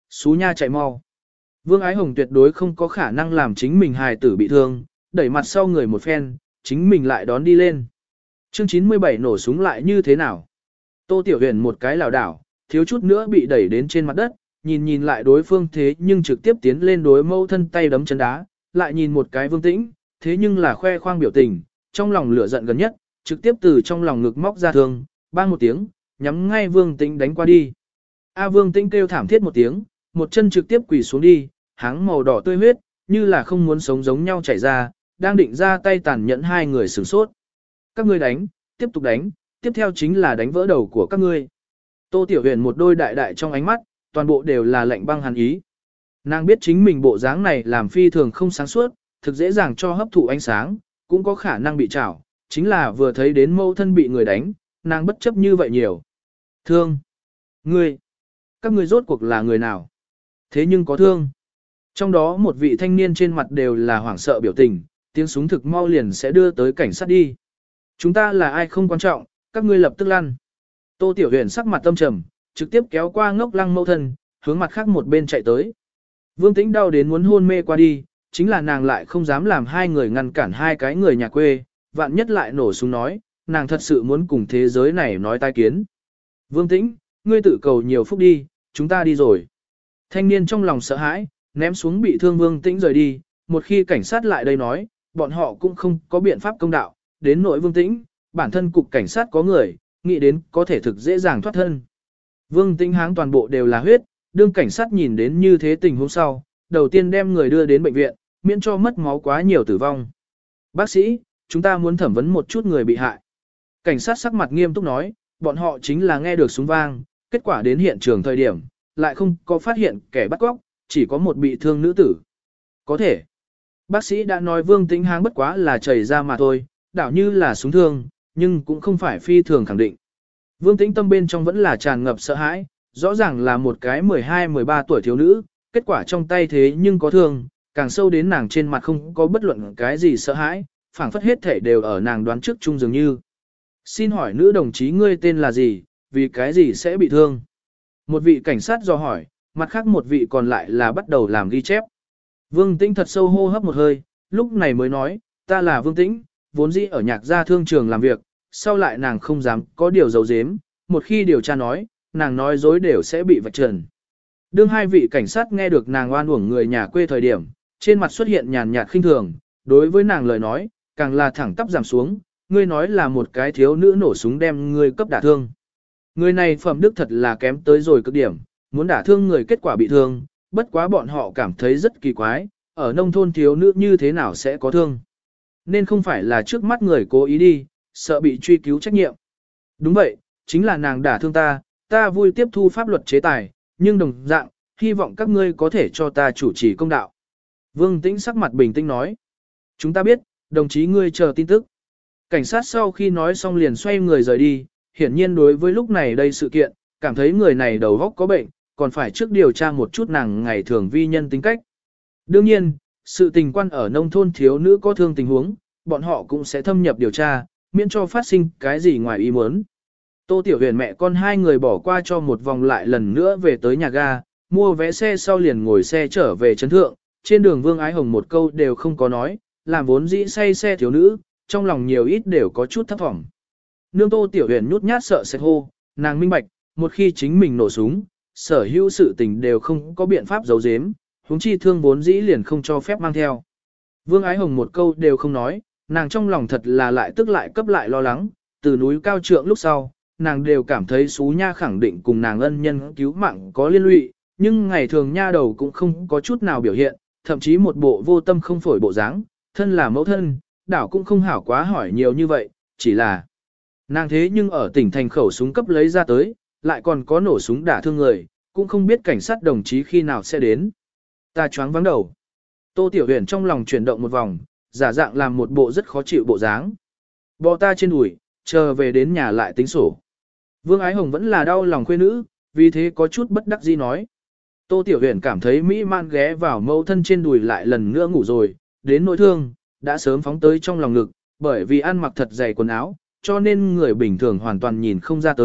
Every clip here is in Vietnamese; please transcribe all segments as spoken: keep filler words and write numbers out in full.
Xú nha chạy mau. Vương Ái Hồng tuyệt đối không có khả năng làm chính mình hài tử bị thương, đẩy mặt sau người một phen, chính mình lại đón đi lên. Chương chín mươi bảy nổ súng lại như thế nào? Tô Tiểu Huyền một cái lảo đảo, thiếu chút nữa bị đẩy đến trên mặt đất, nhìn nhìn lại đối phương thế nhưng trực tiếp tiến lên đối mâu thân tay đấm chân đá, lại nhìn một cái Vương Tĩnh, thế nhưng là khoe khoang biểu tình, trong lòng lửa giận gần nhất, trực tiếp từ trong lòng ngực móc ra thương, bang một tiếng, nhắm ngay Vương Tĩnh đánh qua đi. A Vương Tĩnh kêu thảm thiết một tiếng, một chân trực tiếp quỳ xuống đi, háng màu đỏ tươi huyết, như là không muốn sống giống nhau chảy ra, đang định ra tay tàn nhẫn hai người sửng sốt. Các ngươi đánh, tiếp tục đánh, tiếp theo chính là đánh vỡ đầu của các ngươi. Tô Tiểu Huyền một đôi đại đại trong ánh mắt, toàn bộ đều là lạnh băng hàn ý. Nàng biết chính mình bộ dáng này làm phi thường không sáng suốt, thực dễ dàng cho hấp thụ ánh sáng, cũng có khả năng bị trảo, chính là vừa thấy đến mâu thân bị người đánh, nàng bất chấp như vậy nhiều. Thương! Ngươi! Các ngươi rốt cuộc là người nào? Thế nhưng có thương. Trong đó một vị thanh niên trên mặt đều là hoảng sợ biểu tình, tiếng súng thực mau liền sẽ đưa tới cảnh sát đi. Chúng ta là ai không quan trọng, các ngươi lập tức lăn. Tô Tiểu Huyền sắc mặt tâm trầm, trực tiếp kéo qua ngốc lăng mâu thân, hướng mặt khác một bên chạy tới. Vương Tĩnh đau đến muốn hôn mê qua đi, chính là nàng lại không dám làm hai người ngăn cản hai cái người nhà quê, vạn nhất lại nổ súng nói, nàng thật sự muốn cùng thế giới này nói tai kiến. Vương Tĩnh, ngươi tự cầu nhiều phúc đi, chúng ta đi rồi. Thanh niên trong lòng sợ hãi, ném xuống bị thương Vương Tĩnh rời đi, một khi cảnh sát lại đây nói, bọn họ cũng không có biện pháp công đạo, đến nỗi Vương Tĩnh, bản thân cục cảnh sát có người, nghĩ đến có thể thực dễ dàng thoát thân. Vương Tĩnh háng toàn bộ đều là huyết, đương cảnh sát nhìn đến như thế tình huống sau, đầu tiên đem người đưa đến bệnh viện, miễn cho mất máu quá nhiều tử vong. Bác sĩ, chúng ta muốn thẩm vấn một chút người bị hại. Cảnh sát sắc mặt nghiêm túc nói, bọn họ chính là nghe được súng vang, kết quả đến hiện trường thời điểm, lại không có phát hiện kẻ bắt cóc, chỉ có một bị thương nữ tử. Có thể. Bác sĩ đã nói Vương Tĩnh háng bất quá là chảy ra mà thôi, đảo như là súng thương, nhưng cũng không phải phi thường khẳng định. Vương Tĩnh tâm bên trong vẫn là tràn ngập sợ hãi, rõ ràng là một cái mười hai mười ba tuổi thiếu nữ, kết quả trong tay thế nhưng có thương, càng sâu đến nàng trên mặt không có bất luận cái gì sợ hãi, phảng phất hết thể đều ở nàng đoán trước chung dường như. Xin hỏi nữ đồng chí ngươi tên là gì, vì cái gì sẽ bị thương? Một vị cảnh sát dò hỏi, mặt khác một vị còn lại là bắt đầu làm ghi chép. Vương Tĩnh thật sâu hô hấp một hơi, lúc này mới nói, ta là Vương Tĩnh, vốn dĩ ở nhạc gia thương trường làm việc, sau lại nàng không dám có điều giấu giếm, một khi điều tra nói, nàng nói dối đều sẽ bị vạch trần. Đương hai vị cảnh sát nghe được nàng oan uổng người nhà quê thời điểm, trên mặt xuất hiện nhàn nhạt khinh thường, đối với nàng lời nói, càng là thẳng tắp giảm xuống, ngươi nói là một cái thiếu nữ nổ súng đem ngươi cấp đả thương. Người này phẩm đức thật là kém tới rồi cực điểm, muốn đả thương người kết quả bị thương, bất quá bọn họ cảm thấy rất kỳ quái, ở nông thôn thiếu nữ như thế nào sẽ có thương. Nên không phải là trước mắt người cố ý đi, sợ bị truy cứu trách nhiệm. Đúng vậy, chính là nàng đả thương ta, ta vui tiếp thu pháp luật chế tài, nhưng đồng dạng, hy vọng các ngươi có thể cho ta chủ trì công đạo. Vương Tĩnh sắc mặt bình tĩnh nói. Chúng ta biết, đồng chí ngươi chờ tin tức. Cảnh sát sau khi nói xong liền xoay người rời đi, hiển nhiên đối với lúc này đây sự kiện, cảm thấy người này đầu óc có bệnh, còn phải trước điều tra một chút nàng ngày thường vi nhân tính cách. Đương nhiên, sự tình quan ở nông thôn thiếu nữ có thương tình huống, bọn họ cũng sẽ thâm nhập điều tra, miễn cho phát sinh cái gì ngoài ý muốn. Tô Tiểu Huyền mẹ con hai người bỏ qua cho một vòng lại lần nữa về tới nhà ga, mua vé xe sau liền ngồi xe trở về trấn thượng, trên đường Vương Ái Hồng một câu đều không có nói, làm vốn dĩ say xe thiếu nữ, trong lòng nhiều ít đều có chút thấp vọng. Nương Tô Tiểu Huyền nhút nhát sợ sẽ hô, nàng minh bạch, một khi chính mình nổ súng, sở hữu sự tình đều không có biện pháp giấu giếm, huống chi thương vốn dĩ liền không cho phép mang theo. Vương Ái Hồng một câu đều không nói, nàng trong lòng thật là lại tức lại cấp lại lo lắng, từ núi cao trượng lúc sau, nàng đều cảm thấy Xú Nha khẳng định cùng nàng ân nhân cứu mạng có liên lụy, nhưng ngày thường nha đầu cũng không có chút nào biểu hiện, thậm chí một bộ vô tâm không phổi bộ dáng, thân là mẫu thân, đảo cũng không hảo quá hỏi nhiều như vậy, chỉ là nàng thế nhưng ở tỉnh thành khẩu súng cấp lấy ra tới, lại còn có nổ súng đả thương người, cũng không biết cảnh sát đồng chí khi nào sẽ đến. Ta choáng vắng đầu. Tô Tiểu Huyền trong lòng chuyển động một vòng, giả dạng làm một bộ rất khó chịu bộ dáng. Bò ta trên đùi, chờ về đến nhà lại tính sổ. Vương Ái Hồng vẫn là đau lòng khuê nữ, vì thế có chút bất đắc dĩ nói. Tô Tiểu Huyền cảm thấy mỹ man ghé vào mâu thân trên đùi lại lần nữa ngủ rồi, đến nỗi thương, đã sớm phóng tới trong lòng ngực, bởi vì ăn mặc thật dày quần áo, cho nên người bình thường hoàn toàn nhìn không ra tới,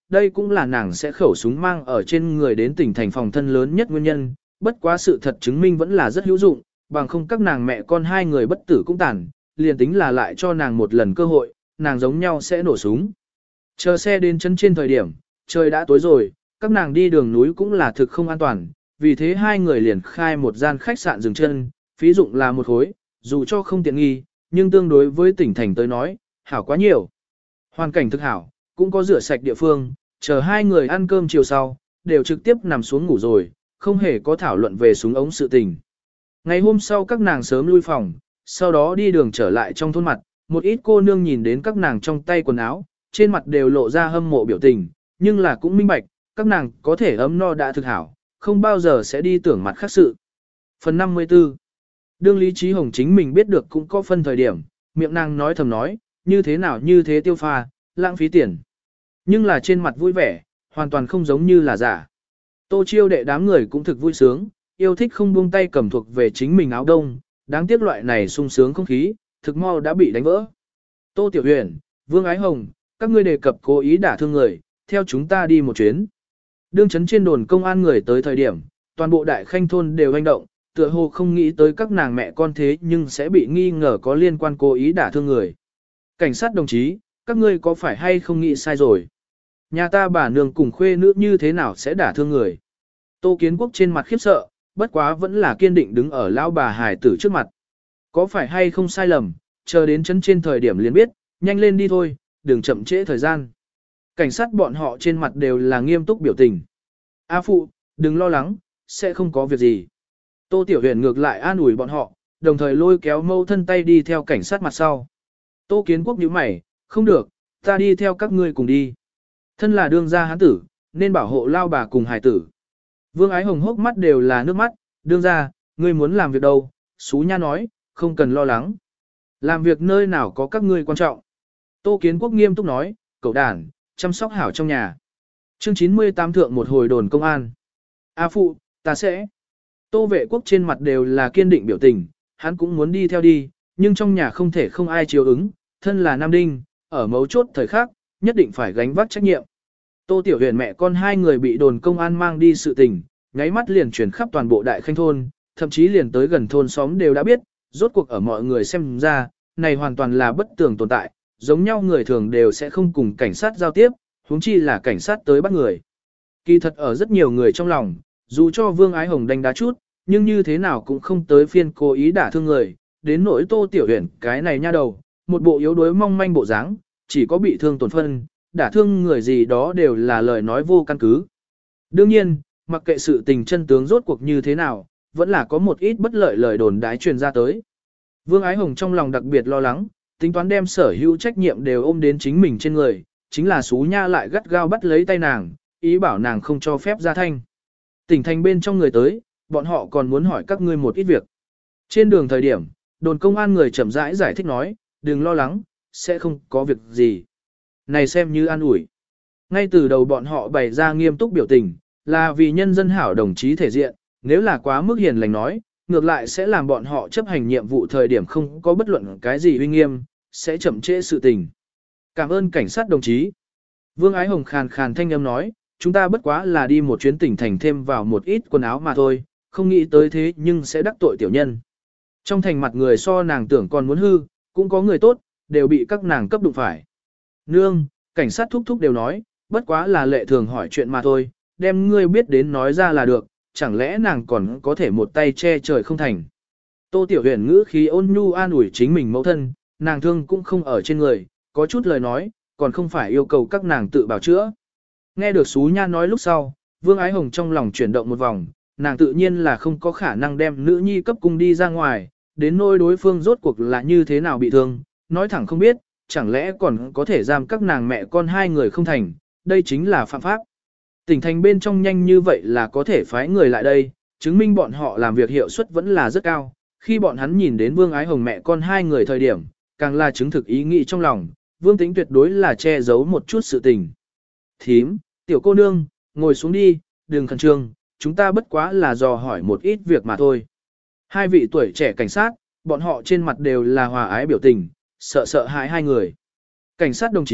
đây cũng là nàng sẽ khẩu súng mang ở trên người đến tỉnh thành phòng thân lớn nhất nguyên nhân, bất quá sự thật chứng minh vẫn là rất hữu dụng, bằng không các nàng mẹ con hai người bất tử cũng tàn, liền tính là lại cho nàng một lần cơ hội, nàng giống nhau sẽ nổ súng. Chờ xe đến chân trên thời điểm, trời đã tối rồi, các nàng đi đường núi cũng là thực không an toàn, vì thế hai người liền khai một gian khách sạn dừng chân, phí dụng là một khối, dù cho không tiện nghi, nhưng tương đối với tỉnh thành tới nói, hảo quá nhiều. Hoàn cảnh thực hảo, cũng có rửa sạch địa phương, chờ hai người ăn cơm chiều sau, đều trực tiếp nằm xuống ngủ rồi, không hề có thảo luận về súng ống sự tình. Ngày hôm sau các nàng sớm lui phòng, sau đó đi đường trở lại trong thôn mặt, một ít cô nương nhìn đến các nàng trong tay quần áo, trên mặt đều lộ ra hâm mộ biểu tình, nhưng là cũng minh bạch, các nàng có thể ấm no đã thực hảo, không bao giờ sẽ đi tưởng mặt khác sự. Phần năm mươi tư. Đương Lý Trí Hồng chính mình biết được cũng có phân thời điểm, miệng nàng nói thầm nói, như thế nào như thế tiêu pha, lãng phí tiền. Nhưng là trên mặt vui vẻ, hoàn toàn không giống như là giả. Tô Chiêu đệ đám người cũng thực vui sướng, yêu thích không buông tay cầm thuộc về chính mình áo đông, đáng tiếc loại này sung sướng không khí, thực mau đã bị đánh vỡ. Tô Tiểu Huyền, Vương Ái Hồng, các ngươi đề cập cố ý đả thương người, theo chúng ta đi một chuyến. Đương chấn trên đồn công an người tới thời điểm, toàn bộ đại khanh thôn đều hành động, tựa hồ không nghĩ tới các nàng mẹ con thế nhưng sẽ bị nghi ngờ có liên quan cố ý đả thương người. Cảnh sát đồng chí, các ngươi có phải hay không nghĩ sai rồi? Nhà ta bà nương cùng khuê nữ như thế nào sẽ đả thương người? Tô Kiến Quốc trên mặt khiếp sợ, bất quá vẫn là kiên định đứng ở lão bà hải tử trước mặt. Có phải hay không sai lầm, chờ đến chân trên thời điểm liền biết, nhanh lên đi thôi, đừng chậm trễ thời gian. Cảnh sát bọn họ trên mặt đều là nghiêm túc biểu tình. A phụ, đừng lo lắng, sẽ không có việc gì. Tô Tiểu Huyền ngược lại an ủi bọn họ, đồng thời lôi kéo mâu thân tay đi theo cảnh sát mặt sau. Tô Kiến Quốc nhíu mày, không được, ta đi theo các ngươi cùng đi. Thân là đương gia hán tử, nên bảo hộ lao bà cùng hài tử. Vương Ái Hồng hốc mắt đều là nước mắt, đương gia, ngươi muốn làm việc đâu, Xú Nha nói, không cần lo lắng. Làm việc nơi nào có các ngươi quan trọng. Tô Kiến Quốc nghiêm túc nói, cậu đàn, chăm sóc hảo trong nhà. Chương chín mươi tám thượng một hồi đồn công an. A phụ, ta sẽ. Tô Vệ Quốc trên mặt đều là kiên định biểu tình, hắn cũng muốn đi theo đi, nhưng trong nhà không thể không ai chiếu ứng, thân là Nam Đinh, ở mấu chốt thời khắc, nhất định phải gánh vác trách nhiệm. Tô Tiểu Huyền mẹ con hai người bị đồn công an mang đi sự tình, nháy mắt liền truyền khắp toàn bộ đại khanh thôn, thậm chí liền tới gần thôn xóm đều đã biết, rốt cuộc ở mọi người xem ra, này hoàn toàn là bất tường tồn tại, giống nhau người thường đều sẽ không cùng cảnh sát giao tiếp, huống chi là cảnh sát tới bắt người. Kỳ thật ở rất nhiều người trong lòng, dù cho Vương Ái Hồng đánh đá chút, nhưng như thế nào cũng không tới phiên cố ý đả thương người, đến nỗi Tô Tiểu Huyền cái này nha đầu, một bộ yếu đuối mong manh bộ dáng, chỉ có bị thương tổn phân, đả thương người gì đó đều là lời nói vô căn cứ. Đương nhiên, mặc kệ sự tình chân tướng rốt cuộc như thế nào, vẫn là có một ít bất lợi lời đồn đái truyền ra tới. Vương Ái Hồng trong lòng đặc biệt lo lắng, tính toán đem sở hữu trách nhiệm đều ôm đến chính mình trên người, chính là Xú Nha lại gắt gao bắt lấy tay nàng, ý bảo nàng không cho phép ra thanh. Tỉnh thành bên trong người tới, bọn họ còn muốn hỏi các ngươi một ít việc. Trên đường thời điểm, đồn công an người chậm rãi giải, giải thích nói, đừng lo lắng, sẽ không có việc gì. Này xem như an ủi. Ngay từ đầu bọn họ bày ra nghiêm túc biểu tình, là vì nhân dân hảo đồng chí thể diện, nếu là quá mức hiền lành nói, ngược lại sẽ làm bọn họ chấp hành nhiệm vụ thời điểm không có bất luận cái gì uy nghiêm, sẽ chậm trễ sự tình. Cảm ơn cảnh sát đồng chí. Vương Ái Hồng khàn khàn thanh âm nói, chúng ta bất quá là đi một chuyến tỉnh thành thêm vào một ít quần áo mà thôi, không nghĩ tới thế nhưng sẽ đắc tội tiểu nhân. Trong thành mặt người so nàng tưởng còn muốn hư, cũng có người tốt, đều bị các nàng cấp đụng phải. Nương, cảnh sát thúc thúc đều nói, bất quá là lệ thường hỏi chuyện mà thôi, đem ngươi biết đến nói ra là được, chẳng lẽ nàng còn có thể một tay che trời không thành. Tô Tiểu Huyền ngữ khí ôn nhu an ủi chính mình mẫu thân, nàng thương cũng không ở trên người, có chút lời nói, còn không phải yêu cầu các nàng tự bảo chữa. Nghe được Xú Nha nói lúc sau, Vương Ái Hồng trong lòng chuyển động một vòng, nàng tự nhiên là không có khả năng đem nữ nhi cấp cung đi ra ngoài, đến nỗi đối phương rốt cuộc là như thế nào bị thương, nói thẳng không biết, chẳng lẽ còn có thể giam các nàng mẹ con hai người không thành, đây chính là phạm pháp. Tỉnh thành bên trong nhanh như vậy là có thể phái người lại đây, chứng minh bọn họ làm việc hiệu suất vẫn là rất cao, khi bọn hắn nhìn đến Vương Ái Hồng mẹ con hai người thời điểm, càng là chứng thực ý nghĩ trong lòng, Vương Tĩnh tuyệt đối là che giấu một chút sự tình. Thím, tiểu cô nương, ngồi xuống đi, đừng khẩn trương, chúng ta bất quá là dò hỏi một ít việc mà thôi. Hai vị tuổi trẻ cảnh sát, bọn họ trên mặt đều là hòa ái biểu tình, sợ sợ hãi hai người. Cảnh sát đồng chí,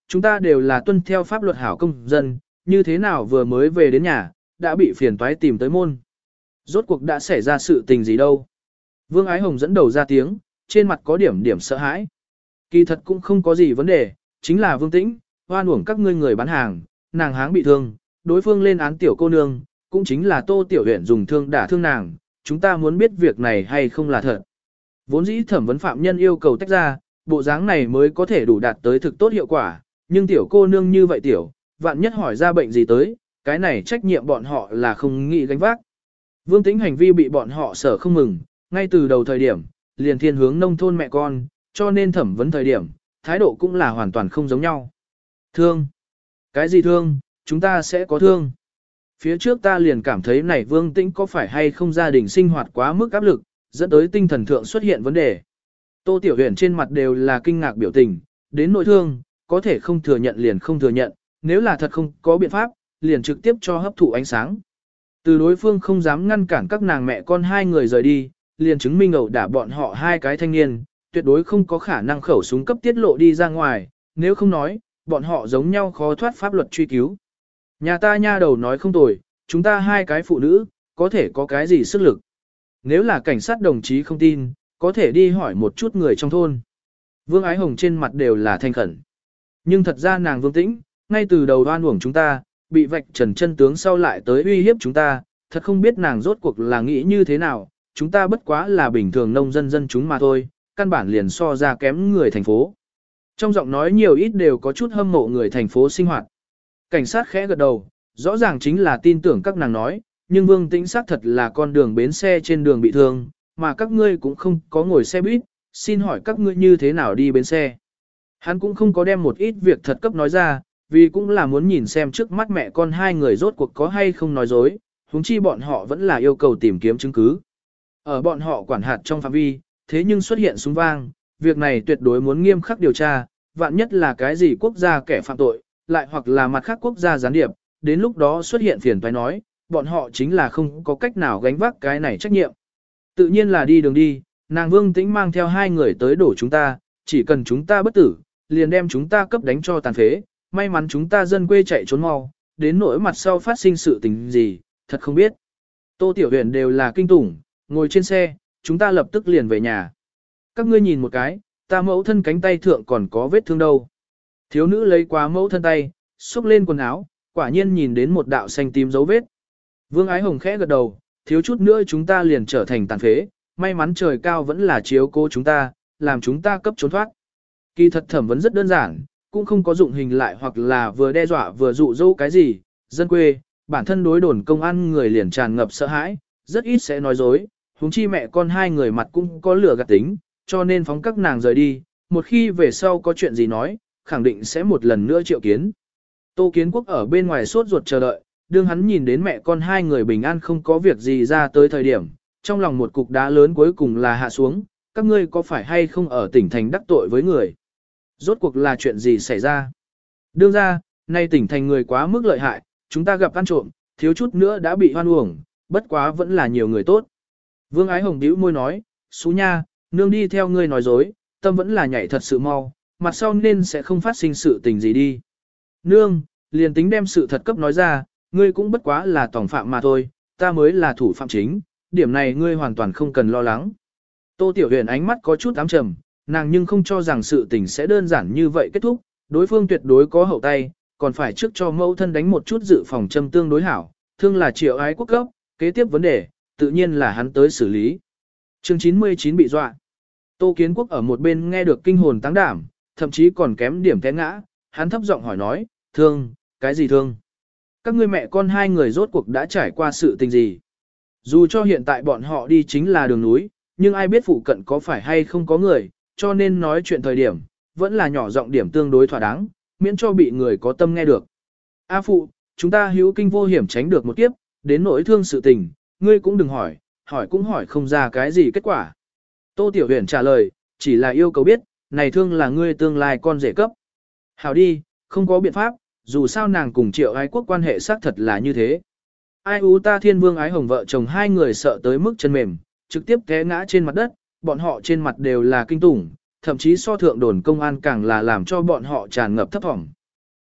chúng ta đều là tuân theo pháp luật hảo công dân, như thế nào vừa mới về đến nhà, đã bị phiền toái tìm tới môn. Rốt cuộc đã xảy ra sự tình gì đâu. Vương Ái Hồng dẫn đầu ra tiếng, trên mặt có điểm điểm sợ hãi. Kỳ thật cũng không có gì vấn đề, chính là Vương Tĩnh, hoan uổng các ngươi người bán hàng, nàng háng bị thương, đối phương lên án tiểu cô nương, cũng chính là Tô Tiểu Huyền dùng thương đả thương nàng, chúng ta muốn biết việc này hay không là thật. Vốn dĩ thẩm vấn phạm nhân yêu cầu tách ra, bộ dáng này mới có thể đủ đạt tới thực tốt hiệu quả, nhưng tiểu cô nương như vậy tiểu, vạn nhất hỏi ra bệnh gì tới, cái này trách nhiệm bọn họ là không nghĩ gánh vác. Vương Tĩnh hành vi bị bọn họ sở không mừng, ngay từ đầu thời điểm, liền thiên hướng nông thôn mẹ con, cho nên thẩm vấn thời điểm, thái độ cũng là hoàn toàn không giống nhau. Thương. Cái gì thương, chúng ta sẽ có thương. Phía trước ta liền cảm thấy này Vương Tĩnh có phải hay không gia đình sinh hoạt quá mức áp lực, dẫn tới tinh thần thượng xuất hiện vấn đề. Tô Tiểu Huyền trên mặt đều là kinh ngạc biểu tình, đến nỗi thương, có thể không thừa nhận liền không thừa nhận, nếu là thật không có biện pháp, liền trực tiếp cho hấp thụ ánh sáng. Từ đối phương không dám ngăn cản các nàng mẹ con hai người rời đi, liền chứng minh ẩu đả bọn họ hai cái thanh niên, tuyệt đối không có khả năng khẩu súng cấp tiết lộ đi ra ngoài, nếu không nói, bọn họ giống nhau khó thoát pháp luật truy cứu. Nhà ta nha đầu nói không tồi, chúng ta hai cái phụ nữ, có thể có cái gì sức lực. Nếu là cảnh sát đồng chí không tin, có thể đi hỏi một chút người trong thôn. Vương Ái Hồng trên mặt đều là thanh khẩn. Nhưng thật ra nàng Vương Tĩnh, ngay từ đầu đoan uổng chúng ta, bị vạch trần chân tướng sau lại tới uy hiếp chúng ta, thật không biết nàng rốt cuộc là nghĩ như thế nào, chúng ta bất quá là bình thường nông dân dân chúng mà thôi, căn bản liền so ra kém người thành phố. Trong giọng nói nhiều ít đều có chút hâm mộ người thành phố sinh hoạt. Cảnh sát khẽ gật đầu, rõ ràng chính là tin tưởng các nàng nói, nhưng Vương Tĩnh xác thật là con đường bến xe trên đường bị thương, mà các ngươi cũng không có ngồi xe buýt, xin hỏi các ngươi như thế nào đi bến xe. Hắn cũng không có đem một ít việc thật cấp nói ra, vì cũng là muốn nhìn xem trước mắt mẹ con hai người rốt cuộc có hay không nói dối, huống chi bọn họ vẫn là yêu cầu tìm kiếm chứng cứ. Ở bọn họ quản hạt trong phạm vi, thế nhưng xuất hiện súng vang, việc này tuyệt đối muốn nghiêm khắc điều tra, vạn nhất là cái gì quốc gia kẻ phạm tội, lại hoặc là mặt khác quốc gia gián điệp, đến lúc đó xuất hiện phiền toái nói, bọn họ chính là không có cách nào gánh vác cái này trách nhiệm. Tự nhiên là đi đường đi, nàng Vương Tĩnh mang theo hai người tới đổ chúng ta, chỉ cần chúng ta bất tử, liền đem chúng ta cấp đánh cho tàn phế, may mắn chúng ta dân quê chạy trốn mau, đến nỗi mặt sau phát sinh sự tình gì, thật không biết. Tô Tiểu Huyền đều là kinh tủng, ngồi trên xe, chúng ta lập tức liền về nhà. Các ngươi nhìn một cái, ta mẫu thân cánh tay thượng còn có vết thương đâu. Thiếu nữ lấy quá mẫu thân tay, xúc lên quần áo, quả nhiên nhìn đến một đạo xanh tím dấu vết. Vương Ái Hồng khẽ gật đầu, thiếu chút nữa chúng ta liền trở thành tàn phế, may mắn trời cao vẫn là chiếu cố chúng ta, làm chúng ta cấp trốn thoát. Kỳ thật thẩm vấn rất đơn giản, cũng không có dụng hình lại hoặc là vừa đe dọa vừa dụ dỗ cái gì, dân quê, bản thân đối đồn công an người liền tràn ngập sợ hãi, rất ít sẽ nói dối, huống chi mẹ con hai người mặt cũng có lửa gạt tính, cho nên phóng các nàng rời đi, một khi về sau có chuyện gì nói, khẳng định sẽ một lần nữa triệu kiến. Tô Kiến Quốc ở bên ngoài sốt ruột chờ đợi, đương hắn nhìn đến mẹ con hai người bình an không có việc gì ra tới thời điểm, trong lòng một cục đá lớn cuối cùng là hạ xuống, các ngươi có phải hay không ở tỉnh thành đắc tội với người? Rốt cuộc là chuyện gì xảy ra? Đương ra, nay tỉnh thành người quá mức lợi hại, chúng ta gặp ăn trộm, thiếu chút nữa đã bị hoan uổng, bất quá vẫn là nhiều người tốt. Vương Ái Hồng bĩu môi nói, Xú nha, nương đi theo ngươi nói dối, tâm vẫn là nhảy thật sự mau, mặt sau nên sẽ không phát sinh sự tình gì đi. Nương, liền tính đem sự thật cấp nói ra, ngươi cũng bất quá là tòng phạm mà thôi, ta mới là thủ phạm chính, điểm này ngươi hoàn toàn không cần lo lắng. Tô Tiểu Huyền ánh mắt có chút ám trầm, nàng nhưng không cho rằng sự tình sẽ đơn giản như vậy kết thúc, đối phương tuyệt đối có hậu tay, còn phải trước cho mẫu thân đánh một chút dự phòng châm tương đối hảo, thương là triệu ái quốc cấp, kế tiếp vấn đề, tự nhiên là hắn tới xử lý. Chương chín mươi chín bị dọa. Tô Kiến Quốc ở một bên nghe được kinh hồn táng đảm, thậm chí còn kém điểm té ngã, hắn thấp giọng hỏi nói, thương, cái gì thương? Các ngươi mẹ con hai người rốt cuộc đã trải qua sự tình gì? Dù cho hiện tại bọn họ đi chính là đường núi, nhưng ai biết phụ cận có phải hay không có người, cho nên nói chuyện thời điểm, vẫn là nhỏ giọng điểm tương đối thỏa đáng, miễn cho bị người có tâm nghe được. A phụ, chúng ta hữu kinh vô hiểm tránh được một kiếp, đến nỗi thương sự tình, ngươi cũng đừng hỏi, hỏi cũng hỏi không ra cái gì kết quả. Tô Tiểu Huyền trả lời, chỉ là yêu cầu biết, này thương là ngươi tương lai con rể cấp. Hảo đi, không có biện pháp, dù sao nàng cùng Triệu Ái Quốc quan hệ xác thật là như thế. Ai ú ta Thiên Vương Ái Hồng vợ chồng hai người sợ tới mức chân mềm, trực tiếp té ngã trên mặt đất, bọn họ trên mặt đều là kinh tủng, thậm chí so thượng đồn công an càng là làm cho bọn họ tràn ngập thấp thỏm.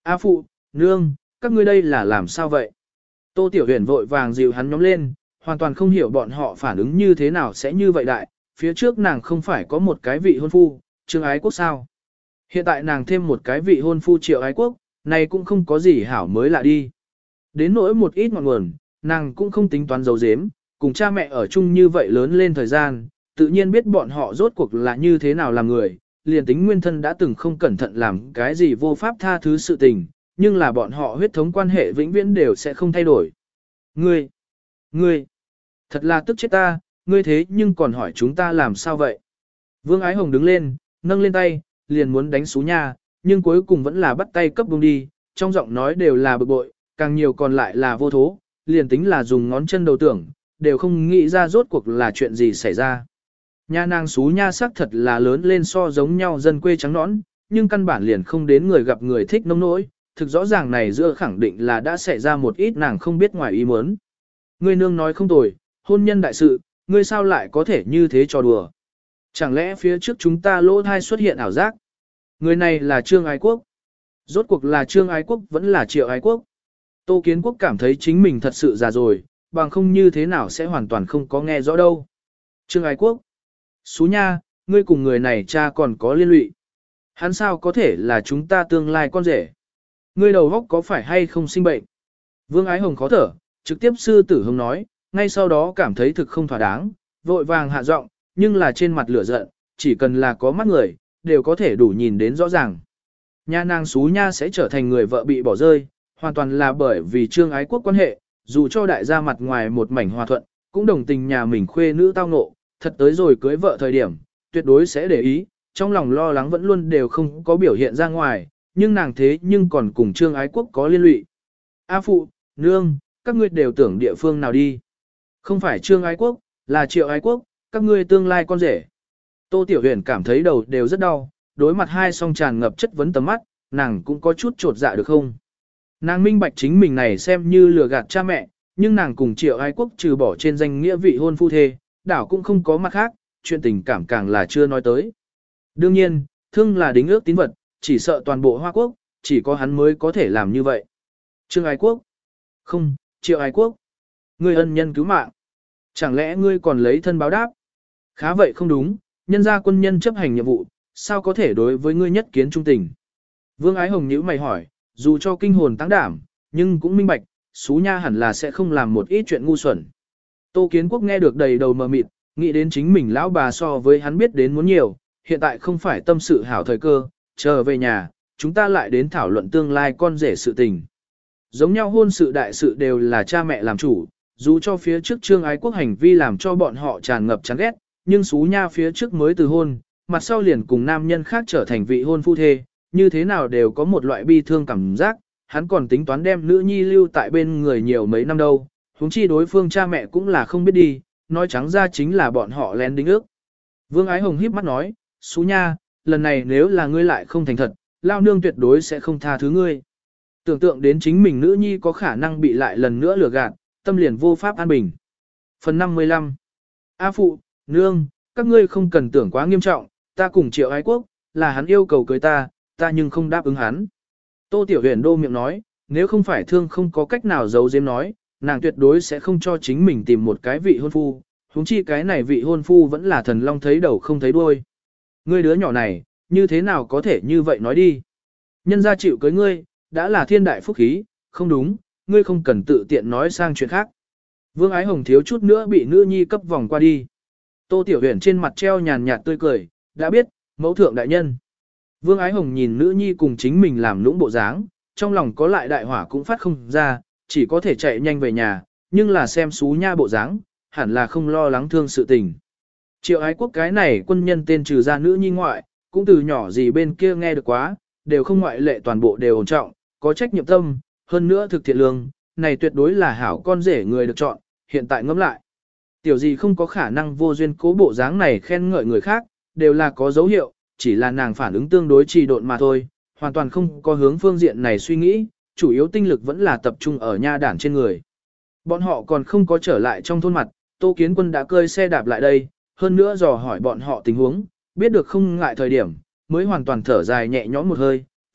A phụ, nương, các ngươi đây là làm sao vậy? Tô Tiểu Huyền vội vàng dìu hắn nhóm lên, hoàn toàn không hiểu bọn họ phản ứng như thế nào sẽ như vậy đại, phía trước nàng không phải có một cái vị hôn phu, Trương Ái Quốc sao? Hiện tại nàng thêm một cái vị hôn phu Triệu Ái Quốc, này cũng không có gì hảo mới lạ đi. Đến nỗi một ít ngọn nguồn, nàng cũng không tính toán giấu giếm, cùng cha mẹ ở chung như vậy lớn lên thời gian, tự nhiên biết bọn họ rốt cuộc là như thế nào làm người, liền tính nguyên thân đã từng không cẩn thận làm cái gì vô pháp tha thứ sự tình, nhưng là bọn họ huyết thống quan hệ vĩnh viễn đều sẽ không thay đổi. Ngươi, ngươi, thật là tức chết ta, ngươi thế nhưng còn hỏi chúng ta làm sao vậy? Vương Ái Hồng đứng lên, nâng lên tay, liền muốn đánh Sú Nha, nhưng cuối cùng vẫn là bắt tay cấp buông đi, trong giọng nói đều là bực bội, càng nhiều còn lại là vô thố, liền tính là dùng ngón chân đầu tưởng, đều không nghĩ ra rốt cuộc là chuyện gì xảy ra. Nha nàng Sú Nha sắc thật là lớn lên so giống nhau dân quê trắng nõn, nhưng căn bản liền không đến người gặp người thích nông nỗi, thực rõ ràng này giữa khẳng định là đã xảy ra một ít nàng không biết ngoài ý muốn. Ngươi nương nói không tồi, hôn nhân đại sự, ngươi sao lại có thể như thế trò đùa. Chẳng lẽ phía trước chúng ta lỗ thai xuất hiện ảo giác? Người này là Trương Ái Quốc. Rốt cuộc là Trương Ái Quốc vẫn là Triệu Ái Quốc. Tô Kiến Quốc cảm thấy chính mình thật sự già rồi, bằng không như thế nào sẽ hoàn toàn không có nghe rõ đâu. Trương Ái Quốc. Sú Nha, ngươi cùng người này cha còn có liên lụy. Hắn sao có thể là chúng ta tương lai con rể? Ngươi đầu góc có phải hay không sinh bệnh? Vương Ái Hồng khó thở, trực tiếp sư tử hồng nói, ngay sau đó cảm thấy thực không thỏa đáng, vội vàng hạ giọng, nhưng là trên mặt lửa giận, chỉ cần là có mắt người, đều có thể đủ nhìn đến rõ ràng. Nha nàng Sú Nha sẽ trở thành người vợ bị bỏ rơi, hoàn toàn là bởi vì Trương Ái Quốc quan hệ, dù cho đại gia mặt ngoài một mảnh hòa thuận, cũng đồng tình nhà mình khuê nữ tao ngộ, thật tới rồi cưới vợ thời điểm, tuyệt đối sẽ để ý, trong lòng lo lắng vẫn luôn đều không có biểu hiện ra ngoài, nhưng nàng thế nhưng còn cùng Trương Ái Quốc có liên lụy. A phụ, nương, các ngươi đều tưởng địa phương nào đi. Không phải Trương Ái Quốc, là Triệu Ái Quốc, các ngươi tương lai con rể. Tô Tiểu Huyền cảm thấy đầu đều rất đau, đối mặt hai song tràn ngập chất vấn tầm mắt, nàng cũng có chút trột dạ được không. Nàng minh bạch chính mình này xem như lừa gạt cha mẹ, nhưng nàng cùng Triệu Ái Quốc trừ bỏ trên danh nghĩa vị hôn phu thê, đảo cũng không có mặt khác, chuyện tình cảm càng là chưa nói tới. Đương nhiên, thương là đính ước tín vật, chỉ sợ toàn bộ Hoa Quốc, chỉ có hắn mới có thể làm như vậy. Trương Ái Quốc. Không, Triệu Ái Quốc. Ngươi ân nhân cứu mạng. Chẳng lẽ ngươi còn lấy thân báo đáp? Khá vậy không đúng, nhân gia quân nhân chấp hành nhiệm vụ, sao có thể đối với ngươi nhất kiến trung tình? Vương Ái Hồng nhíu mày hỏi, dù cho kinh hồn táng đảm, nhưng cũng minh bạch, Sú Nha hẳn là sẽ không làm một ít chuyện ngu xuẩn. Tô Kiến Quốc nghe được đầy đầu mờ mịt, nghĩ đến chính mình lão bà so với hắn biết đến muốn nhiều, hiện tại không phải tâm sự hảo thời cơ, chờ về nhà, chúng ta lại đến thảo luận tương lai con rể sự tình. Giống nhau hôn sự đại sự đều là cha mẹ làm chủ, dù cho phía trước Trương Ái Quốc hành vi làm cho bọn họ tràn ngập chán ghét, nhưng Sú Nha phía trước mới từ hôn, mặt sau liền cùng nam nhân khác trở thành vị hôn phu thê, như thế nào đều có một loại bi thương cảm giác, hắn còn tính toán đem nữ nhi lưu tại bên người nhiều mấy năm đâu, huống chi đối phương cha mẹ cũng là không biết đi, nói trắng ra chính là bọn họ lén đính ước. Vương Ái Hồng híp mắt nói, Sú Nha, lần này nếu là ngươi lại không thành thật, lao nương tuyệt đối sẽ không tha thứ ngươi. Tưởng tượng đến chính mình nữ nhi có khả năng bị lại lần nữa lừa gạt, tâm liền vô pháp an bình. Phần năm mươi lăm. A phụ, nương, các ngươi không cần tưởng quá nghiêm trọng, ta cùng Triệu Ái Quốc, là hắn yêu cầu cưới ta, ta nhưng không đáp ứng hắn. Tô Tiểu Huyền đô miệng nói, nếu không phải thương không có cách nào giấu giếm nói, nàng tuyệt đối sẽ không cho chính mình tìm một cái vị hôn phu, huống chi cái này vị hôn phu vẫn là thần long thấy đầu không thấy đuôi. Ngươi đứa nhỏ này, như thế nào có thể như vậy nói đi. Nhân gia chịu cưới ngươi, đã là thiên đại phúc khí, không đúng, ngươi không cần tự tiện nói sang chuyện khác. Vương Ái Hồng thiếu chút nữa bị nữ nhi cấp vòng qua đi. Tô Tiểu Huyền trên mặt treo nhàn nhạt tươi cười, đã biết, mẫu thượng đại nhân. Vương Ái Hồng nhìn nữ nhi cùng chính mình làm lũng bộ dáng, trong lòng có lại đại hỏa cũng phát không ra, chỉ có thể chạy nhanh về nhà, nhưng là xem Sú Nha bộ dáng, hẳn là không lo lắng thương sự tình. Triệu Ái Quốc cái này quân nhân tên trừ ra nữ nhi ngoại, cũng từ nhỏ gì bên kia nghe được quá, đều không ngoại lệ toàn bộ đều ổn trọng, có trách nhiệm tâm, hơn nữa thực thiện lương, này tuyệt đối là hảo con rể người được chọn, hiện tại ngẫm lại. Tiểu gì không có khả năng vô duyên cố bộ dáng này khen ngợi người khác, đều là có dấu hiệu, chỉ là nàng phản ứng tương đối trì độn mà thôi, hoàn toàn không có hướng phương diện này suy nghĩ, chủ yếu tinh lực vẫn là tập trung ở nha đản trên người. Bọn họ còn không có trở lại trong thôn mặt, Tô Kiến Quân đã cơi xe đạp lại đây, hơn nữa dò hỏi bọn họ tình huống, biết được không ngại thời điểm, mới hoàn toàn thở dài nhẹ nhõm một hơi,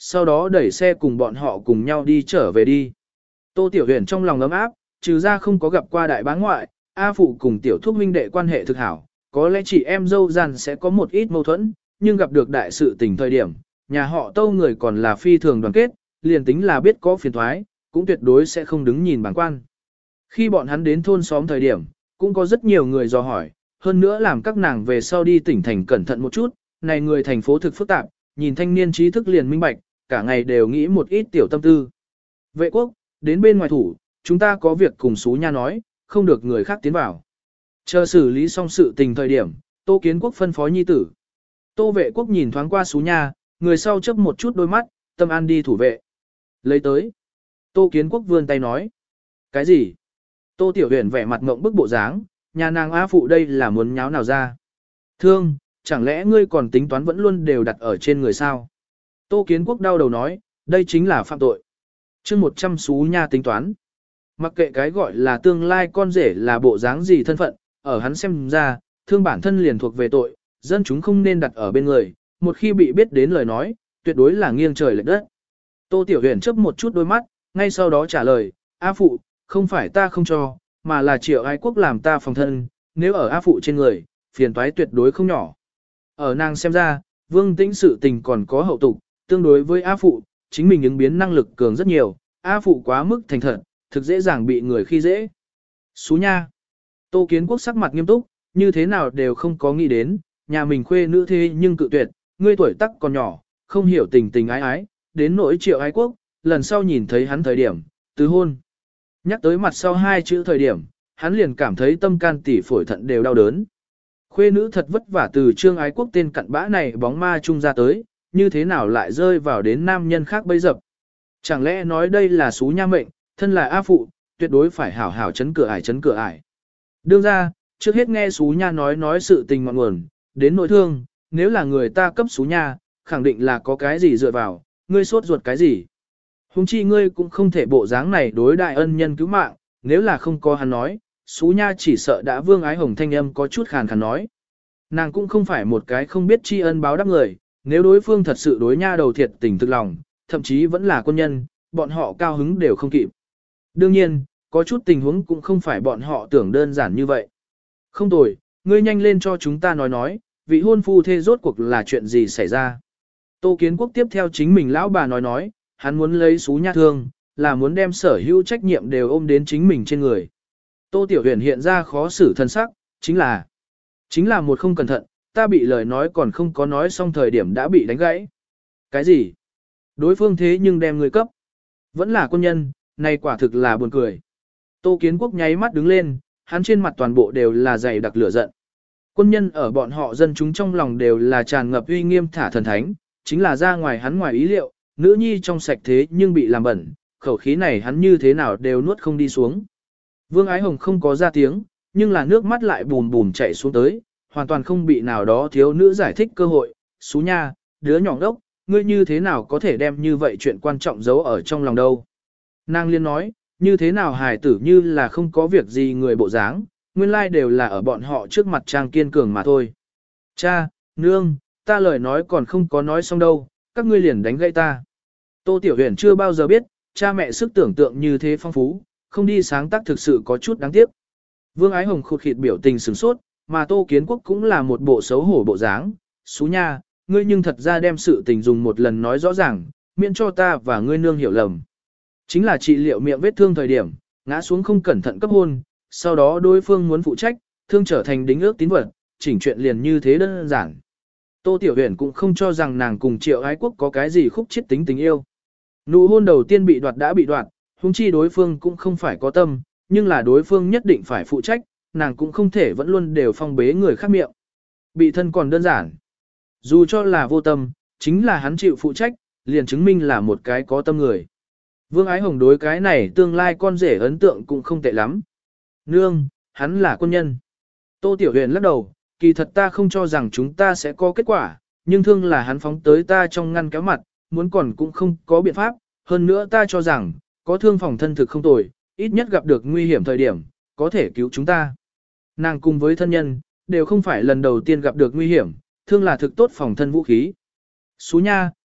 sau đó đẩy xe cùng bọn họ cùng nhau đi trở về đi. Tô Tiểu Huyền trong lòng ấm áp, trừ ra không có gặp qua đại bá ngoại, A Phụ cùng Tiểu Thúc huynh đệ quan hệ thực hảo, có lẽ chị em dâu dàn sẽ có một ít mâu thuẫn, nhưng gặp được đại sự tình thời điểm, nhà họ Tâu người còn là phi thường đoàn kết, liền tính là biết có phiền thoái, cũng tuyệt đối sẽ không đứng nhìn bàng quan. Khi bọn hắn đến thôn xóm thời điểm, cũng có rất nhiều người dò hỏi, hơn nữa làm các nàng về sau đi tỉnh thành cẩn thận một chút, này người thành phố thực phức tạp, nhìn thanh niên trí thức liền minh bạch, cả ngày đều nghĩ một ít tiểu tâm tư. Vệ quốc, đến bên ngoài thủ, chúng ta có việc cùng Sú Nha nói, không được người khác tiến vào. Chờ xử lý xong sự tình thời điểm, Tô Kiến Quốc phân phó nhi tử. Tô Vệ Quốc nhìn thoáng qua Sú Nha, người sau chấp một chút đôi mắt, tâm an đi thủ vệ. Lấy tới. Tô Kiến Quốc vươn tay nói. Cái gì? Tô Tiểu Huyền vẻ mặt ngộng bức bộ dáng, nhà nàng A Phụ đây là muốn nháo nào ra. Thương, chẳng lẽ ngươi còn tính toán vẫn luôn đều đặt ở trên người sao? Tô Kiến Quốc đau đầu nói, đây chính là phạm tội. Chương một trăm Sú Nha tính toán. Mặc kệ cái gọi là tương lai con rể là bộ dáng gì thân phận, ở hắn xem ra, thương bản thân liền thuộc về tội, dân chúng không nên đặt ở bên người, một khi bị biết đến lời nói, tuyệt đối là nghiêng trời lệch đất. Tô Tiểu Huyền chớp một chút đôi mắt, ngay sau đó trả lời, A Phụ, không phải ta không cho, mà là Triệu Ái Quốc làm ta phòng thân, nếu ở A Phụ trên người, phiền toái tuyệt đối không nhỏ. Ở nàng xem ra, Vương Tĩnh sự tình còn có hậu tục, tương đối với A Phụ, chính mình ứng biến năng lực cường rất nhiều, A Phụ quá mức thành thật, thực dễ dàng bị người khi dễ. Sú Nha. Tô Kiến Quốc sắc mặt nghiêm túc, như thế nào đều không có nghĩ đến, nhà mình khuê nữ thế nhưng cự tuyệt, ngươi tuổi tác còn nhỏ, không hiểu tình tình ái ái, đến nỗi Triệu Ái Quốc, lần sau nhìn thấy hắn thời điểm, tứ hôn. Nhắc tới mặt sau hai chữ thời điểm, hắn liền cảm thấy tâm can tỉ phổi thận đều đau đớn. Khuê nữ thật vất vả từ Trương Ái Quốc tên cặn bã này bóng ma chung ra tới, như thế nào lại rơi vào đến nam nhân khác bấy dập. Chẳng lẽ nói đây là Sú Nha mệnh, thân là A Phụ, tuyệt đối phải hảo hảo chấn cửa ải chấn cửa ải. Đương ra, trước hết nghe Sú Nha nói nói sự tình ngọn nguồn, đến nỗi thương, nếu là người ta cấp Sú Nha, khẳng định là có cái gì dựa vào, ngươi sốt ruột cái gì. Hùng chi ngươi cũng không thể bộ dáng này đối đại ân nhân cứu mạng, nếu là không có hắn nói, Sú Nha chỉ sợ đã Vương Ái Hồng thanh âm có chút khàn khàn nói. Nàng cũng không phải một cái không biết tri ân báo đáp người, nếu đối phương thật sự đối nha đầu thiệt tình thực lòng, thậm chí vẫn là quân nhân, bọn họ cao hứng đều không kịp. Đương nhiên, có chút tình huống cũng không phải bọn họ tưởng đơn giản như vậy. Không tồi, ngươi nhanh lên cho chúng ta nói nói, vị hôn phu thê rốt cuộc là chuyện gì xảy ra. Tô Kiến Quốc tiếp theo chính mình lão bà nói nói, hắn muốn lấy Sú Nha thương, là muốn đem sở hữu trách nhiệm đều ôm đến chính mình trên người. Tô Tiểu Huyền hiện ra khó xử thân sắc, chính là, chính là một không cẩn thận, ta bị lời nói còn không có nói xong thời điểm đã bị đánh gãy. Cái gì? Đối phương thế nhưng đem người cấp. Vẫn là quân nhân, này quả thực là buồn cười. Tô Kiến Quốc nháy mắt đứng lên, hắn trên mặt toàn bộ đều là dày đặc lửa giận. Quân nhân ở bọn họ dân chúng trong lòng đều là tràn ngập uy nghiêm thả thần thánh, chính là ra ngoài hắn ngoài ý liệu, nữ nhi trong sạch thế nhưng bị làm bẩn, khẩu khí này hắn như thế nào đều nuốt không đi xuống. Vương Ái Hồng không có ra tiếng, nhưng là nước mắt lại bùm bùm chảy xuống tới, hoàn toàn không bị nào đó thiếu nữ giải thích cơ hội. Sú Nha, đứa nhỏ đốc, ngươi như thế nào có thể đem như vậy chuyện quan trọng giấu ở trong lòng đâu. Nàng liên nói, như thế nào hài tử như là không có việc gì người bộ dáng, nguyên lai đều là ở bọn họ trước mặt trang kiên cường mà thôi. Cha, nương, ta lời nói còn không có nói xong đâu, các ngươi liền đánh gãy ta. Tô Tiểu Huyền chưa bao giờ biết, cha mẹ sức tưởng tượng như thế phong phú, không đi sáng tác thực sự có chút đáng tiếc. Vương Ái Hồng khụt khịt biểu tình sửng sốt, mà Tô Kiến Quốc cũng là một bộ xấu hổ bộ dáng. Sú Nha, ngươi nhưng thật ra đem sự tình dùng một lần nói rõ ràng, miễn cho ta và ngươi nương hiểu lầm. Chính là trị liệu miệng vết thương thời điểm, ngã xuống không cẩn thận cấp hôn, sau đó đối phương muốn phụ trách, thương trở thành đính ước tín vật, chỉnh chuyện liền như thế đơn giản. Tô Tiểu Huyền cũng không cho rằng nàng cùng Triệu Ái Quốc có cái gì khúc chiết tính tình yêu. Nụ hôn đầu tiên bị đoạt đã bị đoạt, huống chi đối phương cũng không phải có tâm, nhưng là đối phương nhất định phải phụ trách, nàng cũng không thể vẫn luôn đều phong bế người khác miệng. Bị thân còn đơn giản. Dù cho là vô tâm, chính là hắn chịu phụ trách, liền chứng minh là một cái có tâm người. Vương Ái Hồng đối cái này tương lai con rể ấn tượng cũng không tệ lắm. Nương, hắn là quân nhân. Tô Tiểu Huyền lắc đầu, kỳ thật ta không cho rằng chúng ta sẽ có kết quả, nhưng thương là hắn phóng tới ta trong ngăn kéo mặt, muốn còn cũng không có biện pháp, hơn nữa ta cho rằng, có thương phòng thân thực không tồi, ít nhất gặp được nguy hiểm thời điểm, có thể cứu chúng ta. Nàng cùng với thân nhân, đều không phải lần đầu tiên gặp được nguy hiểm, thương là thực tốt phòng thân vũ khí. Sú Nha,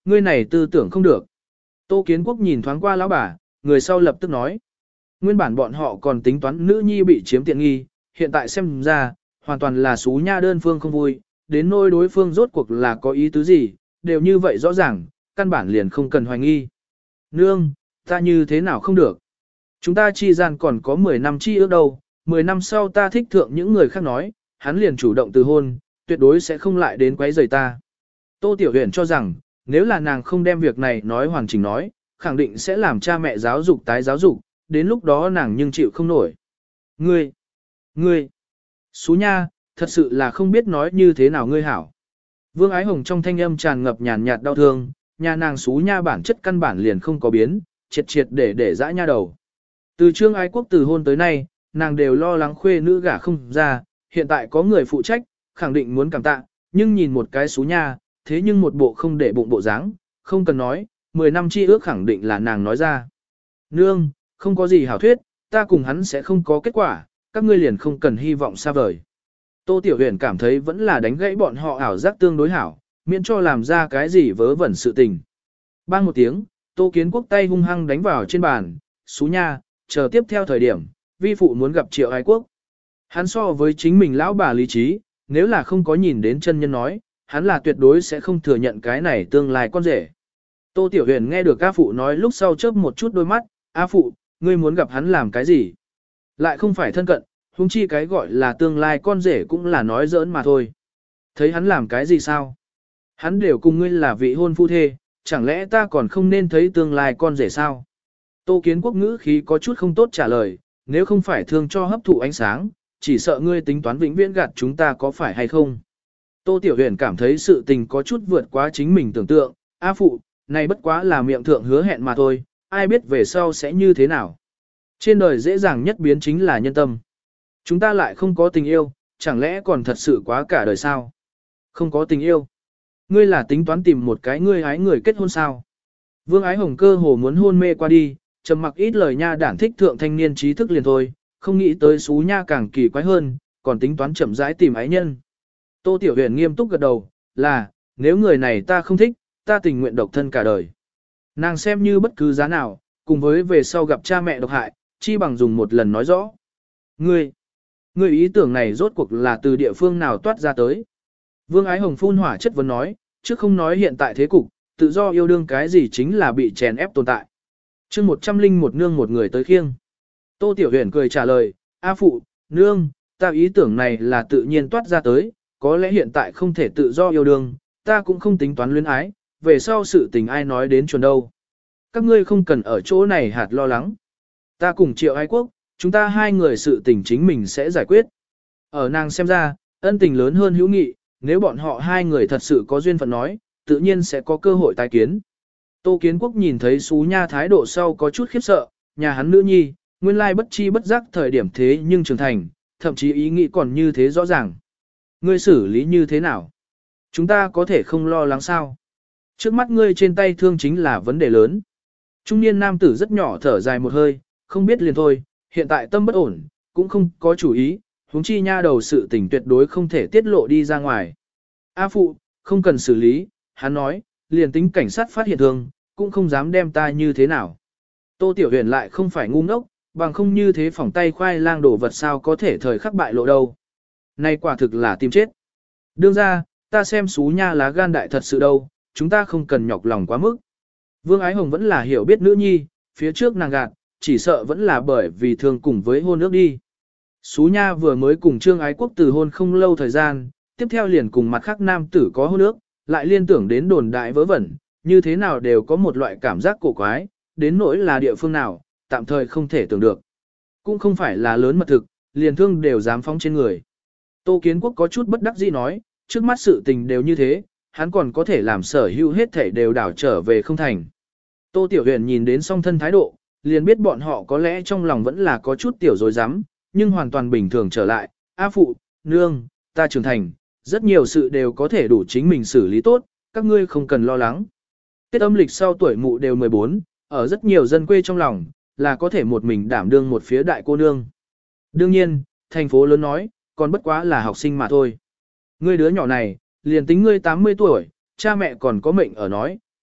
ngươi này tư tưởng không được. Tô Kiến Quốc nhìn thoáng qua lão bà, người sau lập tức nói. Nguyên bản bọn họ còn tính toán nữ nhi bị chiếm tiện nghi, hiện tại xem ra, hoàn toàn là xú nha đơn phương không vui, đến nỗi đối phương rốt cuộc là có ý tứ gì, đều như vậy rõ ràng, căn bản liền không cần hoài nghi. Nương, ta như thế nào không được? Chúng ta chi gian còn có mười năm chi ước đâu, mười năm sau ta thích thượng những người khác nói, hắn liền chủ động từ hôn, tuyệt đối sẽ không lại đến quấy rầy ta. Tô Tiểu Huyền cho rằng, nếu là nàng không đem việc này nói hoàn chỉnh nói, khẳng định sẽ làm cha mẹ giáo dục tái giáo dục, đến lúc đó nàng nhưng chịu không nổi. Ngươi, ngươi, Xú nha, thật sự là không biết nói như thế nào ngươi hảo. Vương Ái Hồng trong thanh âm tràn ngập nhàn nhạt đau thương, nhà nàng Xú nha bản chất căn bản liền không có biến, triệt triệt để để dã nha đầu. Từ Trương Ái Quốc từ hôn tới nay, nàng đều lo lắng khuê nữ gả không ra, hiện tại có người phụ trách, khẳng định muốn cảm tạ, nhưng nhìn một cái Xú nha, thế nhưng một bộ không để bụng bộ dáng, không cần nói, mười năm chi ước khẳng định là nàng nói ra. Nương, không có gì hảo thuyết, ta cùng hắn sẽ không có kết quả, các ngươi liền không cần hy vọng xa vời. Tô Tiểu Huyền cảm thấy vẫn là đánh gãy bọn họ ảo giác tương đối hảo, miễn cho làm ra cái gì vớ vẩn sự tình. Bang một tiếng, Tô Kiến Quốc tay hung hăng đánh vào trên bàn, Xú nha, chờ tiếp theo thời điểm, vi phụ muốn gặp Triệu Ái Quốc. Hắn so với chính mình lão bà lý trí, nếu là không có nhìn đến chân nhân nói, hắn là tuyệt đối sẽ không thừa nhận cái này tương lai con rể. Tô Tiểu Huyền nghe được A Phụ nói lúc sau chớp một chút đôi mắt, A Phụ, ngươi muốn gặp hắn làm cái gì? Lại không phải thân cận, huống chi cái gọi là tương lai con rể cũng là nói giỡn mà thôi. Thấy hắn làm cái gì sao? Hắn đều cùng ngươi là vị hôn phu thê, chẳng lẽ ta còn không nên thấy tương lai con rể sao? Tô Kiến Quốc ngữ khí có chút không tốt trả lời, nếu không phải thương cho hấp thụ ánh sáng, chỉ sợ ngươi tính toán vĩnh viễn gạt chúng ta có phải hay không? Tô Tiểu Huyền cảm thấy sự tình có chút vượt quá chính mình tưởng tượng, A Phụ, này bất quá là miệng thượng hứa hẹn mà thôi, ai biết về sau sẽ như thế nào. Trên đời dễ dàng nhất biến chính là nhân tâm. Chúng ta lại không có tình yêu, chẳng lẽ còn thật sự quá cả đời sao? Không có tình yêu. Ngươi là tính toán tìm một cái ngươi hái người kết hôn sao? Vương Ái Hồng cơ hồ muốn hôn mê qua đi, trầm mặc ít lời nha đản thích thượng thanh niên trí thức liền thôi, không nghĩ tới Xú nha càng kỳ quái hơn, còn tính toán chậm rãi tìm ái nhân. Tô Tiểu Huyền nghiêm túc gật đầu, là, nếu người này ta không thích, ta tình nguyện độc thân cả đời. Nàng xem như bất cứ giá nào, cùng với về sau gặp cha mẹ độc hại, chi bằng dùng một lần nói rõ. Ngươi, ngươi ý tưởng này rốt cuộc là từ địa phương nào toát ra tới. Vương Ái Hồng phun hỏa chất vấn nói, chứ không nói hiện tại thế cục, tự do yêu đương cái gì chính là bị chèn ép tồn tại. chương một trăm linh một nương một người tới khiêng. Tô Tiểu Huyền cười trả lời, A Phụ, nương, ta ý tưởng này là tự nhiên toát ra tới, có lẽ hiện tại không thể tự do yêu đương, ta cũng không tính toán luyến ái, về sau sự tình ai nói đến chuẩn đâu. Các ngươi không cần ở chỗ này hạt lo lắng. Ta cùng Triệu Ái Quốc, chúng ta hai người sự tình chính mình sẽ giải quyết. Ở nàng xem ra, ân tình lớn hơn hữu nghị, nếu bọn họ hai người thật sự có duyên phận nói, tự nhiên sẽ có cơ hội tái kiến. Tô Kiến Quốc nhìn thấy Xú nha thái độ sau có chút khiếp sợ, nhà hắn nữ nhi, nguyên lai bất chi bất giác thời điểm thế nhưng trưởng thành, thậm chí ý nghĩ còn như thế rõ ràng. Ngươi xử lý như thế nào? Chúng ta có thể không lo lắng sao? Trước mắt ngươi trên tay thương chính là vấn đề lớn. Trung niên nam tử rất nhỏ thở dài một hơi, không biết liền thôi, hiện tại tâm bất ổn, cũng không có chủ ý, huống chi nha đầu sự tình tuyệt đối không thể tiết lộ đi ra ngoài. A Phụ, không cần xử lý, hắn nói, liền tính cảnh sát phát hiện thương, cũng không dám đem ta như thế nào. Tô Tiểu Huyền lại không phải ngu ngốc, bằng không như thế phỏng tay khoai lang đổ vật sao có thể thời khắc bại lộ đâu. Này quả thực là tìm chết. Đương ra, ta xem Xú nha lá gan đại thật sự đâu, chúng ta không cần nhọc lòng quá mức. Vương Ái Hồng vẫn là hiểu biết nữ nhi, phía trước nàng gạt, chỉ sợ vẫn là bởi vì thường cùng với hôn ước đi. Xú nha vừa mới cùng Trương Ái Quốc từ hôn không lâu thời gian, tiếp theo liền cùng mặt khác nam tử có hôn ước, lại liên tưởng đến đồn đại vớ vẩn, như thế nào đều có một loại cảm giác cổ quái, đến nỗi là địa phương nào, tạm thời không thể tưởng được. Cũng không phải là lớn mật thực, liền thương đều dám phóng trên người. Tô Kiến Quốc có chút bất đắc dĩ nói, trước mắt sự tình đều như thế, hắn còn có thể làm sở hữu hết thể đều đảo trở về không thành. Tô Tiểu Huyền nhìn đến song thân thái độ, liền biết bọn họ có lẽ trong lòng vẫn là có chút tiểu dối rắm nhưng hoàn toàn bình thường trở lại. A Phụ, nương, ta trưởng thành, rất nhiều sự đều có thể đủ chính mình xử lý tốt, các ngươi không cần lo lắng. Tết âm lịch sau tuổi mụ đều mười bốn, ở rất nhiều dân quê trong lòng, là có thể một mình đảm đương một phía đại cô nương. Đương nhiên, thành phố lớn nói, còn bất quá là học sinh mà thôi. Ngươi đứa nhỏ này, liền tính ngươi tám mươi tuổi, cha mẹ còn có mệnh ở nói,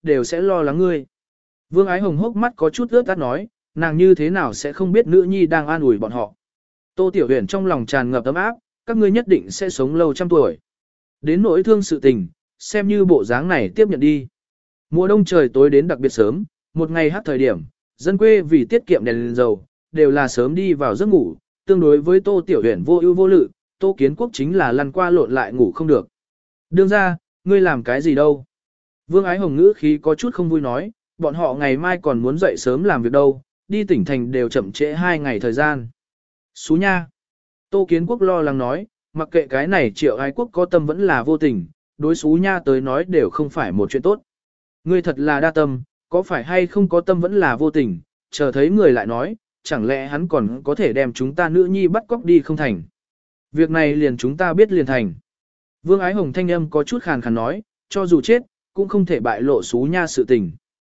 đều sẽ lo lắng ngươi. Vương Ái Hồng hốc mắt có chút ướt át nói, nàng như thế nào sẽ không biết nữ nhi đang an ủi bọn họ. Tô Tiểu Huyền trong lòng tràn ngập ấm áp, các ngươi nhất định sẽ sống lâu trăm tuổi. Đến nỗi thương sự tình, xem như bộ dáng này tiếp nhận đi. Mùa đông trời tối đến đặc biệt sớm, một ngày hát thời điểm, dân quê vì tiết kiệm đèn lên dầu, đều là sớm đi vào giấc ngủ, tương đối với Tô Tiểu Huyền vô ưu vô lự, Tô Kiến Quốc chính là lăn qua lộn lại ngủ không được. Đương ra, ngươi làm cái gì đâu? Vương Ái Hồng ngữ khí có chút không vui nói, bọn họ ngày mai còn muốn dậy sớm làm việc đâu, đi tỉnh thành đều chậm trễ hai ngày thời gian. Xú nha. Tô Kiến Quốc lo lắng nói, mặc kệ cái này Triệu Ái Quốc có tâm vẫn là vô tình, đối xú nha tới nói đều không phải một chuyện tốt. Ngươi thật là đa tâm, có phải hay không có tâm vẫn là vô tình, chờ thấy người lại nói, chẳng lẽ hắn còn có thể đem chúng ta nữ nhi bắt cóc đi không thành. Việc này liền chúng ta biết liền thành. Vương Ái Hồng thanh âm có chút khàn khàn nói, cho dù chết, cũng không thể bại lộ xú nha sự tình.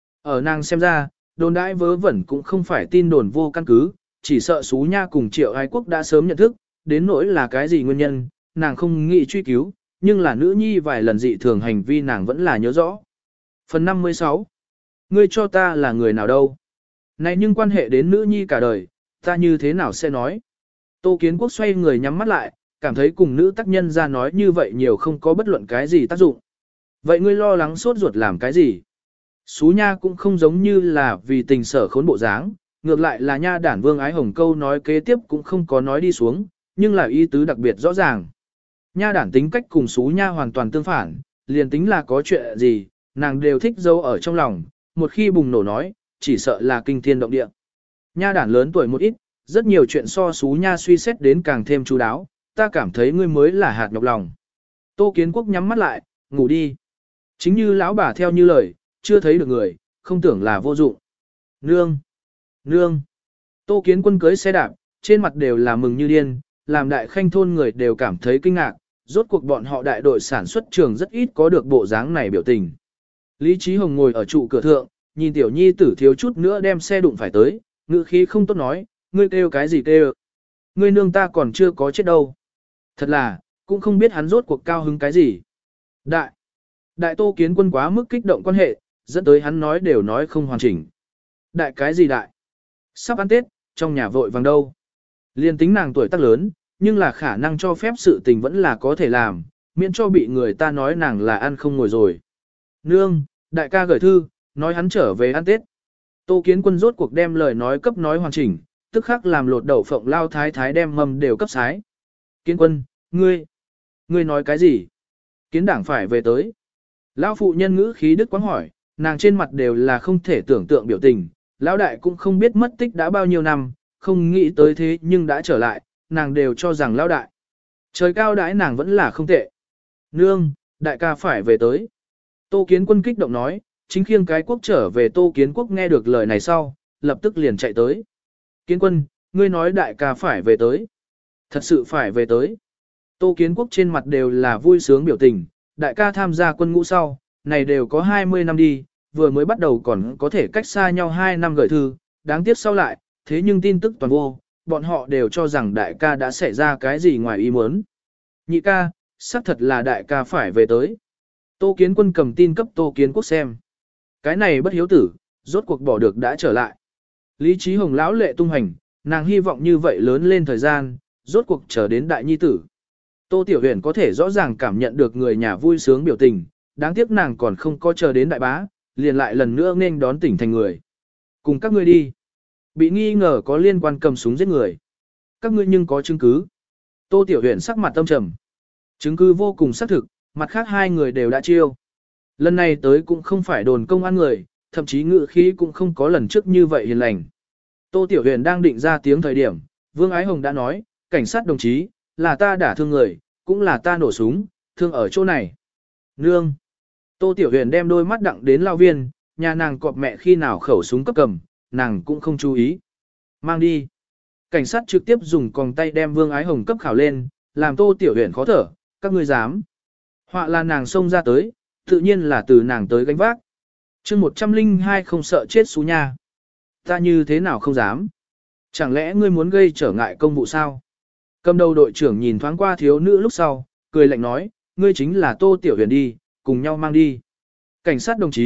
Ở nàng xem ra, đồn đãi vớ vẩn cũng không phải tin đồn vô căn cứ, chỉ sợ xú nha cùng Triệu Ái Quốc đã sớm nhận thức, đến nỗi là cái gì nguyên nhân, nàng không nghĩ truy cứu, nhưng là nữ nhi vài lần dị thường hành vi nàng vẫn là nhớ rõ. Phần năm mươi sáu. Ngươi cho ta là người nào đâu? Này nhưng quan hệ đến nữ nhi cả đời, ta như thế nào sẽ nói? Tô Kiến Quốc xoay người nhắm mắt lại, cảm thấy cùng nữ tác nhân ra nói như vậy nhiều không có bất luận cái gì tác dụng. Vậy ngươi lo lắng sốt ruột làm cái gì? Xú nha cũng không giống như là vì tình sở khốn bộ dáng, ngược lại là nha đản Vương Ái Hồng câu nói kế tiếp cũng không có nói đi xuống, nhưng là ý tứ đặc biệt rõ ràng. Nha đản tính cách cùng xú nha hoàn toàn tương phản, liền tính là có chuyện gì, nàng đều thích giấu ở trong lòng, một khi bùng nổ nói, chỉ sợ là kinh thiên động địa. Nha đản lớn tuổi một ít, rất nhiều chuyện so xú nha suy xét đến càng thêm chú đáo, ta cảm thấy ngươi mới là hạt nhọc lòng. Tô Kiến Quốc nhắm mắt lại, ngủ đi. Chính như lão bà theo như lời, chưa thấy được người, không tưởng là vô dụng. Nương! Nương! Tô Kiến Quân cưới xe đạp, trên mặt đều là mừng như điên, làm đại khanh thôn người đều cảm thấy kinh ngạc, rốt cuộc bọn họ đại đội sản xuất trường rất ít có được bộ dáng này biểu tình. Lý Trí Hồng ngồi ở trụ cửa thượng, nhìn tiểu nhi tử thiếu chút nữa đem xe đụng phải tới, ngữ khí không tốt nói, ngươi kêu cái gì kêu. Ngươi nương ta còn chưa có chết đâu. Thật là, cũng không biết hắn rốt cuộc cao hứng cái gì. Đại! Đại Tô Kiến Quân quá mức kích động quan hệ, dẫn tới hắn nói đều nói không hoàn chỉnh. Đại cái gì đại? Sắp ăn Tết, trong nhà vội vàng đâu. Liên tính nàng tuổi tác lớn, nhưng là khả năng cho phép sự tình vẫn là có thể làm, miễn cho bị người ta nói nàng là ăn không ngồi rồi. Nương, đại ca gửi thư, nói hắn trở về ăn Tết. Tô Kiến Quân rốt cuộc đem lời nói cấp nói hoàn chỉnh, tức khắc làm lột đậu phộng lao thái thái đem mầm đều cấp sái. Kiến Quân, ngươi, ngươi nói cái gì? Kiến đảng phải về tới. Lão phụ nhân ngữ khí đức quáng hỏi, nàng trên mặt đều là không thể tưởng tượng biểu tình, lão đại cũng không biết mất tích đã bao nhiêu năm, không nghĩ tới thế nhưng đã trở lại, nàng đều cho rằng lão đại. Trời cao đãi nàng vẫn là không tệ. Nương, đại ca phải về tới. Tô Kiến Quân kích động nói, chính khiêng cái quốc trở về Tô Kiến Quốc nghe được lời này sau, lập tức liền chạy tới. Kiến Quân, ngươi nói đại ca phải về tới. Thật sự phải về tới. Tô Kiến Quốc trên mặt đều là vui sướng biểu tình, đại ca tham gia quân ngũ sau, này đều có hai mươi năm đi, vừa mới bắt đầu còn có thể cách xa nhau hai năm gửi thư, đáng tiếc sau lại, thế nhưng tin tức toàn vô, bọn họ đều cho rằng đại ca đã xảy ra cái gì ngoài ý muốn. Nhị ca, xác thật là đại ca phải về tới. Tô Kiến Quân cầm tin cấp Tô Kiến Quốc xem. Cái này bất hiếu tử, rốt cuộc bỏ được đã trở lại. Lý Trí Hồng lão lệ tung hành, nàng hy vọng như vậy lớn lên thời gian, rốt cuộc trở đến đại nhi tử. Tô Tiểu Huyền có thể rõ ràng cảm nhận được người nhà vui sướng biểu tình, đáng tiếc nàng còn không có chờ đến đại bá, liền lại lần nữa nên đón tỉnh thành người. Cùng các ngươi đi. Bị nghi ngờ có liên quan cầm súng giết người. Các ngươi nhưng có chứng cứ. Tô Tiểu Huyền sắc mặt tâm trầm. Chứng cứ vô cùng xác thực, mặt khác hai người đều đã chiêu. Lần này tới cũng không phải đồn công an người, thậm chí ngự khí cũng không có lần trước như vậy hiền lành. Tô Tiểu Huyền đang định ra tiếng thời điểm, Vương Ái Hồng đã nói, cảnh sát đồng chí, là ta đả thương người, cũng là ta nổ súng, thương ở chỗ này. Nương. Tô Tiểu Huyền đem đôi mắt đặng đến lao viên, nhà nàng cọp mẹ khi nào khẩu súng cấp cầm, nàng cũng không chú ý. Mang đi. Cảnh sát trực tiếp dùng còng tay đem Vương Ái Hồng cấp khảo lên, làm Tô Tiểu Huyền khó thở, các ngươi dám. Họa là nàng xông ra tới, tự nhiên là từ nàng tới gánh vác. chương một trăm linh hai không sợ chết xú nha. Ta như thế nào không dám? Chẳng lẽ ngươi muốn gây trở ngại công vụ sao? Cầm đầu đội trưởng nhìn thoáng qua thiếu nữ lúc sau, cười lạnh nói, ngươi chính là Tô Tiểu Huyền đi, cùng nhau mang đi. Cảnh sát đồng chí,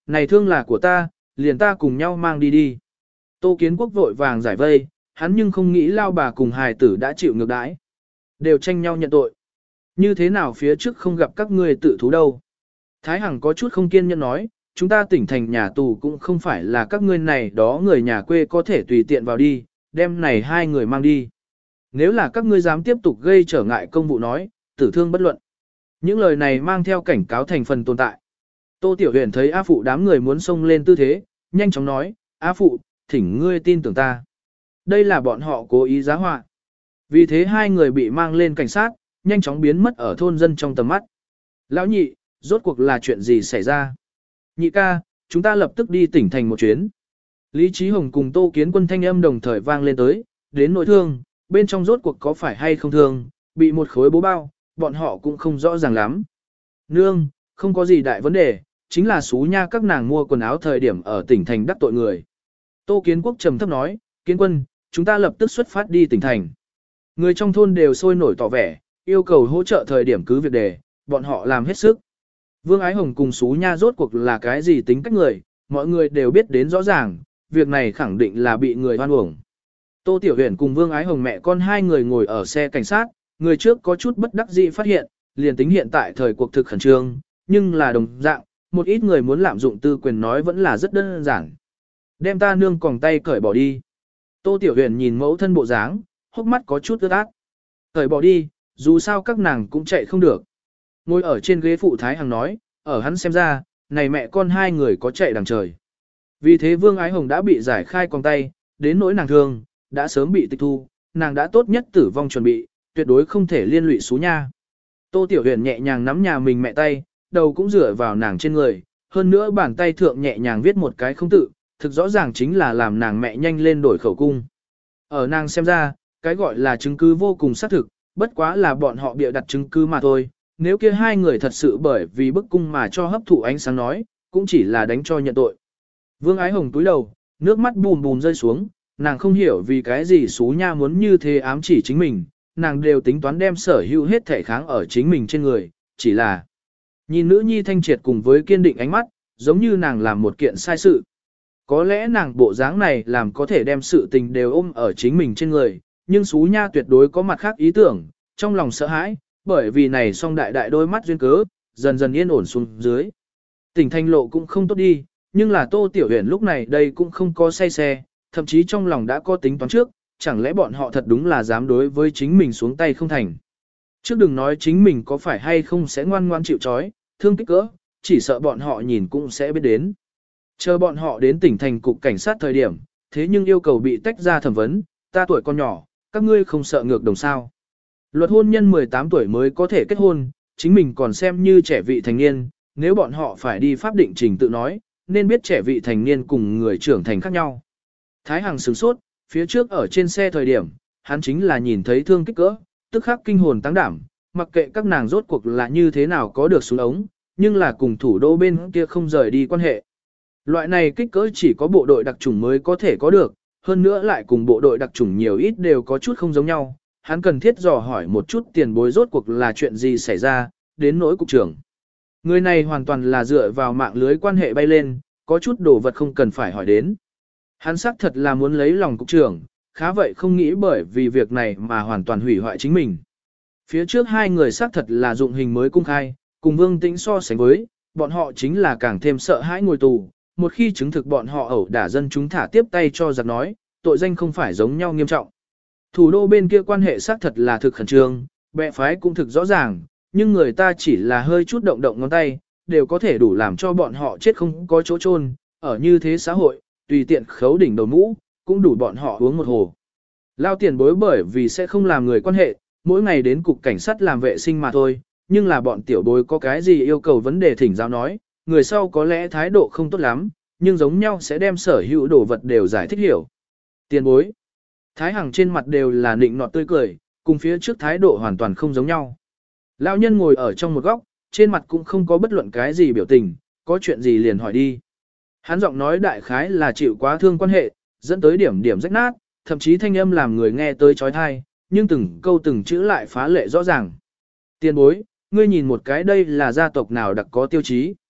này thương là của ta, liền ta cùng nhau mang đi đi. Tô Kiến Quốc vội vàng giải vây, hắn nhưng không nghĩ lao bà cùng hài tử đã chịu ngược đãi. Đều tranh nhau nhận tội. Như thế nào phía trước không gặp các ngươi tự thú đâu. Thái Hằng có chút không kiên nhẫn nói, chúng ta tỉnh thành nhà tù cũng không phải là các ngươi này đó người nhà quê có thể tùy tiện vào đi, đem này hai người mang đi. Nếu là các ngươi dám tiếp tục gây trở ngại công vụ nói, tử thương bất luận. Những lời này mang theo cảnh cáo thành phần tồn tại. Tô Tiểu Huyền thấy A Phụ đám người muốn xông lên tư thế, nhanh chóng nói, A Phụ, thỉnh ngươi tin tưởng ta. Đây là bọn họ cố ý giá họa. Vì thế hai người bị mang lên cảnh sát, nhanh chóng biến mất ở thôn dân trong tầm mắt. Lão nhị, rốt cuộc là chuyện gì xảy ra? Nhị ca, chúng ta lập tức đi tỉnh thành một chuyến. Lý Chí Hồng cùng Tô Kiến Quân thanh âm đồng thời vang lên tới, đến nỗi thương, bên trong rốt cuộc có phải hay không thương, bị một khối bố bao, bọn họ cũng không rõ ràng lắm. Nương, không có gì đại vấn đề, chính là xú nha các nàng mua quần áo thời điểm ở tỉnh thành đắc tội người. Tô Kiến Quốc trầm thấp nói, Kiến Quân, chúng ta lập tức xuất phát đi tỉnh thành. Người trong thôn đều sôi nổi tỏ vẻ, yêu cầu hỗ trợ thời điểm cứ việc đề, bọn họ làm hết sức. Vương Ái Hồng cùng xú nha rốt cuộc là cái gì tính cách người, mọi người đều biết đến rõ ràng, việc này khẳng định là bị người hoan uổng. Tô Tiểu Huyền cùng Vương Ái Hồng mẹ con hai người ngồi ở xe cảnh sát, người trước có chút bất đắc dĩ phát hiện, liền tính hiện tại thời cuộc thực khẩn trương, nhưng là đồng dạng, một ít người muốn lạm dụng tư quyền nói vẫn là rất đơn giản. Đem ta nương còng tay cởi bỏ đi. Tô Tiểu Huyền nhìn mẫu thân bộ dáng, hốc mắt có chút ướt át. Cởi bỏ đi, dù sao các nàng cũng chạy không được. Ngồi ở trên ghế phụ Thái Hằng nói, ở hắn xem ra, này mẹ con hai người có chạy đằng trời. Vì thế Vương Ái Hồng đã bị giải khai còng tay, đến nỗi nàng thương, đã sớm bị tịch thu, nàng đã tốt nhất tử vong chuẩn bị, tuyệt đối không thể liên lụy xú nha. Tô Tiểu Huyền nhẹ nhàng nắm nhà mình mẹ tay, đầu cũng dựa vào nàng trên người, hơn nữa bàn tay thượng nhẹ nhàng viết một cái không tự, thực rõ ràng chính là làm nàng mẹ nhanh lên đổi khẩu cung. Ở nàng xem ra, cái gọi là chứng cứ vô cùng xác thực, bất quá là bọn họ bịa đặt chứng cứ mà thôi, nếu kia hai người thật sự bởi vì bức cung mà cho hấp thụ ánh sáng nói, cũng chỉ là đánh cho nhận tội. Vương Ái Hồng túi đầu, nước mắt bùm bùm rơi xuống, nàng không hiểu vì cái gì xú nha muốn như thế ám chỉ chính mình, nàng đều tính toán đem sở hữu hết thể kháng ở chính mình trên người, chỉ là nhìn nữ nhi thanh triệt cùng với kiên định ánh mắt, giống như nàng làm một kiện sai sự. Có lẽ nàng bộ dáng này làm có thể đem sự tình đều ôm ở chính mình trên người, nhưng xú nha tuyệt đối có mặt khác ý tưởng, trong lòng sợ hãi, bởi vì này song đại đại đôi mắt duyên cớ, dần dần yên ổn xuống dưới. Tỉnh thanh lộ cũng không tốt đi, nhưng là Tô Tiểu Huyền lúc này đây cũng không có say xe, thậm chí trong lòng đã có tính toán trước, chẳng lẽ bọn họ thật đúng là dám đối với chính mình xuống tay không thành. Trước đừng nói chính mình có phải hay không sẽ ngoan ngoan chịu trói, thương kích cỡ, chỉ sợ bọn họ nhìn cũng sẽ biết đến. Chờ bọn họ đến tỉnh thành cục cảnh sát thời điểm, thế nhưng yêu cầu bị tách ra thẩm vấn, ta tuổi còn nhỏ, các ngươi không sợ ngược đồng sao. Luật hôn nhân mười tám tuổi mới có thể kết hôn, chính mình còn xem như trẻ vị thành niên, nếu bọn họ phải đi pháp định trình tự nói, nên biết trẻ vị thành niên cùng người trưởng thành khác nhau. Thái Hằng sửng sốt, phía trước ở trên xe thời điểm, hắn chính là nhìn thấy thương kích cỡ, tức khắc kinh hồn tăng đảm, mặc kệ các nàng rốt cuộc là như thế nào có được xuống ống, nhưng là cùng thủ đô bên kia không rời đi quan hệ. Loại này kích cỡ chỉ có bộ đội đặc chủng mới có thể có được, hơn nữa lại cùng bộ đội đặc chủng nhiều ít đều có chút không giống nhau, hắn cần thiết dò hỏi một chút tiền bối rốt cuộc là chuyện gì xảy ra, đến nỗi cục trưởng. Người này hoàn toàn là dựa vào mạng lưới quan hệ bay lên, có chút đồ vật không cần phải hỏi đến. Hắn xác thật là muốn lấy lòng cục trưởng, khá vậy không nghĩ bởi vì việc này mà hoàn toàn hủy hoại chính mình. Phía trước hai người xác thật là dụng hình mới cung khai, cùng Vương Tĩnh so sánh với, bọn họ chính là càng thêm sợ hãi ngồi tù, một khi chứng thực bọn họ ẩu đả dân chúng thả tiếp tay cho giặc nói, tội danh không phải giống nhau nghiêm trọng. Thủ đô bên kia quan hệ xác thật là thực khẩn trương, bè phái cũng thực rõ ràng, nhưng người ta chỉ là hơi chút động động ngón tay, đều có thể đủ làm cho bọn họ chết không có chỗ chôn. Ở như thế xã hội, tùy tiện khấu đỉnh đầu mũ, cũng đủ bọn họ uống một hồ. Lao tiền bối bởi vì sẽ không làm người quan hệ, mỗi ngày đến cục cảnh sát làm vệ sinh mà thôi, nhưng là bọn tiểu bối có cái gì yêu cầu vấn đề thỉnh giáo nói, người sau có lẽ thái độ không tốt lắm, nhưng giống nhau sẽ đem sở hữu đồ vật đều giải thích hiểu. Tiền bối. Thái Hằng trên mặt đều là nịnh nọt tươi cười, cùng phía trước thái độ hoàn toàn không giống nhau. Lão nhân ngồi ở trong một góc, trên mặt cũng không có bất luận cái gì biểu tình, có chuyện gì liền hỏi đi. Hắn giọng nói đại khái là chịu quá thương quan hệ, dẫn tới điểm điểm rách nát, thậm chí thanh âm làm người nghe tới chói tai, nhưng từng câu từng chữ lại phá lệ rõ ràng. Tiền bối, ngươi nhìn một cái đây là gia tộc nào đặc có tiêu chí.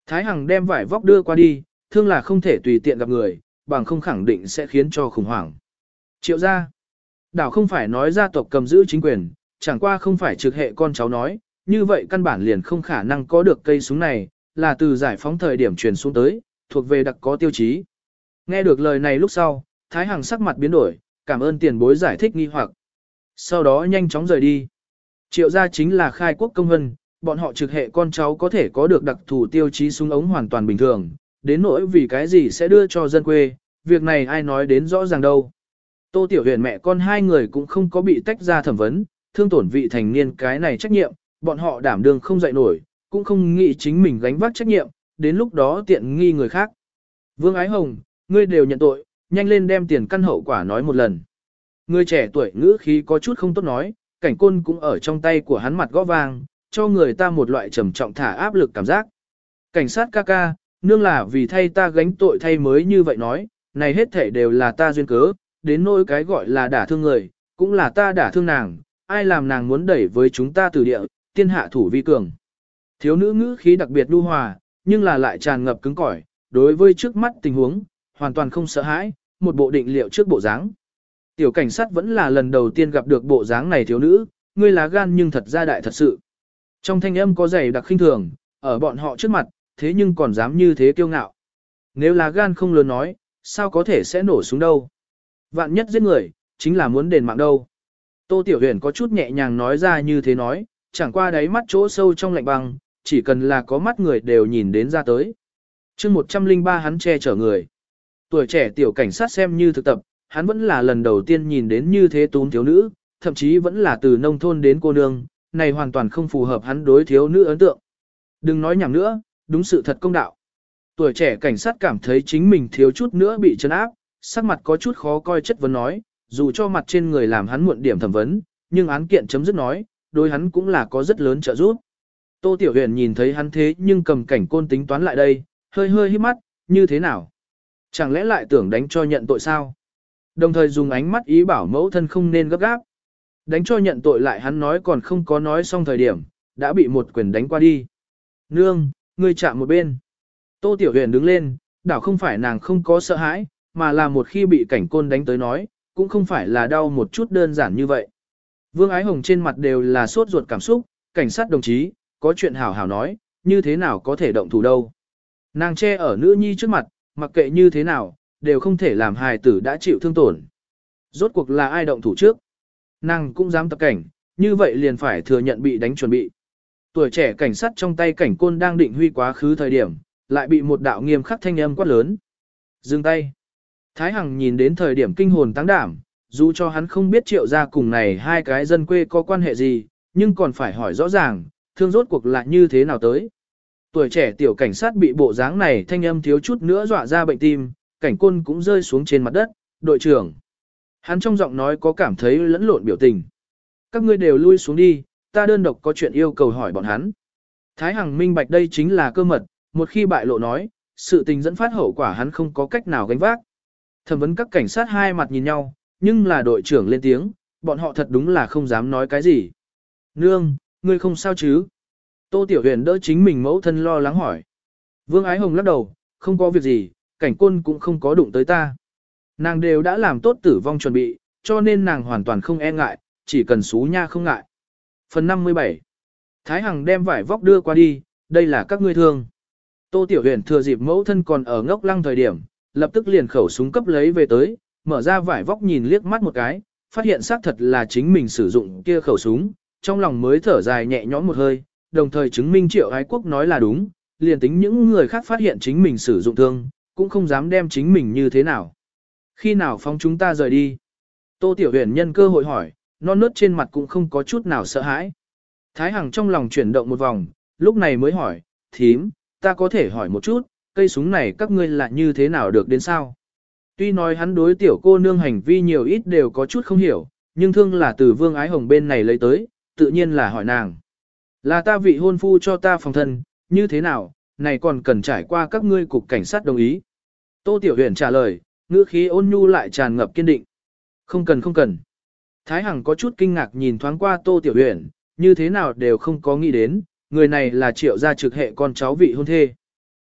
Thái Hằng đem vải vóc đưa qua đi, thương là không thể tùy tiện gặp người, bằng không khẳng định sẽ khiến cho khủng hoảng. Triệu gia, đảo không phải nói gia tộc cầm giữ chính quyền, chẳng qua không phải trực hệ con cháu nói, như vậy căn bản liền không khả năng có được cây súng này, là từ giải phóng thời điểm truyền xuống tới, thuộc về đặc có tiêu chí. Nghe được lời này lúc sau, Thái Hằng sắc mặt biến đổi, cảm ơn tiền bối giải thích nghi hoặc. Sau đó nhanh chóng rời đi. Triệu gia chính là khai quốc công vân, bọn họ trực hệ con cháu có thể có được đặc thù tiêu chí súng ống hoàn toàn bình thường, đến nỗi vì cái gì sẽ đưa cho dân quê, việc này ai nói đến rõ ràng đâu. Tô Tiểu Huyền mẹ con hai người cũng không có bị tách ra thẩm vấn, thương tổn vị thành niên cái này trách nhiệm, bọn họ đảm đương không dậy nổi, cũng không nghĩ chính mình gánh vác trách nhiệm, đến lúc đó tiện nghi người khác. Vương Ái Hồng, ngươi đều nhận tội, nhanh lên đem tiền căn hậu quả nói một lần. Người trẻ tuổi ngữ khí có chút không tốt nói, cảnh côn cũng ở trong tay của hắn mặt gõ vang, cho người ta một loại trầm trọng thả áp lực cảm giác. Cảnh sát ca ca, nương là vì thay ta gánh tội thay mới như vậy nói, này hết thể đều là ta duyên cớ, đến nỗi cái gọi là đả thương người, cũng là ta đả thương nàng, ai làm nàng muốn đẩy với chúng ta từ địa, tiên hạ thủ vi cường. Thiếu nữ ngữ khí đặc biệt nhu hòa, nhưng là lại tràn ngập cứng cỏi, đối với trước mắt tình huống, hoàn toàn không sợ hãi, một bộ định liệu trước bộ dáng. Tiểu cảnh sát vẫn là lần đầu tiên gặp được bộ dáng này thiếu nữ, ngươi lá gan nhưng thật ra đại thật sự. Trong thanh âm có dày đặc khinh thường, ở bọn họ trước mặt, thế nhưng còn dám như thế kiêu ngạo. Nếu lá gan không lớn nói, sao có thể sẽ nổ súng đâu. Vạn nhất giết người, chính là muốn đền mạng đâu. Tô Tiểu Huyền có chút nhẹ nhàng nói ra như thế nói, chẳng qua đáy mắt chỗ sâu trong lạnh băng, chỉ cần là có mắt người đều nhìn đến ra tới. chương một trăm lẻ ba hắn che chở người. Tuổi trẻ tiểu cảnh sát xem như thực tập, hắn vẫn là lần đầu tiên nhìn đến như thế tún thiếu nữ, thậm chí vẫn là từ nông thôn đến cô nương, này hoàn toàn không phù hợp hắn đối thiếu nữ ấn tượng. Đừng nói nhảm nữa, đúng sự thật công đạo. Tuổi trẻ cảnh sát cảm thấy chính mình thiếu chút nữa bị trấn áp, sắc mặt có chút khó coi chất vấn nói, dù cho mặt trên người làm hắn muộn điểm thẩm vấn, nhưng án kiện chấm dứt nói, đối hắn cũng là có rất lớn trợ giúp. Tô Tiểu Huyền nhìn thấy hắn thế nhưng cầm cảnh côn tính toán lại đây, hơi hơi hít mắt, như thế nào? Chẳng lẽ lại tưởng đánh cho nhận tội sao? Đồng thời dùng ánh mắt ý bảo mẫu thân không nên gấp gáp. Đánh cho nhận tội lại hắn nói còn không có nói xong thời điểm, đã bị một quyền đánh qua đi. Nương, ngươi chạm một bên. Tô Tiểu Huyền đứng lên, đảo không phải nàng không có sợ hãi, mà là một khi bị cảnh côn đánh tới nói, cũng không phải là đau một chút đơn giản như vậy. Vương Ái Hồng trên mặt đều là sốt ruột cảm xúc, cảnh sát đồng chí, có chuyện hảo hảo nói, như thế nào có thể động thủ đâu. Nàng che ở nữ nhi trước mặt, mặc kệ như thế nào, đều không thể làm hài tử đã chịu thương tổn. Rốt cuộc là ai động thủ trước? Nàng cũng dám tập cảnh, như vậy liền phải thừa nhận bị đánh chuẩn bị. Tuổi trẻ cảnh sát trong tay cảnh côn đang định huy quá khứ thời điểm, lại bị một đạo nghiêm khắc thanh âm quát lớn. Dừng tay. Thái Hằng nhìn đến thời điểm kinh hồn táng đảm, dù cho hắn không biết triệu gia cùng này hai cái dân quê có quan hệ gì, nhưng còn phải hỏi rõ ràng, thương rốt cuộc là như thế nào tới. Tuổi trẻ tiểu cảnh sát bị bộ dáng này thanh âm thiếu chút nữa dọa ra bệnh tim, cảnh côn cũng rơi xuống trên mặt đất, đội trưởng. Hắn trong giọng nói có cảm thấy lẫn lộn biểu tình. Các ngươi đều lui xuống đi, ta đơn độc có chuyện yêu cầu hỏi bọn hắn. Thái Hằng minh bạch đây chính là cơ mật, một khi bại lộ nói, sự tình dẫn phát hậu quả hắn không có cách nào gánh vác. Thẩm vấn các cảnh sát hai mặt nhìn nhau, nhưng là đội trưởng lên tiếng, bọn họ thật đúng là không dám nói cái gì. Nương, ngươi không sao chứ? Tô Tiểu Huyền đỡ chính mình mẫu thân lo lắng hỏi. Vương Ái Hồng lắc đầu, không có việc gì, cảnh côn cũng không có đụng tới ta. Nàng đều đã làm tốt tử vong chuẩn bị, cho nên nàng hoàn toàn không e ngại, chỉ cần xú nha không ngại. Phần năm mươi bảy. Thái Hằng đem vải vóc đưa qua đi, đây là các ngươi thương. Tô Tiểu Huyền thừa dịp mẫu thân còn ở ngốc lăng thời điểm, lập tức liền khẩu súng cấp lấy về tới, mở ra vải vóc nhìn liếc mắt một cái, phát hiện xác thật là chính mình sử dụng kia khẩu súng, trong lòng mới thở dài nhẹ nhõm một hơi, đồng thời chứng minh Triệu Ái Quốc nói là đúng, liền tính những người khác phát hiện chính mình sử dụng thương, cũng không dám đem chính mình như thế nào. Khi nào phóng chúng ta rời đi? Tô Tiểu Huyền nhân cơ hội hỏi, non nớt trên mặt cũng không có chút nào sợ hãi. Thái Hằng trong lòng chuyển động một vòng, lúc này mới hỏi, thím, ta có thể hỏi một chút, cây súng này các ngươi là như thế nào được đến sao? Tuy nói hắn đối tiểu cô nương hành vi nhiều ít đều có chút không hiểu, nhưng thương là từ Vương Ái Hồng bên này lấy tới, tự nhiên là hỏi nàng. Là ta vị hôn phu cho ta phòng thân, như thế nào, này còn cần trải qua các ngươi cục cảnh sát đồng ý. Tô Tiểu Huyền trả lời, ngữ khí ôn nhu lại tràn ngập kiên định. Không cần không cần. Thái Hằng có chút kinh ngạc nhìn thoáng qua Tô Tiểu Huyền, như thế nào đều không có nghĩ đến, người này là Triệu gia trực hệ con cháu vị hôn thê.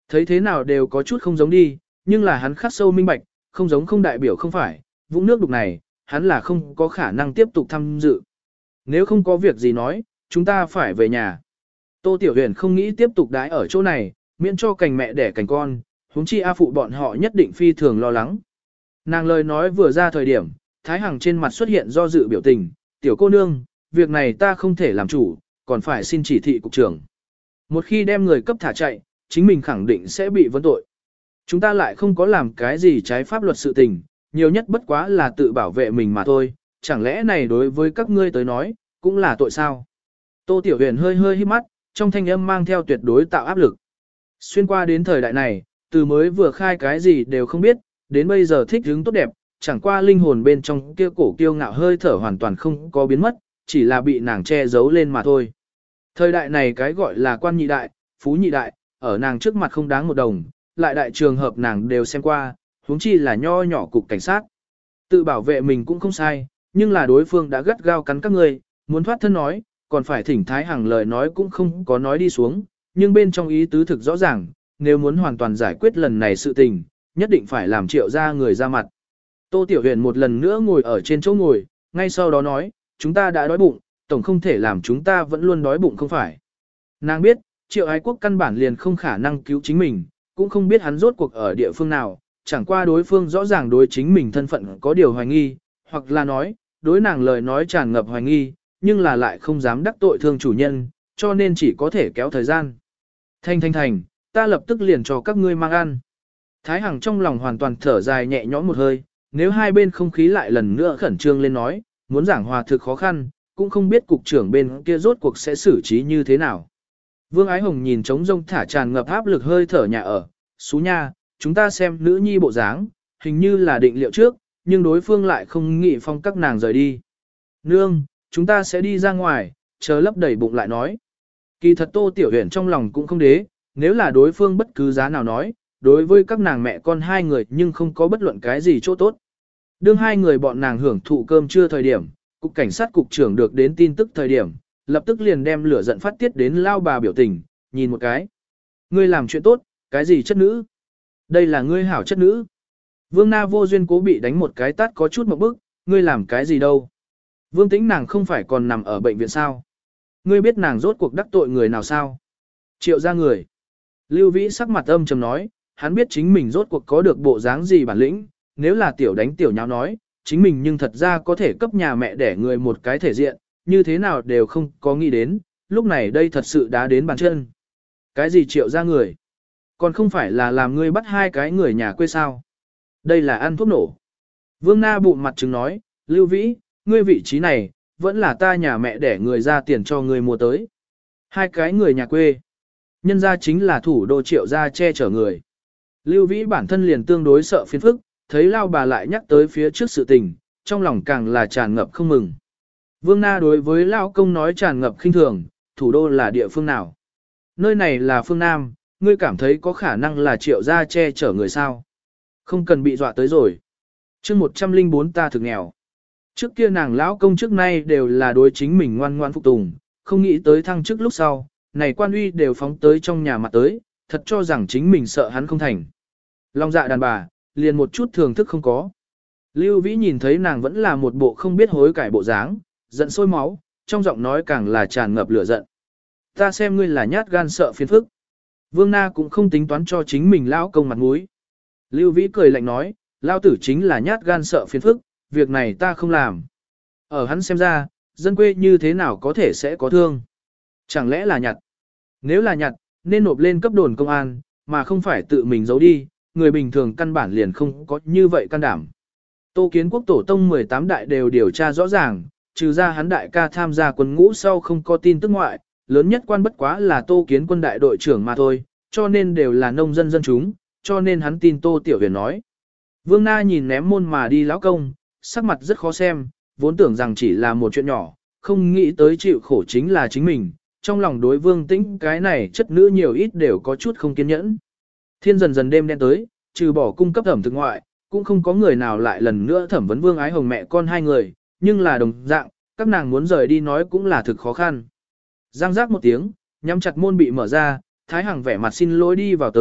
Thấy thế nào đều có chút không giống đi, nhưng là hắn khắc sâu minh bạch, không giống không đại biểu không phải, vũng nước đục này, hắn là không có khả năng tiếp tục tham dự. Nếu không có việc gì nói, chúng ta phải về nhà. Tô Tiểu Huyền không nghĩ tiếp tục đái ở chỗ này, miễn cho cành mẹ đẻ cành con, huống chi A phụ bọn họ nhất định phi thường lo lắng. Nàng lời nói vừa ra thời điểm, Thái Hằng trên mặt xuất hiện do dự biểu tình, tiểu cô nương, việc này ta không thể làm chủ, còn phải xin chỉ thị cục trưởng. Một khi đem người cấp thả chạy, chính mình khẳng định sẽ bị vấn tội. Chúng ta lại không có làm cái gì trái pháp luật sự tình, nhiều nhất bất quá là tự bảo vệ mình mà thôi, chẳng lẽ này đối với các ngươi tới nói, cũng là tội sao? Tô Tiểu Huyền hơi hơi hít mắt, trong thanh âm mang theo tuyệt đối tạo áp lực. Xuyên qua đến thời đại này, từ mới vừa khai cái gì đều không biết, đến bây giờ thích hứng tốt đẹp, chẳng qua linh hồn bên trong kia cổ kiêu ngạo hơi thở hoàn toàn không có biến mất, chỉ là bị nàng che giấu lên mà thôi. Thời đại này cái gọi là quan nhị đại, phú nhị đại, ở nàng trước mặt không đáng một đồng, lại đại trường hợp nàng đều xem qua, huống chi là nho nhỏ cục cảnh sát. Tự bảo vệ mình cũng không sai, nhưng là đối phương đã gắt gao cắn các ngươi, muốn thoát thân nói, còn phải thỉnh Thái Hằng lời nói cũng không có nói đi xuống, nhưng bên trong ý tứ thực rõ ràng, nếu muốn hoàn toàn giải quyết lần này sự tình, nhất định phải làm triệu ra người ra mặt. Tô Tiểu Huyền một lần nữa ngồi ở trên chỗ ngồi, ngay sau đó nói, chúng ta đã đói bụng, tổng không thể làm chúng ta vẫn luôn đói bụng không phải. Nàng biết, triệu ái quốc căn bản liền không khả năng cứu chính mình, cũng không biết hắn rốt cuộc ở địa phương nào, chẳng qua đối phương rõ ràng đối chính mình thân phận có điều hoài nghi, hoặc là nói, đối nàng lời nói tràn ngập hoài nghi, nhưng là lại không dám đắc tội thương chủ nhân, cho nên chỉ có thể kéo thời gian. Thanh thanh thành, ta lập tức liền cho các ngươi mang ăn. Thái Hằng trong lòng hoàn toàn thở dài nhẹ nhõm một hơi, nếu hai bên không khí lại lần nữa khẩn trương lên nói, muốn giảng hòa thực khó khăn, cũng không biết cục trưởng bên kia rốt cuộc sẽ xử trí như thế nào. Vương Ái Hồng nhìn trống rông thả tràn ngập áp lực hơi thở nhà ở, xú nha, chúng ta xem nữ nhi bộ dáng, hình như là định liệu trước, nhưng đối phương lại không nghĩ phong các nàng rời đi. Nương, chúng ta sẽ đi ra ngoài, chờ lấp đầy bụng lại nói. Kỳ thật Tô Tiểu Huyền trong lòng cũng không đế, nếu là đối phương bất cứ giá nào nói, đối với các nàng mẹ con hai người nhưng không có bất luận cái gì chỗ tốt. Đương hai người bọn nàng hưởng thụ cơm trưa thời điểm, cục cảnh sát cục trưởng được đến tin tức thời điểm, lập tức liền đem lửa giận phát tiết đến lao bà biểu tình, nhìn một cái. Ngươi làm chuyện tốt, cái gì chất nữ? Đây là ngươi hảo chất nữ. Vương Na vô duyên cố bị đánh một cái tát có chút một bức, ngươi làm cái gì đâu? Vương Tĩnh nàng không phải còn nằm ở bệnh viện sao? Ngươi biết nàng rốt cuộc đắc tội người nào sao? Triệu ra người. Lưu Vĩ sắc mặt âm trầm nói, hắn biết chính mình rốt cuộc có được bộ dáng gì bản lĩnh, nếu là tiểu đánh tiểu nháo nói, chính mình nhưng thật ra có thể cấp nhà mẹ để người một cái thể diện, như thế nào đều không có nghĩ đến, lúc này đây thật sự đã đến bàn chân. Cái gì triệu ra người? Còn không phải là làm ngươi bắt hai cái người nhà quê sao? Đây là ăn thuốc nổ. Vương Na bụng mặt trứng nói, Lưu Vĩ, ngươi vị trí này, vẫn là ta nhà mẹ để người ra tiền cho ngươi mua tới. Hai cái người nhà quê. Nhân ra chính là thủ đô triệu gia che chở người. Lưu Vĩ bản thân liền tương đối sợ phiền phức, thấy lao bà lại nhắc tới phía trước sự tình, trong lòng càng là tràn ngập không mừng. Vương Na đối với lao công nói tràn ngập khinh thường, thủ đô là địa phương nào? Nơi này là phương Nam, ngươi cảm thấy có khả năng là triệu gia che chở người sao? Không cần bị dọa tới rồi. chương một trăm linh bốn ta thực nghèo. Trước kia nàng lão công trước nay đều là đối chính mình ngoan ngoan phục tùng, không nghĩ tới thăng chức lúc sau, này quan uy đều phóng tới trong nhà mặt tới, thật cho rằng chính mình sợ hắn không thành. Long dạ đàn bà, liền một chút thường thức không có. Lưu Vĩ nhìn thấy nàng vẫn là một bộ không biết hối cải bộ dáng, giận sôi máu, trong giọng nói càng là tràn ngập lửa giận. Ta xem ngươi là nhát gan sợ phiền phức. Vương Na cũng không tính toán cho chính mình lão công mặt mũi. Lưu Vĩ cười lạnh nói, lão tử chính là nhát gan sợ phiền phức, việc này ta không làm. Ở hắn xem ra, dân quê như thế nào có thể sẽ có thương. Chẳng lẽ là nhặt? Nếu là nhặt, nên nộp lên cấp đồn công an, mà không phải tự mình giấu đi, người bình thường căn bản liền không có như vậy can đảm. Tô Kiến Quốc tổ tông mười tám đại đều điều tra rõ ràng, trừ ra hắn đại ca tham gia quân ngũ sau không có tin tức ngoại, lớn nhất quan bất quá là Tô Kiến quân đại đội trưởng mà thôi, cho nên đều là nông dân dân chúng, cho nên hắn tin Tô Tiểu Huyền nói. Vương Na nhìn ném môn mà đi lão công, sắc mặt rất khó xem, vốn tưởng rằng chỉ là một chuyện nhỏ, không nghĩ tới chịu khổ chính là chính mình, trong lòng đối Vương Tĩnh cái này chất nữ nhiều ít đều có chút không kiên nhẫn. Thiên dần dần đêm đen tới, trừ bỏ cung cấp thẩm thực ngoại, cũng không có người nào lại lần nữa thẩm vấn Vương Ái Hồng mẹ con hai người, nhưng là đồng dạng, các nàng muốn rời đi nói cũng là thực khó khăn. Giang giác một tiếng, nhắm chặt môn bị mở ra, Thái Hằng vẻ mặt xin lỗi đi vào tới,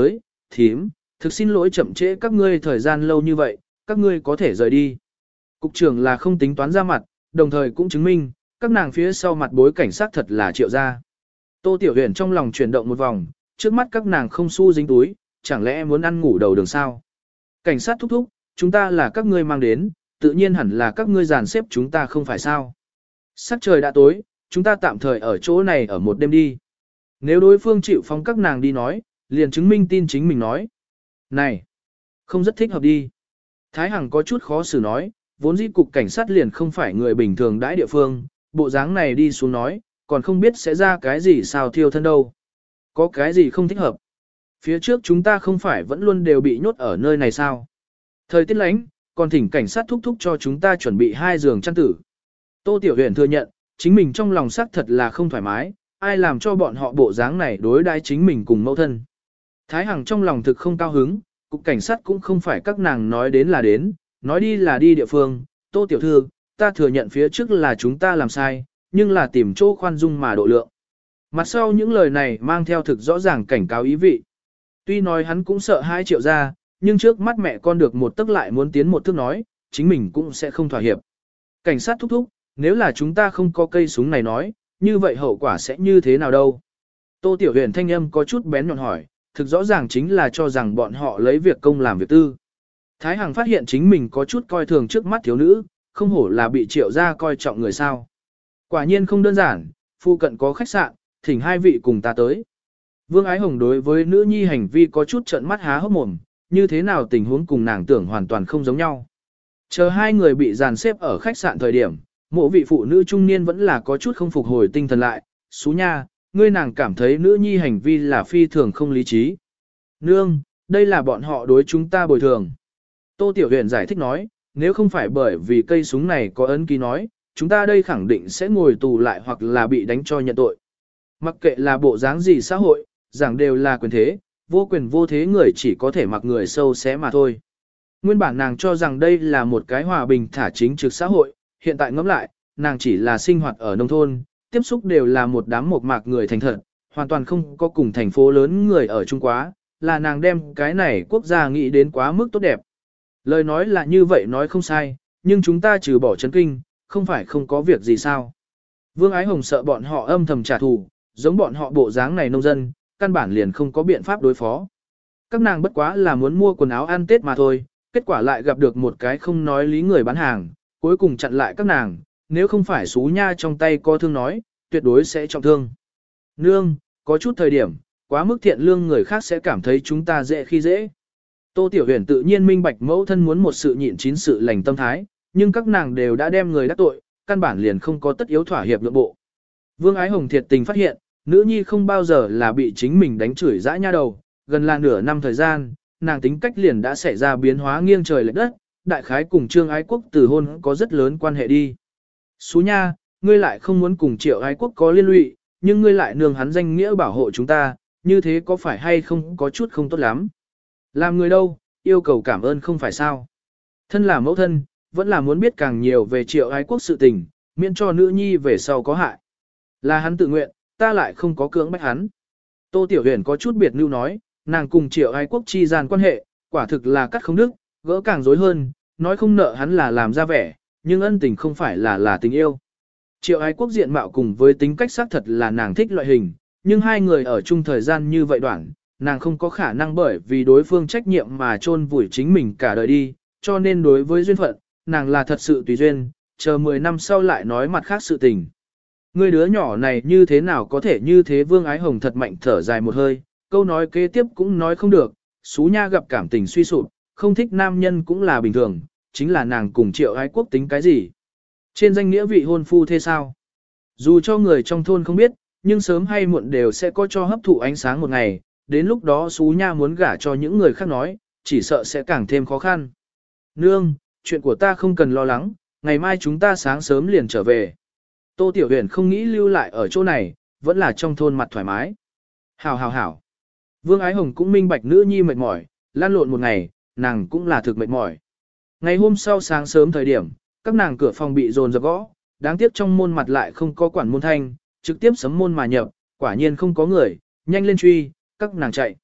thím, thực xin lỗi chậm trễ các ngươi thời gian lâu như vậy, các ngươi có thể rời đi. Cục trưởng là không tính toán ra mặt, đồng thời cũng chứng minh, các nàng phía sau mặt bối cảnh sát thật là Triệu gia. Tô Tiểu Huyền trong lòng chuyển động một vòng, trước mắt các nàng không xu dính túi, chẳng lẽ muốn ăn ngủ đầu đường sao? Cảnh sát thúc thúc, chúng ta là các ngươi mang đến, tự nhiên hẳn là các ngươi dàn xếp chúng ta không phải sao? Sắc trời đã tối, chúng ta tạm thời ở chỗ này ở một đêm đi. Nếu đối phương chịu phóng các nàng đi nói, liền chứng minh tin chính mình nói. Này, không rất thích hợp đi. Thái Hằng có chút khó xử nói, vốn dĩ cục cảnh sát liền không phải người bình thường đãi địa phương, bộ dáng này đi xuống nói, còn không biết sẽ ra cái gì sao thiêu thân đâu. Có cái gì không thích hợp. Phía trước chúng ta không phải vẫn luôn đều bị nhốt ở nơi này sao. Thời tiết lánh, còn thỉnh cảnh sát thúc thúc cho chúng ta chuẩn bị hai giường chăn tử. Tô Tiểu Huyền thừa nhận, chính mình trong lòng xác thật là không thoải mái, ai làm cho bọn họ bộ dáng này đối đãi chính mình cùng mẫu thân. Thái Hằng trong lòng thực không cao hứng, cục cảnh sát cũng không phải các nàng nói đến là đến, nói đi là đi địa phương. Tô Tiểu Thư, ta thừa nhận phía trước là chúng ta làm sai, nhưng là tìm chỗ khoan dung mà độ lượng. Mặt sau những lời này mang theo thực rõ ràng cảnh cáo ý vị. Tuy nói hắn cũng sợ hai Triệu gia, nhưng trước mắt mẹ con được một tức lại muốn tiến một thước nói, chính mình cũng sẽ không thỏa hiệp. Cảnh sát thúc thúc, nếu là chúng ta không có cây súng này nói, như vậy hậu quả sẽ như thế nào đâu? Tô Tiểu Huyền thanh âm có chút bén nhọn hỏi, thực rõ ràng chính là cho rằng bọn họ lấy việc công làm việc tư. Thái Hằng phát hiện chính mình có chút coi thường trước mắt thiếu nữ, không hổ là bị Triệu gia coi trọng người sao. Quả nhiên không đơn giản, phu cận có khách sạn, thỉnh hai vị cùng ta tới. Vương Ái Hồng đối với nữ nhi hành vi có chút trợn mắt há hốc mồm, như thế nào tình huống cùng nàng tưởng hoàn toàn không giống nhau. Chờ hai người bị dàn xếp ở khách sạn thời điểm, mộ vị phụ nữ trung niên vẫn là có chút không phục hồi tinh thần lại, xú nha, ngươi nàng cảm thấy nữ nhi hành vi là phi thường không lý trí. Nương, đây là bọn họ đối chúng ta bồi thường. Tô Tiểu Huyền giải thích nói, nếu không phải bởi vì cây súng này có ấn ký nói, chúng ta đây khẳng định sẽ ngồi tù lại hoặc là bị đánh cho nhận tội. Mặc kệ là bộ dáng gì xã hội, giảng đều là quyền thế, vô quyền vô thế người chỉ có thể mặc người sâu xé mà thôi. Nguyên bản nàng cho rằng đây là một cái hòa bình thả chính trực xã hội, hiện tại ngẫm lại, nàng chỉ là sinh hoạt ở nông thôn, tiếp xúc đều là một đám một mạc người thành thật, hoàn toàn không có cùng thành phố lớn người ở Trung quá, là nàng đem cái này quốc gia nghĩ đến quá mức tốt đẹp. Lời nói là như vậy nói không sai, nhưng chúng ta trừ bỏ chấn kinh, không phải không có việc gì sao. Vương Ái Hồng sợ bọn họ âm thầm trả thù, giống bọn họ bộ dáng này nông dân, căn bản liền không có biện pháp đối phó. Các nàng bất quá là muốn mua quần áo ăn Tết mà thôi, kết quả lại gặp được một cái không nói lý người bán hàng, cuối cùng chặn lại các nàng, nếu không phải xú nha trong tay có thương nói, tuyệt đối sẽ trọng thương. Nương, có chút thời điểm, quá mức thiện lương người khác sẽ cảm thấy chúng ta dễ khi dễ. Tô Tiểu Huyền tự nhiên minh bạch mẫu thân muốn một sự nhịn chín sự lành tâm thái, nhưng các nàng đều đã đem người đắc tội, căn bản liền không có tất yếu thỏa hiệp nhượng bộ. Vương Ái Hồng thiệt tình phát hiện, nữ nhi không bao giờ là bị chính mình đánh chửi dã nha đầu, gần là nửa năm thời gian, nàng tính cách liền đã xảy ra biến hóa nghiêng trời lệch đất, đại khái cùng Trương Ái Quốc từ hôn có rất lớn quan hệ đi. Xú nha, ngươi lại không muốn cùng Triệu Ái Quốc có liên lụy, nhưng ngươi lại nương hắn danh nghĩa bảo hộ chúng ta, như thế có phải hay không có chút không tốt lắm. Làm người đâu, yêu cầu cảm ơn không phải sao. Thân là mẫu thân, vẫn là muốn biết càng nhiều về Triệu Ái Quốc sự tình, miễn cho nữ nhi về sau có hại. Là hắn tự nguyện, ta lại không có cưỡng bách hắn. Tô Tiểu Huyền có chút biệt lưu nói, nàng cùng Triệu Ái Quốc chi gian quan hệ, quả thực là cắt không đức, gỡ càng rối hơn, nói không nợ hắn là làm ra vẻ, nhưng ân tình không phải là là tình yêu. Triệu Ái Quốc diện mạo cùng với tính cách xác thật là nàng thích loại hình, nhưng hai người ở chung thời gian như vậy đoạn, nàng không có khả năng bởi vì đối phương trách nhiệm mà chôn vùi chính mình cả đời đi, cho nên đối với duyên phận, nàng là thật sự tùy duyên, chờ mười năm sau lại nói mặt khác sự tình. Người đứa nhỏ này như thế nào có thể như thế. Vương Ái Hồng thật mạnh thở dài một hơi, câu nói kế tiếp cũng nói không được, xú nha gặp cảm tình suy sụp, không thích nam nhân cũng là bình thường, chính là nàng cùng Triệu Ái Quốc tính cái gì. Trên danh nghĩa vị hôn phu thế sao? Dù cho người trong thôn không biết, nhưng sớm hay muộn đều sẽ có cho hấp thụ ánh sáng một ngày, đến lúc đó xú nha muốn gả cho những người khác nói, chỉ sợ sẽ càng thêm khó khăn. Nương, chuyện của ta không cần lo lắng, ngày mai chúng ta sáng sớm liền trở về. Tô Tiểu Huyền không nghĩ lưu lại ở chỗ này, vẫn là trong thôn mặt thoải mái. Hảo hảo hảo. Vương Ái Hồng cũng minh bạch nữ nhi mệt mỏi, lan lộn một ngày, nàng cũng là thực mệt mỏi. Ngày hôm sau sáng sớm thời điểm, các nàng cửa phòng bị dồn dập gõ, đáng tiếc trong môn mặt lại không có quản môn thanh, trực tiếp sấm môn mà nhập, quả nhiên không có người, nhanh lên truy, các nàng chạy.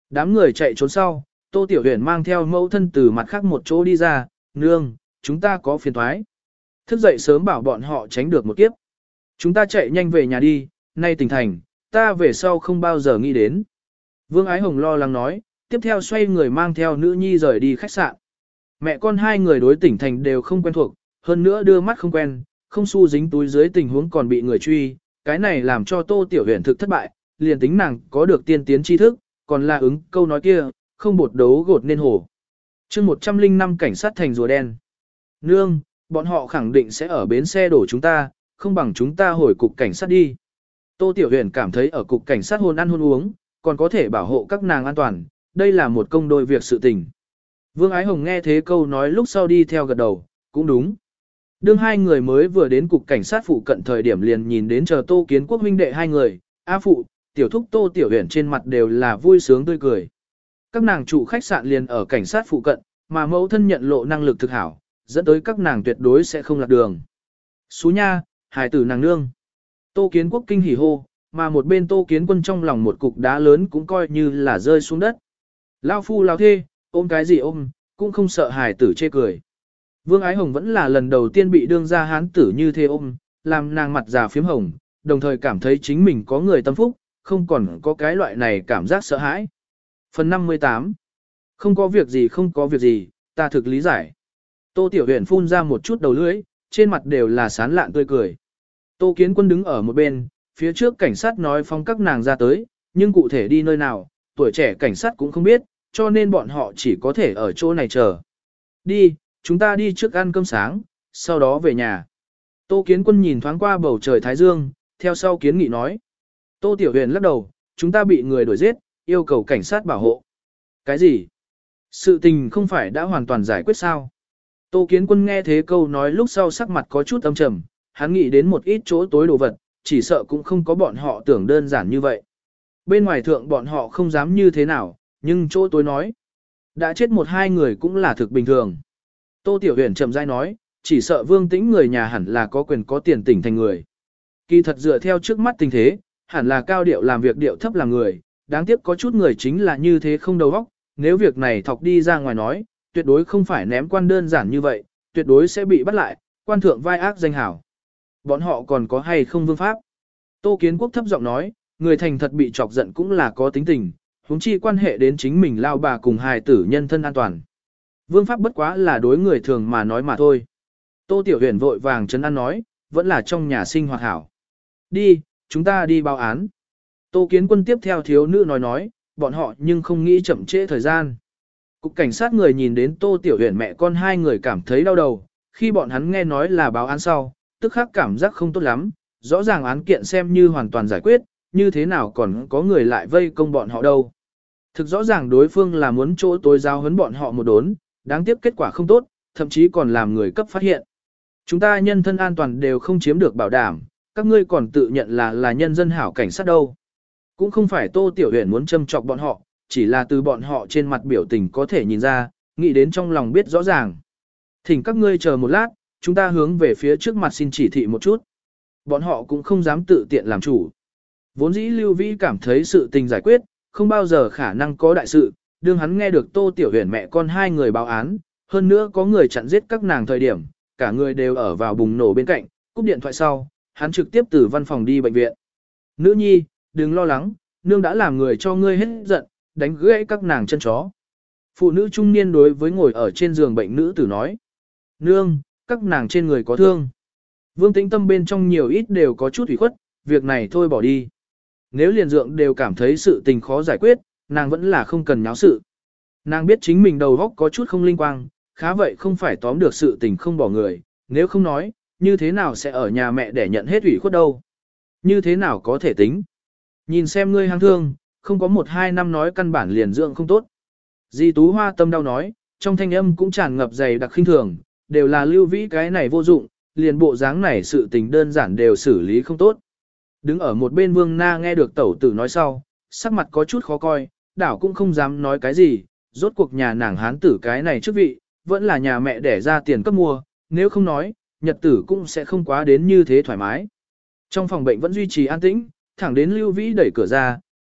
Đám người chạy trốn sau, Tô Tiểu Huyền mang theo mẫu thân từ mặt khác một chỗ đi ra, nương, chúng ta có phiền thoái. Thức dậy sớm bảo bọn họ tránh được một kiếp. Chúng ta chạy nhanh về nhà đi, nay tỉnh thành, ta về sau không bao giờ nghĩ đến. Vương Ái Hồng lo lắng nói, tiếp theo xoay người mang theo nữ nhi rời đi khách sạn. Mẹ con hai người đối tỉnh thành đều không quen thuộc, hơn nữa đưa mắt không quen, không xu dính túi dưới tình huống còn bị người truy, cái này làm cho Tô Tiểu Huyền thực thất bại, liền tính nàng có được tiên tiến tri thức, còn là ứng câu nói kia, không bột đấu gột nên hổ. chương một trăm linh năm cảnh sát thành rùa đen. Nương, bọn họ khẳng định sẽ ở bến xe đổ chúng ta, không bằng chúng ta hồi cục cảnh sát đi. Tô Tiểu Huyền cảm thấy ở cục cảnh sát hôn ăn hôn uống, còn có thể bảo hộ các nàng an toàn, đây là một công đôi việc sự tình. Vương Ái Hồng nghe thế câu nói lúc sau đi theo gật đầu, cũng đúng. Đương hai người mới vừa đến cục cảnh sát phụ cận thời điểm liền nhìn đến chờ Tô Kiến Quốc huynh đệ hai người, A phụ, tiểu thúc Tô Tiểu Huyền trên mặt đều là vui sướng tươi cười. Các nàng chủ khách sạn liền ở cảnh sát phụ cận, mà mẫu thân nhận lộ năng lực thực hảo, dẫn tới các nàng tuyệt đối sẽ không lạc đường. Xú nha, hài tử nàng nương. Tô Kiến Quốc kinh hỉ hô, mà một bên Tô Kiến Quân trong lòng một cục đá lớn cũng coi như là rơi xuống đất. Lao phu lao thê, ôm cái gì ôm, cũng không sợ hài tử chê cười. Vương Ái Hồng vẫn là lần đầu tiên bị đương ra hán tử như thế ôm, làm nàng mặt già phiếm hồng, đồng thời cảm thấy chính mình có người tâm phúc, không còn có cái loại này cảm giác sợ hãi. Phần năm mươi tám. Không có việc gì không có việc gì, ta thực lý giải. Tô Tiểu Huyền phun ra một chút đầu lưỡi, trên mặt đều là sán lạn tươi cười. Tô Kiến Quân đứng ở một bên, phía trước cảnh sát nói phong các nàng ra tới, nhưng cụ thể đi nơi nào, tuổi trẻ cảnh sát cũng không biết, cho nên bọn họ chỉ có thể ở chỗ này chờ. Đi, chúng ta đi trước ăn cơm sáng, sau đó về nhà. Tô Kiến Quân nhìn thoáng qua bầu trời Thái Dương, theo sau kiến nghị nói. Tô Tiểu Huyền lắc đầu, chúng ta bị người đuổi giết, yêu cầu cảnh sát bảo hộ. Cái gì? Sự tình không phải đã hoàn toàn giải quyết sao? Tô Kiến Quân nghe thế câu nói lúc sau sắc mặt có chút âm trầm, hắn nghĩ đến một ít chỗ tối đồ vật, chỉ sợ cũng không có bọn họ tưởng đơn giản như vậy. Bên ngoài thượng bọn họ không dám như thế nào, nhưng chỗ tối nói. Đã chết một hai người cũng là thực bình thường. Tô Tiểu Huyền chậm rãi nói, chỉ sợ Vương Tĩnh người nhà hẳn là có quyền có tiền tỉnh thành người. Kỳ thật dựa theo trước mắt tình thế, hẳn là cao điệu làm việc điệu thấp làm người, đáng tiếc có chút người chính là như thế không đầu óc, nếu việc này thọc đi ra ngoài nói, tuyệt đối không phải ném quan đơn giản như vậy, tuyệt đối sẽ bị bắt lại, quan thượng vai ác danh hảo. Bọn họ còn có hay không vương pháp? Tô Kiến Quốc thấp giọng nói, người thành thật bị chọc giận cũng là có tính tình, huống chi quan hệ đến chính mình lao bà cùng hài tử nhân thân an toàn. Vương pháp bất quá là đối người thường mà nói mà thôi. Tô Tiểu Huyền vội vàng trấn an nói, vẫn là trong nhà sinh hoạt hảo. Đi, chúng ta đi báo án. Tô Kiến Quân tiếp theo thiếu nữ nói nói, bọn họ nhưng không nghĩ chậm trễ thời gian. Cục cảnh sát người nhìn đến Tô Tiểu Huyền mẹ con hai người cảm thấy đau đầu, khi bọn hắn nghe nói là báo án sau, tức khắc cảm giác không tốt lắm, rõ ràng án kiện xem như hoàn toàn giải quyết, như thế nào còn có người lại vây công bọn họ đâu. Thực rõ ràng đối phương là muốn chỗ tối giao huấn bọn họ một đốn, đáng tiếc kết quả không tốt, thậm chí còn làm người cấp phát hiện. Chúng ta nhân thân an toàn đều không chiếm được bảo đảm, các ngươi còn tự nhận là là nhân dân hảo cảnh sát đâu. Cũng không phải Tô Tiểu Huyền muốn châm chọc bọn họ, chỉ là từ bọn họ trên mặt biểu tình có thể nhìn ra, nghĩ đến trong lòng biết rõ ràng. Thỉnh các ngươi chờ một lát, chúng ta hướng về phía trước mặt xin chỉ thị một chút. Bọn họ cũng không dám tự tiện làm chủ. Vốn dĩ Lưu Vĩ cảm thấy sự tình giải quyết, không bao giờ khả năng có đại sự, đương hắn nghe được Tô Tiểu Huyền mẹ con hai người báo án, hơn nữa có người chặn giết các nàng thời điểm, cả người đều ở vào bùng nổ bên cạnh, cúp điện thoại sau, hắn trực tiếp từ văn phòng đi bệnh viện. Nữ nhi, đừng lo lắng, nương đã làm người cho ngươi hết giận, đánh gãy các nàng chân chó. Phụ nữ trung niên đối với ngồi ở trên giường bệnh nữ tử nói. Nương, các nàng trên người có thương. Vương Tĩnh Tâm bên trong nhiều ít đều có chút ủy khuất, việc này thôi bỏ đi. Nếu liền dượng đều cảm thấy sự tình khó giải quyết, nàng vẫn là không cần nháo sự. Nàng biết chính mình đầu óc có chút không linh quang, khá vậy không phải tóm được sự tình không bỏ người, nếu không nói, như thế nào sẽ ở nhà mẹ để nhận hết ủy khuất đâu. Như thế nào có thể tính. Nhìn xem ngươi hàng thương, không có một hai năm nói căn bản liền dưỡng không tốt. Di Tú Hoa tâm đau nói, trong thanh âm cũng tràn ngập dày đặc khinh thường, đều là Lưu Vĩ cái này vô dụng, liền bộ dáng này sự tình đơn giản đều xử lý không tốt. Đứng ở một bên Vương Na nghe được tẩu tử nói sau, sắc mặt có chút khó coi, đảo cũng không dám nói cái gì, rốt cuộc nhà nàng hán tử cái này chức vị, vẫn là nhà mẹ đẻ ra tiền cấp mua, nếu không nói, nhật tử cũng sẽ không quá đến như thế thoải mái. Trong phòng bệnh vẫn duy trì an tĩnh, thẳng đến Lưu Vĩ đẩy cửa ra,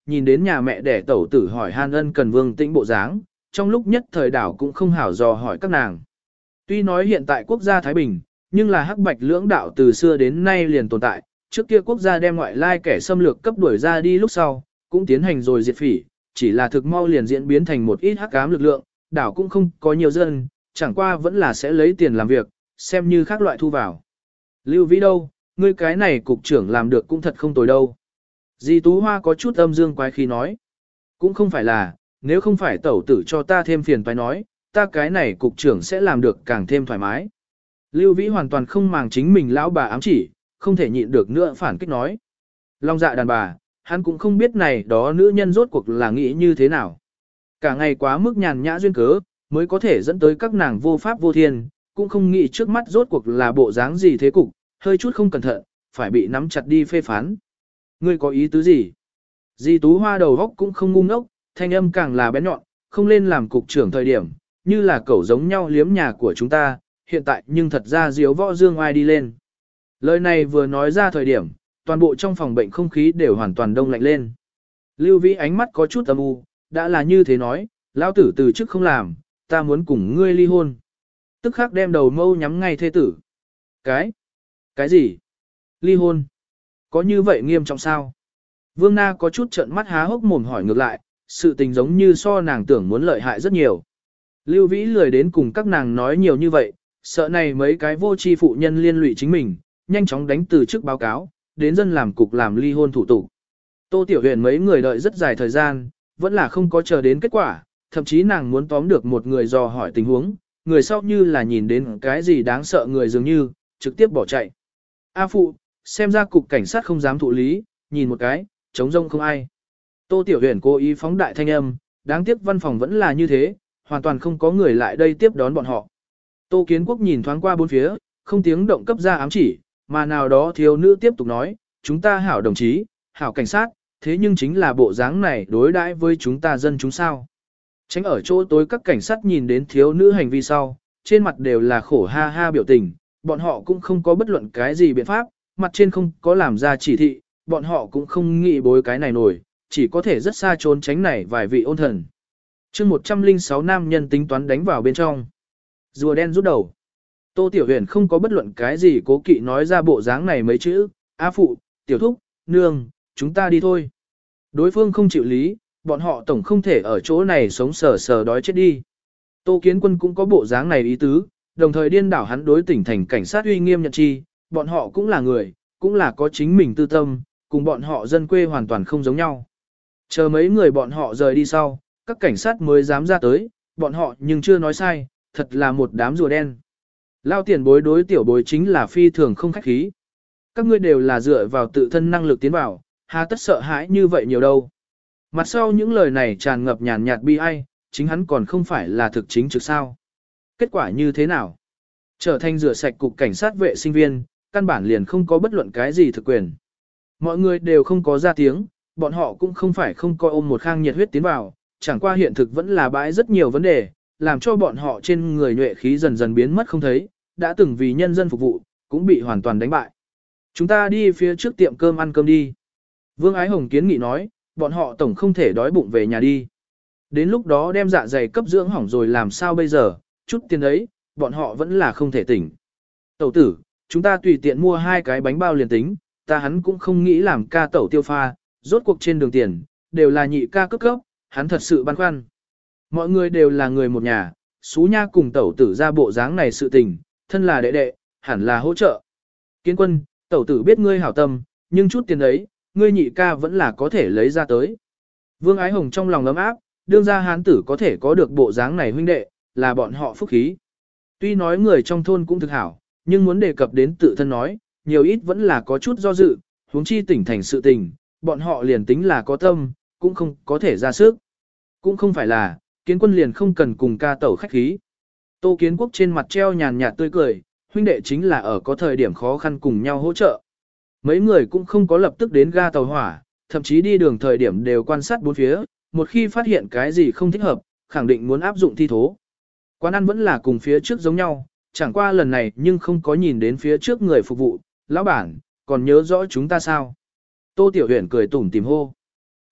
nhìn đến nhà mẹ đẻ tẩu tử hỏi han ân cần Vương Tĩnh bộ dáng, trong lúc nhất thời đảo cũng không hảo dò hỏi các nàng. Tuy nói hiện tại quốc gia Thái Bình, nhưng là hắc bạch lưỡng đạo từ xưa đến nay liền tồn tại, trước kia quốc gia đem ngoại lai kẻ xâm lược cấp đuổi ra đi lúc sau, cũng tiến hành rồi diệt phỉ, chỉ là thực mau liền diễn biến thành một ít hắc ám lực lượng, đảo cũng không có nhiều dân, chẳng qua vẫn là sẽ lấy tiền làm việc, xem như khác loại thu vào. Lưu Vĩ đâu, ngươi cái này cục trưởng làm được cũng thật không tồi đâu. Di Tú Hoa có chút âm dương quái khí nói. Cũng không phải là, nếu không phải tẩu tử cho ta thêm phiền phải nói, ta cái này cục trưởng sẽ làm được càng thêm thoải mái. Lưu Vĩ hoàn toàn không màng chính mình lão bà ám chỉ, không thể nhịn được nữa phản kích nói. Long dạ đàn bà, hắn cũng không biết này đó nữ nhân rốt cuộc là nghĩ như thế nào. Cả ngày quá mức nhàn nhã duyên cớ, mới có thể dẫn tới các nàng vô pháp vô thiên, cũng không nghĩ trước mắt rốt cuộc là bộ dáng gì thế cục, hơi chút không cẩn thận, phải bị nắm chặt đi phê phán. Ngươi có ý tứ gì? Di Tú Hoa đầu góc cũng không ngu ngốc, thanh âm càng là bén nhọn, không lên làm cục trưởng thời điểm, như là cẩu giống nhau liếm nhà của chúng ta, hiện tại nhưng thật ra diếu võ dương ai đi lên. Lời này vừa nói ra thời điểm, toàn bộ trong phòng bệnh không khí đều hoàn toàn đông lạnh lên. Lưu Vĩ ánh mắt có chút âm u, đã là như thế nói, lão tử từ trước không làm, ta muốn cùng ngươi ly hôn. Tức khắc đem đầu mâu nhắm ngay thê tử. Cái? Cái gì? Ly hôn? Có như vậy nghiêm trọng sao? Vương Na có chút trợn mắt há hốc mồm hỏi ngược lại, sự tình giống như so nàng tưởng muốn lợi hại rất nhiều. Lưu Vĩ lười đến cùng các nàng nói nhiều như vậy, sợ này mấy cái vô tri phụ nhân liên lụy chính mình, nhanh chóng đánh từ trước báo cáo, đến dân làm cục làm ly hôn thủ tục. Tô Tiểu Huyền mấy người đợi rất dài thời gian, vẫn là không có chờ đến kết quả, thậm chí nàng muốn tóm được một người dò hỏi tình huống, người sau như là nhìn đến cái gì đáng sợ người dường như, trực tiếp bỏ chạy. A phụ, xem ra cục cảnh sát không dám thụ lý, nhìn một cái, trống rông không ai. Tô Tiểu Huyền cố ý phóng đại thanh âm, đáng tiếc văn phòng vẫn là như thế, hoàn toàn không có người lại đây tiếp đón bọn họ. Tô Kiến Quốc nhìn thoáng qua bốn phía, không tiếng động cấp ra ám chỉ, mà nào đó thiếu nữ tiếp tục nói, chúng ta hảo đồng chí, hảo cảnh sát, thế nhưng chính là bộ dáng này đối đãi với chúng ta dân chúng sao. Tránh ở chỗ tối các cảnh sát nhìn đến thiếu nữ hành vi sau, trên mặt đều là khổ ha ha biểu tình, bọn họ cũng không có bất luận cái gì biện pháp, mặt trên không có làm ra chỉ thị, bọn họ cũng không nghĩ bối cái này nổi, chỉ có thể rất xa trốn tránh này vài vị ôn thần. chương một trăm lẻ sáu nam nhân tính toán đánh vào bên trong. Rùa đen rút đầu. Tô Tiểu Huyền không có bất luận cái gì cố kỵ nói ra bộ dáng này mấy chữ, A phụ, tiểu thúc, nương, chúng ta đi thôi. Đối phương không chịu lý, bọn họ tổng không thể ở chỗ này sống sờ sờ đói chết đi. Tô Kiến Quân cũng có bộ dáng này ý tứ, đồng thời điên đảo hắn đối tỉnh thành cảnh sát uy nghiêm nhận chi, bọn họ cũng là người, cũng là có chính mình tư tâm, cùng bọn họ dân quê hoàn toàn không giống nhau. Chờ mấy người bọn họ rời đi sau, các cảnh sát mới dám ra tới, bọn họ nhưng chưa nói sai, thật là một đám rùa đen. Lao tiền bối đối tiểu bối chính là phi thường không khách khí. Các ngươi đều là dựa vào tự thân năng lực tiến vào, hà tất sợ hãi như vậy nhiều đâu. Mặt sau những lời này tràn ngập nhàn nhạt bi ai, chính hắn còn không phải là thực chính trực sao. Kết quả như thế nào? Trở thành rửa sạch cục cảnh sát vệ sinh viên, căn bản liền không có bất luận cái gì thực quyền. Mọi người đều không có ra tiếng, bọn họ cũng không phải không coi ôm một khang nhiệt huyết tiến vào, chẳng qua hiện thực vẫn là bãi rất nhiều vấn đề, làm cho bọn họ trên người nhuệ khí dần dần biến mất không thấy, đã từng vì nhân dân phục vụ, cũng bị hoàn toàn đánh bại. Chúng ta đi phía trước tiệm cơm ăn cơm đi. Vương Ái Hồng kiến nghị nói, bọn họ tổng không thể đói bụng về nhà đi. Đến lúc đó đem dạ dày cấp dưỡng hỏng rồi làm sao bây giờ, chút tiền ấy, bọn họ vẫn là không thể tỉnh. Tẩu tử, chúng ta tùy tiện mua hai cái bánh bao liền tính, ta hắn cũng không nghĩ làm ca tẩu tiêu pha, rốt cuộc trên đường tiền, đều là nhị ca cấp cấp, hắn thật sự băn khoăn. Mọi người đều là người một nhà, xú nha cùng tẩu tử ra bộ dáng này sự tình, thân là đệ đệ, hẳn là hỗ trợ. Kiến Quân, tẩu tử biết ngươi hảo tâm, nhưng chút tiền ấy, ngươi nhị ca vẫn là có thể lấy ra tới. Vương Ái Hồng trong lòng ấm áp, đương ra hán tử có thể có được bộ dáng này huynh đệ, là bọn họ phúc khí. Tuy nói người trong thôn cũng thực hảo, nhưng muốn đề cập đến tự thân nói, nhiều ít vẫn là có chút do dự, huống chi tỉnh thành sự tình, bọn họ liền tính là có tâm, cũng không có thể ra sức. Cũng không phải là, Kiến Quân liền không cần cùng ca tẩu khách khí. Tô Kiến Quốc trên mặt treo nhàn nhạt tươi cười, huynh đệ chính là ở có thời điểm khó khăn cùng nhau hỗ trợ. Mấy người cũng không có lập tức đến ga tàu hỏa, thậm chí đi đường thời điểm đều quan sát bốn phía, một khi phát hiện cái gì không thích hợp, khẳng định muốn áp dụng thi thố. Quán ăn vẫn là cùng phía trước giống nhau, chẳng qua lần này nhưng không có nhìn đến phía trước người phục vụ, lão bản, còn nhớ rõ chúng ta sao? Tô Tiểu Huyền cười tủm tỉm hô.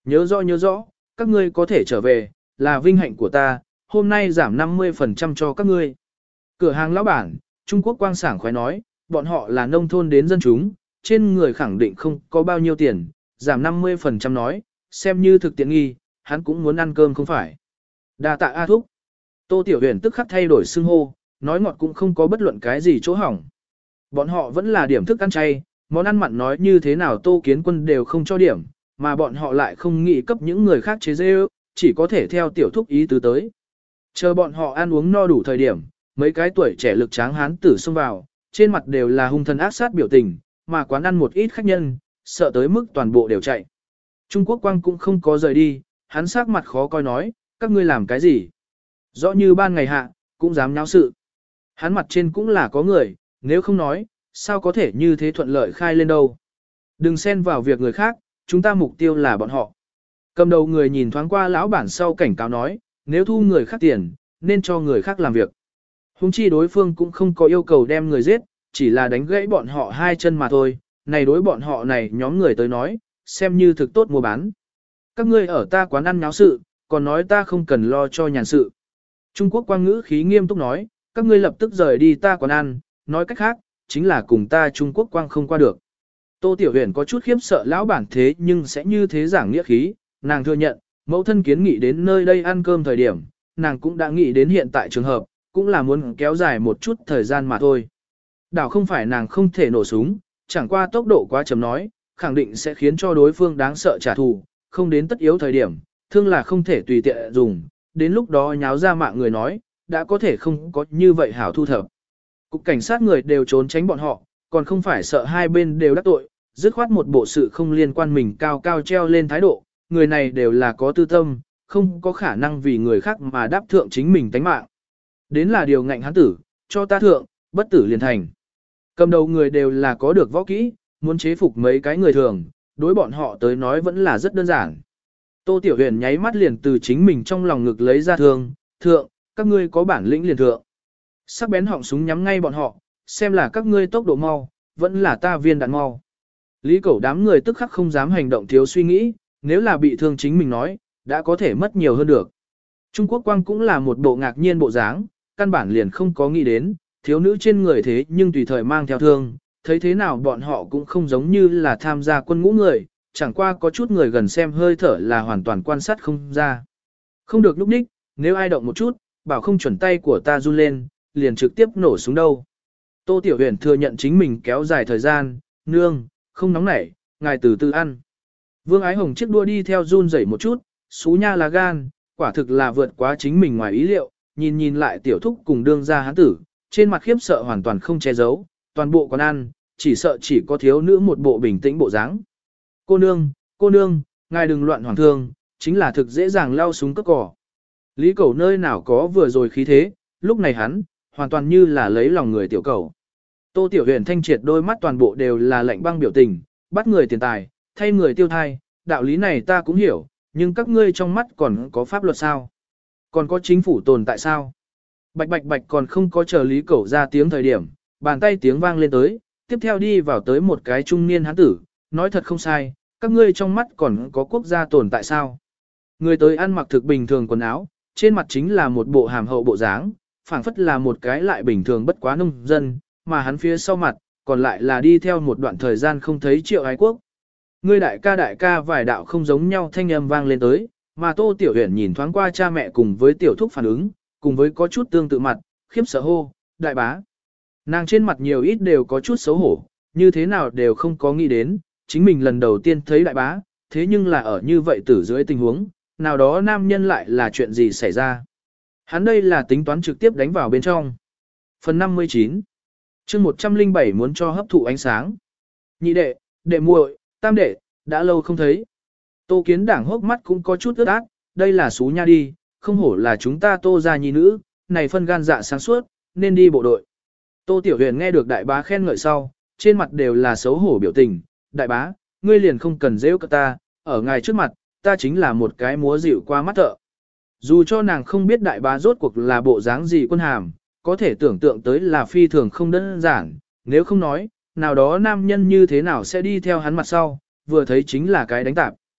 Nhớ rõ nhớ rõ, các ngươi có thể trở về, là vinh hạnh của ta, hôm nay giảm năm mươi phần trăm cho các ngươi. Cửa hàng lão bản, Trung Quốc quang sảng khoái nói, bọn họ là nông thôn đến dân chúng, trên người khẳng định không có bao nhiêu tiền, giảm năm mươi phần trăm nói, xem như thực tiện nghi, hắn cũng muốn ăn cơm không phải. Đa tạ A Thúc. Tô Tiểu Huyền tức khắc thay đổi xưng hô, nói ngọt cũng không có bất luận cái gì chỗ hỏng. Bọn họ vẫn là điểm thức ăn chay, món ăn mặn nói như thế nào Tô Kiến Quân đều không cho điểm, mà bọn họ lại không nghĩ cấp những người khác chế dê chỉ có thể theo tiểu thúc ý tứ tới. Chờ bọn họ ăn uống no đủ thời điểm, mấy cái tuổi trẻ lực tráng hán tử xông vào, trên mặt đều là hung thần ác sát biểu tình, mà quán ăn một ít khách nhân, sợ tới mức toàn bộ đều chạy. Trung Quốc Quang cũng không có rời đi, hắn sắc mặt khó coi nói, các ngươi làm cái gì? Rõ như ban ngày hạ, cũng dám nháo sự. Hắn mặt trên cũng là có người, nếu không nói, sao có thể như thế thuận lợi khai lên đâu. Đừng xen vào việc người khác, chúng ta mục tiêu là bọn họ. Cầm đầu người nhìn thoáng qua lão bản sau cảnh cáo nói, nếu thu người khác tiền, nên cho người khác làm việc. Hùng chi đối phương cũng không có yêu cầu đem người giết, chỉ là đánh gãy bọn họ hai chân mà thôi, này đối bọn họ này nhóm người tới nói, xem như thực tốt mua bán. Các ngươi ở ta quán ăn nháo sự, còn nói ta không cần lo cho nhàn sự. Trung Quốc quang ngữ khí nghiêm túc nói, các ngươi lập tức rời đi ta quán ăn, nói cách khác, chính là cùng ta Trung Quốc quang không qua được. Tô Tiểu Huyền có chút khiếp sợ lão bản thế nhưng sẽ như thế giảng nghĩa khí, nàng thừa nhận, mẫu thân kiến nghị đến nơi đây ăn cơm thời điểm, nàng cũng đã nghĩ đến hiện tại trường hợp, cũng là muốn kéo dài một chút thời gian mà thôi. Đảo không phải nàng không thể nổ súng, chẳng qua tốc độ quá chậm nói, khẳng định sẽ khiến cho đối phương đáng sợ trả thù, không đến tất yếu thời điểm, thương là không thể tùy tiện dùng, đến lúc đó nháo ra mạng người nói, đã có thể không có như vậy hảo thu thập. Cục cảnh sát người đều trốn tránh bọn họ, còn không phải sợ hai bên đều đắc tội, dứt khoát một bộ sự không liên quan mình cao cao treo lên thái độ, người này đều là có tư tâm, không có khả năng vì người khác mà đáp thượng chính mình tánh mạng. Đến là điều ngạnh hắn tử, cho ta thượng, bất tử liền thành. Cầm đầu người đều là có được võ kỹ, muốn chế phục mấy cái người thường, đối bọn họ tới nói vẫn là rất đơn giản. Tô Tiểu Huyền nháy mắt liền từ chính mình trong lòng ngực lấy ra thương, thượng, các ngươi có bản lĩnh liền thượng. Sắc bén họng súng nhắm ngay bọn họ, xem là các ngươi tốc độ mau, vẫn là ta viên đạn mau. Lý Cẩu đám người tức khắc không dám hành động thiếu suy nghĩ, nếu là bị thương chính mình nói, đã có thể mất nhiều hơn được. Trung Quốc Quang cũng là một bộ ngạc nhiên bộ dáng, căn bản liền không có nghĩ đến, thiếu nữ trên người thế nhưng tùy thời mang theo thương, thấy thế nào bọn họ cũng không giống như là tham gia quân ngũ người, chẳng qua có chút người gần xem hơi thở là hoàn toàn quan sát không ra. Không được lúc đích, nếu ai động một chút, bảo không chuẩn tay của ta run lên, liền trực tiếp nổ súng đâu. Tô Tiểu Huyền thừa nhận chính mình kéo dài thời gian, nương, không nóng nảy, ngài từ từ ăn. Vương Ái Hồng chiếc đua đi theo run rẩy một chút, xú nha là gan, quả thực là vượt quá chính mình ngoài ý liệu, nhìn nhìn lại tiểu thúc cùng đương gia hán tử, trên mặt khiếp sợ hoàn toàn không che giấu, toàn bộ quán ăn, chỉ sợ chỉ có thiếu nữ một bộ bình tĩnh bộ dáng. Cô nương, cô nương, ngài đừng loạn hoàng thương, chính là thực dễ dàng lao súng cất cỏ. Lý Cẩu nơi nào có vừa rồi khí thế, lúc này hắn, hoàn toàn như là lấy lòng người tiểu cầu. Tô Tiểu Huyền thanh triệt đôi mắt toàn bộ đều là lạnh băng biểu tình, bắt người tiền tài, thay người tiêu thai, đạo lý này ta cũng hiểu, nhưng các ngươi trong mắt còn có pháp luật sao? Còn có chính phủ tồn tại sao? Bạch bạch bạch còn không có chờ Lý Cẩu ra tiếng thời điểm, bàn tay tiếng vang lên tới, tiếp theo đi vào tới một cái trung niên hán tử, nói thật không sai, các ngươi trong mắt còn có quốc gia tồn tại sao? Người tới ăn mặc thực bình thường quần áo, trên mặt chính là một bộ hàm hậu bộ dáng, phảng phất là một cái lại bình thường bất quá nông dân, mà hắn phía sau mặt, còn lại là đi theo một đoạn thời gian không thấy Triệu Ái Quốc. Ngươi đại ca đại ca vài đạo không giống nhau thanh âm vang lên tới, mà Tô Tiểu Huyền nhìn thoáng qua cha mẹ cùng với tiểu thúc phản ứng, cùng với có chút tương tự mặt, khiếp sợ hô, đại bá. Nàng trên mặt nhiều ít đều có chút xấu hổ, như thế nào đều không có nghĩ đến, chính mình lần đầu tiên thấy đại bá, thế nhưng là ở như vậy tử dưới tình huống, nào đó nam nhân lại là chuyện gì xảy ra. Hắn đây là tính toán trực tiếp đánh vào bên trong. Phần năm mươi chín chương một trăm lẻ bảy muốn cho hấp thụ ánh sáng. Nhị đệ, đệ muội, tam đệ, đã lâu không thấy. Tô Kiến Đảng hốc mắt cũng có chút ướt át, đây là xú nha đi, không hổ là chúng ta Tô gia nhi nữ, này phân gan dạ sáng suốt, nên đi bộ đội. Tô Tiểu Huyền nghe được đại bá khen ngợi sau, trên mặt đều là xấu hổ biểu tình, đại bá, ngươi liền không cần rêu cả ta, ở ngài trước mặt, ta chính là một cái múa dịu qua mắt thợ. Dù cho nàng không biết đại bá rốt cuộc là bộ dáng gì quân hàm, có thể tưởng tượng tới là phi thường không đơn giản, nếu không nói, nào đó nam nhân như thế nào sẽ đi theo hắn mặt sau, vừa thấy chính là cái đánh tạp.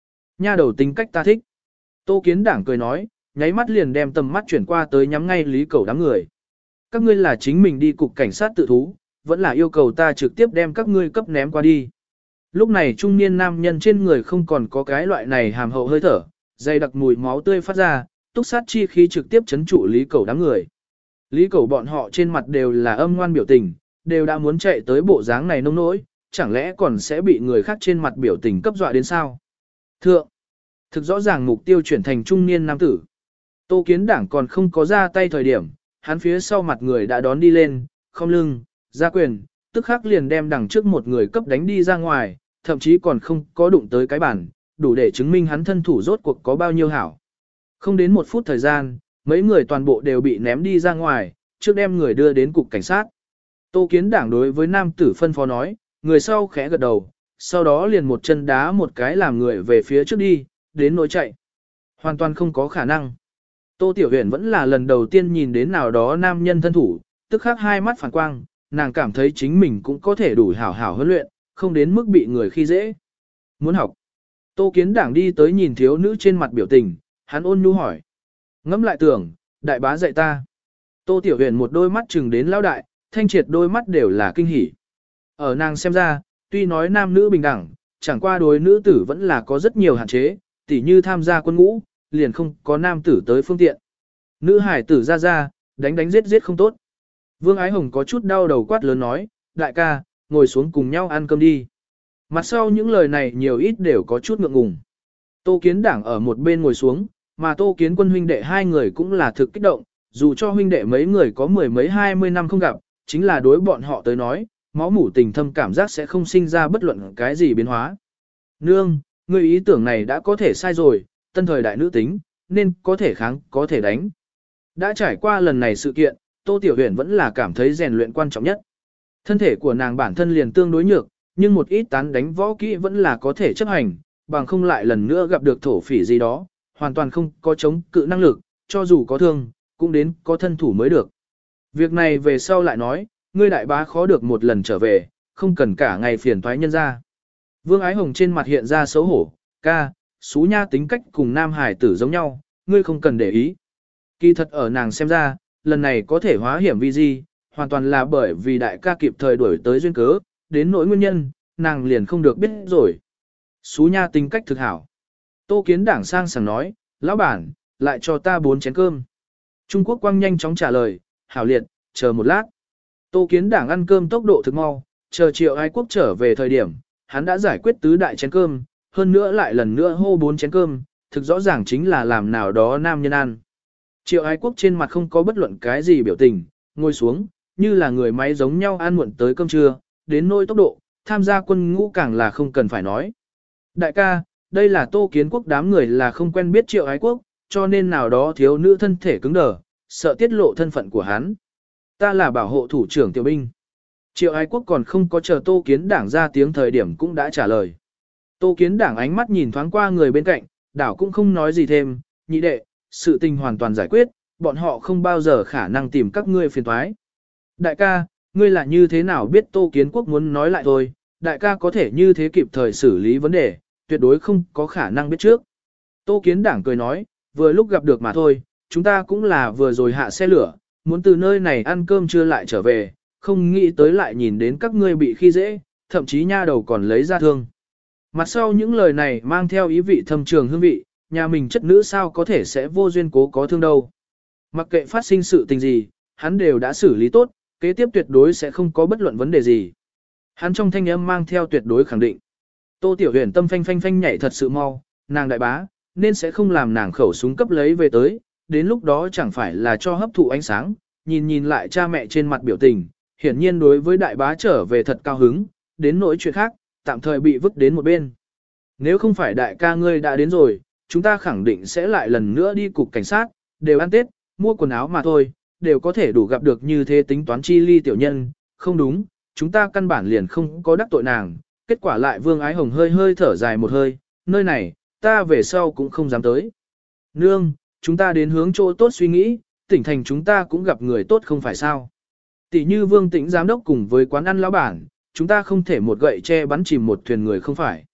nha đầu tính cách ta thích. Tô Kiến Đảng cười nói, nháy mắt liền đem tầm mắt chuyển qua tới nhắm ngay Lý Cẩu đám người. Các ngươi là chính mình đi cục cảnh sát tự thú, vẫn là yêu cầu ta trực tiếp đem các ngươi cấp ném qua đi. Lúc này trung niên nam nhân trên người không còn có cái loại này hàm hậu hơi thở, dày đặc mùi máu tươi phát ra, túc sát chi khí trực tiếp chấn trụ Lý Cẩu đám người. Lý Cẩu bọn họ trên mặt đều là âm ngoan biểu tình, đều đã muốn chạy tới bộ dáng này nông nỗi, chẳng lẽ còn sẽ bị người khác trên mặt biểu tình cấp dọa đến sao? Thượng, thực rõ ràng mục tiêu chuyển thành trung niên nam tử. Tô Kiến Đảng còn không có ra tay thời điểm, hắn phía sau mặt người đã đón đi lên, không lưng, ra quyền, tức khắc liền đem đằng trước một người cấp đánh đi ra ngoài, thậm chí còn không có đụng tới cái bản, đủ để chứng minh hắn thân thủ rốt cuộc có bao nhiêu hảo. Không đến một phút thời gian, mấy người toàn bộ đều bị ném đi ra ngoài, trước đem người đưa đến cục cảnh sát. Tô Kiến Đảng đối với nam tử phân phó nói, người sau khẽ gật đầu, sau đó liền một chân đá một cái làm người về phía trước đi, đến nỗi chạy. Hoàn toàn không có khả năng. Tô Tiểu Huyền vẫn là lần đầu tiên nhìn đến nào đó nam nhân thân thủ, tức khắc hai mắt phản quang, nàng cảm thấy chính mình cũng có thể đủ hảo hảo huấn luyện, không đến mức bị người khi dễ. Muốn học. Tô Kiến Đảng đi tới nhìn thiếu nữ trên mặt biểu tình, hắn ôn nhu hỏi. Ngẫm lại tưởng, đại bá dạy ta. Tô Tiểu Huyền một đôi mắt chừng đến lão đại, thanh triệt đôi mắt đều là kinh hỉ. Ở nàng xem ra, tuy nói nam nữ bình đẳng, chẳng qua đối nữ tử vẫn là có rất nhiều hạn chế, tỉ như tham gia quân ngũ, liền không có nam tử tới phương tiện. Nữ hải tử ra ra, đánh đánh giết giết không tốt. Vương Ái Hồng có chút đau đầu quát lớn nói, đại ca, ngồi xuống cùng nhau ăn cơm đi. Mặt sau những lời này nhiều ít đều có chút ngượng ngùng. Tô Kiến Đảng ở một bên ngồi xuống, mà Tô Kiến Quân huynh đệ hai người cũng là thực kích động, dù cho huynh đệ mấy người có mười mấy hai mươi năm không gặp, chính là đối bọn họ tới nói, máu mủ tình thâm cảm giác sẽ không sinh ra bất luận cái gì biến hóa. Nương, người ý tưởng này đã có thể sai rồi, tân thời đại nữ tính, nên có thể kháng, có thể đánh. Đã trải qua lần này sự kiện, Tô Tiểu Huyền vẫn là cảm thấy rèn luyện quan trọng nhất. Thân thể của nàng bản thân liền tương đối nhược, nhưng một ít tán đánh võ kỹ vẫn là có thể chấp hành, bằng không lại lần nữa gặp được thổ phỉ gì đó, hoàn toàn không có chống cự năng lực, cho dù có thương, cũng đến có thân thủ mới được. Việc này về sau lại nói, ngươi đại bá khó được một lần trở về, không cần cả ngày phiền toái nhân ra. Vương Ái Hồng trên mặt hiện ra xấu hổ, ca, xú nha tính cách cùng nam hải tử giống nhau, ngươi không cần để ý. Kỳ thật ở nàng xem ra, lần này có thể hóa hiểm vi di, hoàn toàn là bởi vì đại ca kịp thời đuổi tới duyên cớ, đến nỗi nguyên nhân, nàng liền không được biết rồi. Xú nha tính cách thực hảo. Tô Kiến Đảng sang sảng nói, lão bản, lại cho ta bốn chén cơm. Trung Quốc Quang nhanh chóng trả lời, hảo liệt, chờ một lát. Tô Kiến Đảng ăn cơm tốc độ thực mau, chờ Triệu Ái Quốc trở về thời điểm, hắn đã giải quyết tứ đại chén cơm, hơn nữa lại lần nữa hô bốn chén cơm, thực rõ ràng chính là làm nào đó nam nhân ăn. Triệu Ái Quốc trên mặt không có bất luận cái gì biểu tình, ngồi xuống, như là người máy giống nhau ăn muộn tới cơm trưa, đến nỗi tốc độ, tham gia quân ngũ càng là không cần phải nói. Đại ca, đây là Tô Kiến Quốc đám người là không quen biết Triệu Ái Quốc, cho nên nào đó thiếu nữ thân thể cứng đờ, sợ tiết lộ thân phận của hắn. Ta là bảo hộ thủ trưởng tiểu binh. Triệu Ái Quốc còn không có chờ Tô Kiến Đảng ra tiếng thời điểm cũng đã trả lời. Tô Kiến Đảng ánh mắt nhìn thoáng qua người bên cạnh, đảo cũng không nói gì thêm, nhị đệ, sự tình hoàn toàn giải quyết, bọn họ không bao giờ khả năng tìm các ngươi phiền toái. Đại ca, ngươi là như thế nào biết Tô Kiến Quốc muốn nói lại thôi, đại ca có thể như thế kịp thời xử lý vấn đề, tuyệt đối không có khả năng biết trước. Tô Kiến Đảng cười nói, vừa lúc gặp được mà thôi, chúng ta cũng là vừa rồi hạ xe lửa, muốn từ nơi này ăn cơm trưa lại trở về, không nghĩ tới lại nhìn đến các ngươi bị khi dễ, thậm chí nha đầu còn lấy ra thương. Mặt sau những lời này mang theo ý vị thâm trường hương vị, nhà mình chất nữ sao có thể sẽ vô duyên cố có thương đâu. Mặc kệ phát sinh sự tình gì, hắn đều đã xử lý tốt, kế tiếp tuyệt đối sẽ không có bất luận vấn đề gì. Hắn trong thanh âm mang theo tuyệt đối khẳng định. Tô Tiểu Huyền tâm phanh phanh phanh nhảy thật sự mau, nàng đại bá, nên sẽ không làm nàng khẩu súng cấp lấy về tới, đến lúc đó chẳng phải là cho hấp thụ ánh sáng, nhìn nhìn lại cha mẹ trên mặt biểu tình, hiển nhiên đối với đại bá trở về thật cao hứng, đến nỗi chuyện khác, tạm thời bị vứt đến một bên. Nếu không phải đại ca ngươi đã đến rồi, chúng ta khẳng định sẽ lại lần nữa đi cục cảnh sát, đều ăn Tết, mua quần áo mà thôi, đều có thể đủ gặp được như thế tính toán chi ly tiểu nhân, không đúng, chúng ta căn bản liền không có đắc tội nàng, kết quả lại Vương Ái Hồng hơi hơi thở dài một hơi, nơi này, ta về sau cũng không dám tới. Nương, chúng ta đến hướng chỗ tốt suy nghĩ, tỉnh thành chúng ta cũng gặp người tốt không phải sao. Tỷ như Vương Tĩnh giám đốc cùng với quán ăn lão bản, chúng ta không thể một gậy che bắn chìm một thuyền người không phải.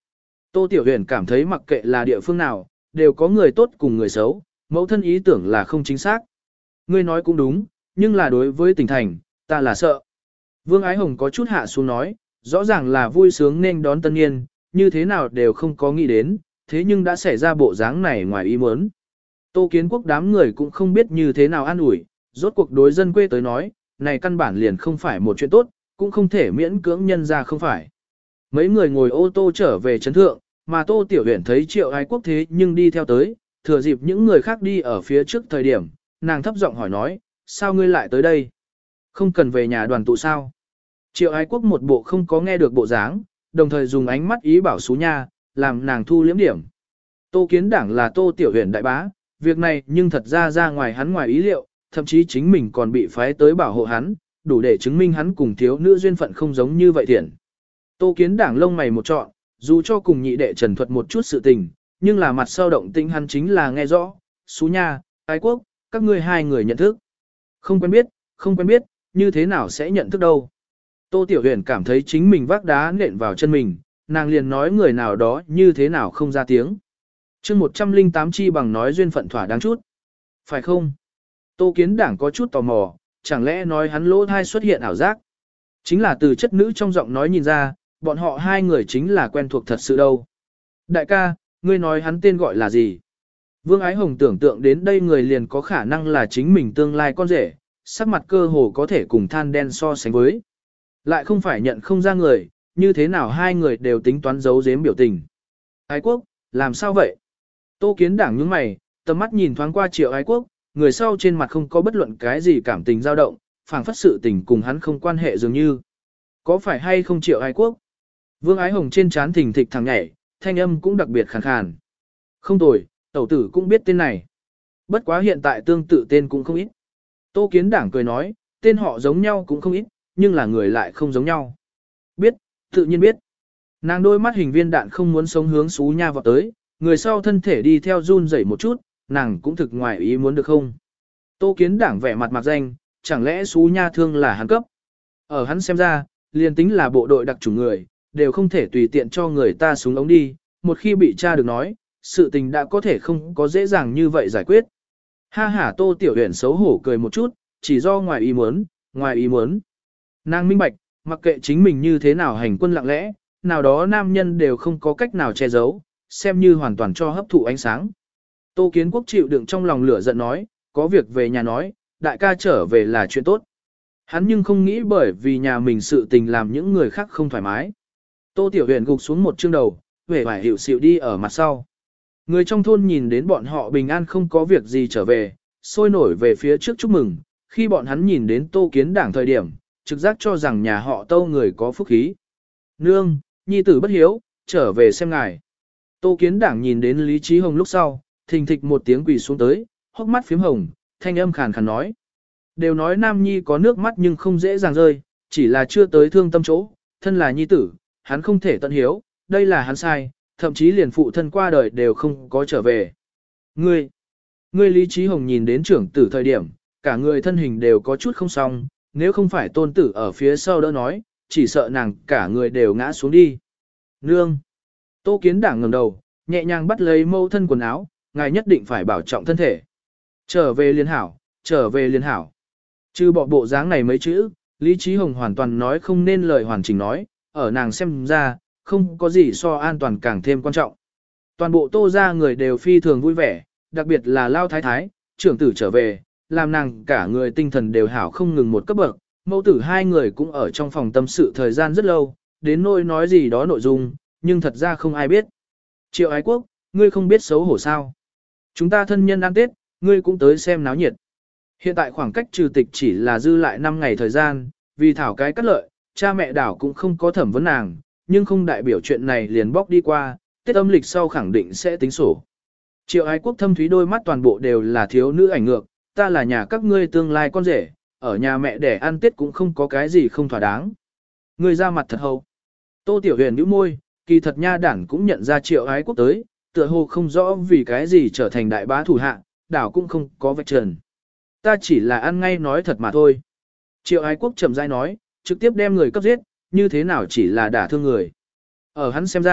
Tô Tiểu Huyền cảm thấy mặc kệ là địa phương nào, đều có người tốt cùng người xấu, mẫu thân ý tưởng là không chính xác. Ngươi nói cũng đúng, nhưng là đối với tỉnh thành, ta là sợ. Vương Ái Hồng có chút hạ xuống nói, rõ ràng là vui sướng nên đón tân niên, như thế nào đều không có nghĩ đến, thế nhưng đã xảy ra bộ dáng này ngoài ý muốn. Tô Kiến Quốc đám người cũng không biết như thế nào an ủi, rốt cuộc đối dân quê tới nói, này căn bản liền không phải một chuyện tốt, cũng không thể miễn cưỡng nhân ra không phải. Mấy người ngồi ô tô trở về trấn thượng, mà Tô Tiểu Huyền thấy Triệu Ái Quốc thế nhưng đi theo tới, thừa dịp những người khác đi ở phía trước thời điểm, nàng thấp giọng hỏi nói, sao ngươi lại tới đây? Không cần về nhà đoàn tụ sao? Triệu Ái Quốc một bộ không có nghe được bộ dáng, đồng thời dùng ánh mắt ý bảo Sú Nha, làm nàng thu liếm điểm. Tô Kiến Đảng là Tô Tiểu Huyền đại bá, việc này nhưng thật ra ra ngoài hắn ngoài ý liệu, thậm chí chính mình còn bị phái tới bảo hộ hắn, đủ để chứng minh hắn cùng thiếu nữ duyên phận không giống như vậy thiện. Tô Kiến Đảng lông mày một trọn, dù cho cùng nhị đệ trần thuật một chút sự tình, nhưng là mặt sau động tĩnh hắn chính là nghe rõ, Sú Nha, Ái Quốc, các ngươi hai người nhận thức. Không quen biết, không quen biết, như thế nào sẽ nhận thức đâu. Tô Tiểu Huyền cảm thấy chính mình vác đá nện vào chân mình, nàng liền nói người nào đó như thế nào không ra tiếng. chương một trăm lẻ tám chi bằng nói duyên phận thỏa đáng chút. Phải không? Tô Kiến Đảng có chút tò mò, chẳng lẽ nói hắn lỗ thai xuất hiện ảo giác. Chính là từ chất nữ trong giọng nói nhìn ra, bọn họ hai người chính là quen thuộc thật sự đâu. Đại ca, ngươi nói hắn tên gọi là gì? Vương Ái Hồng tưởng tượng đến đây người liền có khả năng là chính mình tương lai con rể, sắc mặt cơ hồ có thể cùng than đen so sánh với. Lại không phải nhận không ra người, như thế nào hai người đều tính toán giấu giếm biểu tình. Ái Quốc, làm sao vậy? Tô Kiến Đảng nhướng mày, tầm mắt nhìn thoáng qua Triệu Ái Quốc, người sau trên mặt không có bất luận cái gì cảm tình dao động, phảng phất sự tình cùng hắn không quan hệ dường như. Có phải hay không Triệu Ái Quốc? Vương Ái Hồng trên trán thình thịch thẳng nhảy, thanh âm cũng đặc biệt khàn khàn. Không tồi, tẩu tử cũng biết tên này. Bất quá hiện tại tương tự tên cũng không ít. Tô Kiến Đảng cười nói, tên họ giống nhau cũng không ít, nhưng là người lại không giống nhau. Biết, tự nhiên biết. Nàng đôi mắt hình viên đạn không muốn sống hướng Sú Nha vào tới, người sau thân thể đi theo run rẩy một chút, nàng cũng thực ngoài ý muốn được không. Tô Kiến Đảng vẻ mặt mặt danh, chẳng lẽ Sú Nha thương là hắn cấp. Ở hắn xem ra, liền tính là bộ đội đặc chủng người, đều không thể tùy tiện cho người ta súng ống đi, một khi bị tra được nói, sự tình đã có thể không có dễ dàng như vậy giải quyết. Ha ha, Tô Tiểu Huyền xấu hổ cười một chút, chỉ do ngoài ý muốn, ngoài ý muốn. Nàng minh bạch, mặc kệ chính mình như thế nào hành quân lặng lẽ, nào đó nam nhân đều không có cách nào che giấu, xem như hoàn toàn cho hấp thụ ánh sáng. Tô Kiến Quốc chịu đựng trong lòng lửa giận nói, có việc về nhà nói, đại ca trở về là chuyện tốt. Hắn nhưng không nghĩ bởi vì nhà mình sự tình làm những người khác không thoải mái. Tô Tiểu Huyền gục xuống một chương đầu, vẻ vải hiệu xịu đi ở mặt sau. Người trong thôn nhìn đến bọn họ bình an không có việc gì trở về, sôi nổi về phía trước chúc mừng, khi bọn hắn nhìn đến Tô Kiến Đảng thời điểm, trực giác cho rằng nhà họ Tô người có phúc khí. Nương, nhi tử bất hiếu, trở về xem ngài. Tô Kiến Đảng nhìn đến Lý Trí Hồng lúc sau, thình thịch một tiếng quỳ xuống tới, hốc mắt phím hồng, thanh âm khàn khàn nói. Đều nói nam nhi có nước mắt nhưng không dễ dàng rơi, chỉ là chưa tới thương tâm chỗ, thân là nhi tử, hắn không thể tận hiếu, đây là hắn sai, thậm chí liền phụ thân qua đời đều không có trở về. Ngươi, ngươi Lý Trí Hồng nhìn đến trưởng tử thời điểm, cả người thân hình đều có chút không xong, nếu không phải tôn tử ở phía sau đỡ nói, chỉ sợ nàng cả người đều ngã xuống đi. Nương, Tô Kiến Đảng ngẩng đầu, nhẹ nhàng bắt lấy mâu thân quần áo, ngài nhất định phải bảo trọng thân thể. Trở về liên hảo, trở về liên hảo. Trừ bỏ bộ dáng này mấy chữ, Lý Trí Hồng hoàn toàn nói không nên lời hoàn chỉnh nói, ở nàng xem ra, không có gì so an toàn càng thêm quan trọng. Toàn bộ Tô gia người đều phi thường vui vẻ, đặc biệt là Lao Thái Thái, trưởng tử trở về, làm nàng cả người tinh thần đều hảo không ngừng một cấp bậc, mẫu tử hai người cũng ở trong phòng tâm sự thời gian rất lâu, đến nỗi nói gì đó nội dung, nhưng thật ra không ai biết. Triệu Ái Quốc, ngươi không biết xấu hổ sao? Chúng ta thân nhân ăn Tết, ngươi cũng tới xem náo nhiệt. Hiện tại khoảng cách trừ tịch chỉ là dư lại năm ngày thời gian, vì thảo cái cắt lợi, cha mẹ đảo cũng không có thẩm vấn nàng, nhưng không đại biểu chuyện này liền bóc đi qua, Tết âm lịch sau khẳng định sẽ tính sổ. Triệu Ái Quốc thâm thúy đôi mắt toàn bộ đều là thiếu nữ ảnh ngược, ta là nhà các ngươi tương lai con rể, ở nhà mẹ để ăn Tết cũng không có cái gì không thỏa đáng. Ngươi ra mặt thật hầu. Tô Tiểu Huyền nhíu môi, kỳ thật nha đảng cũng nhận ra Triệu Ái Quốc tới, tựa hồ không rõ vì cái gì trở thành đại bá thủ hạ, đảo cũng không có vạch trần. Ta chỉ là ăn ngay nói thật mà thôi. Triệu Ái Quốc chậm rãi nói, trực tiếp đem người cấp giết, như thế nào chỉ là đả thương người. Ở hắn xem ra,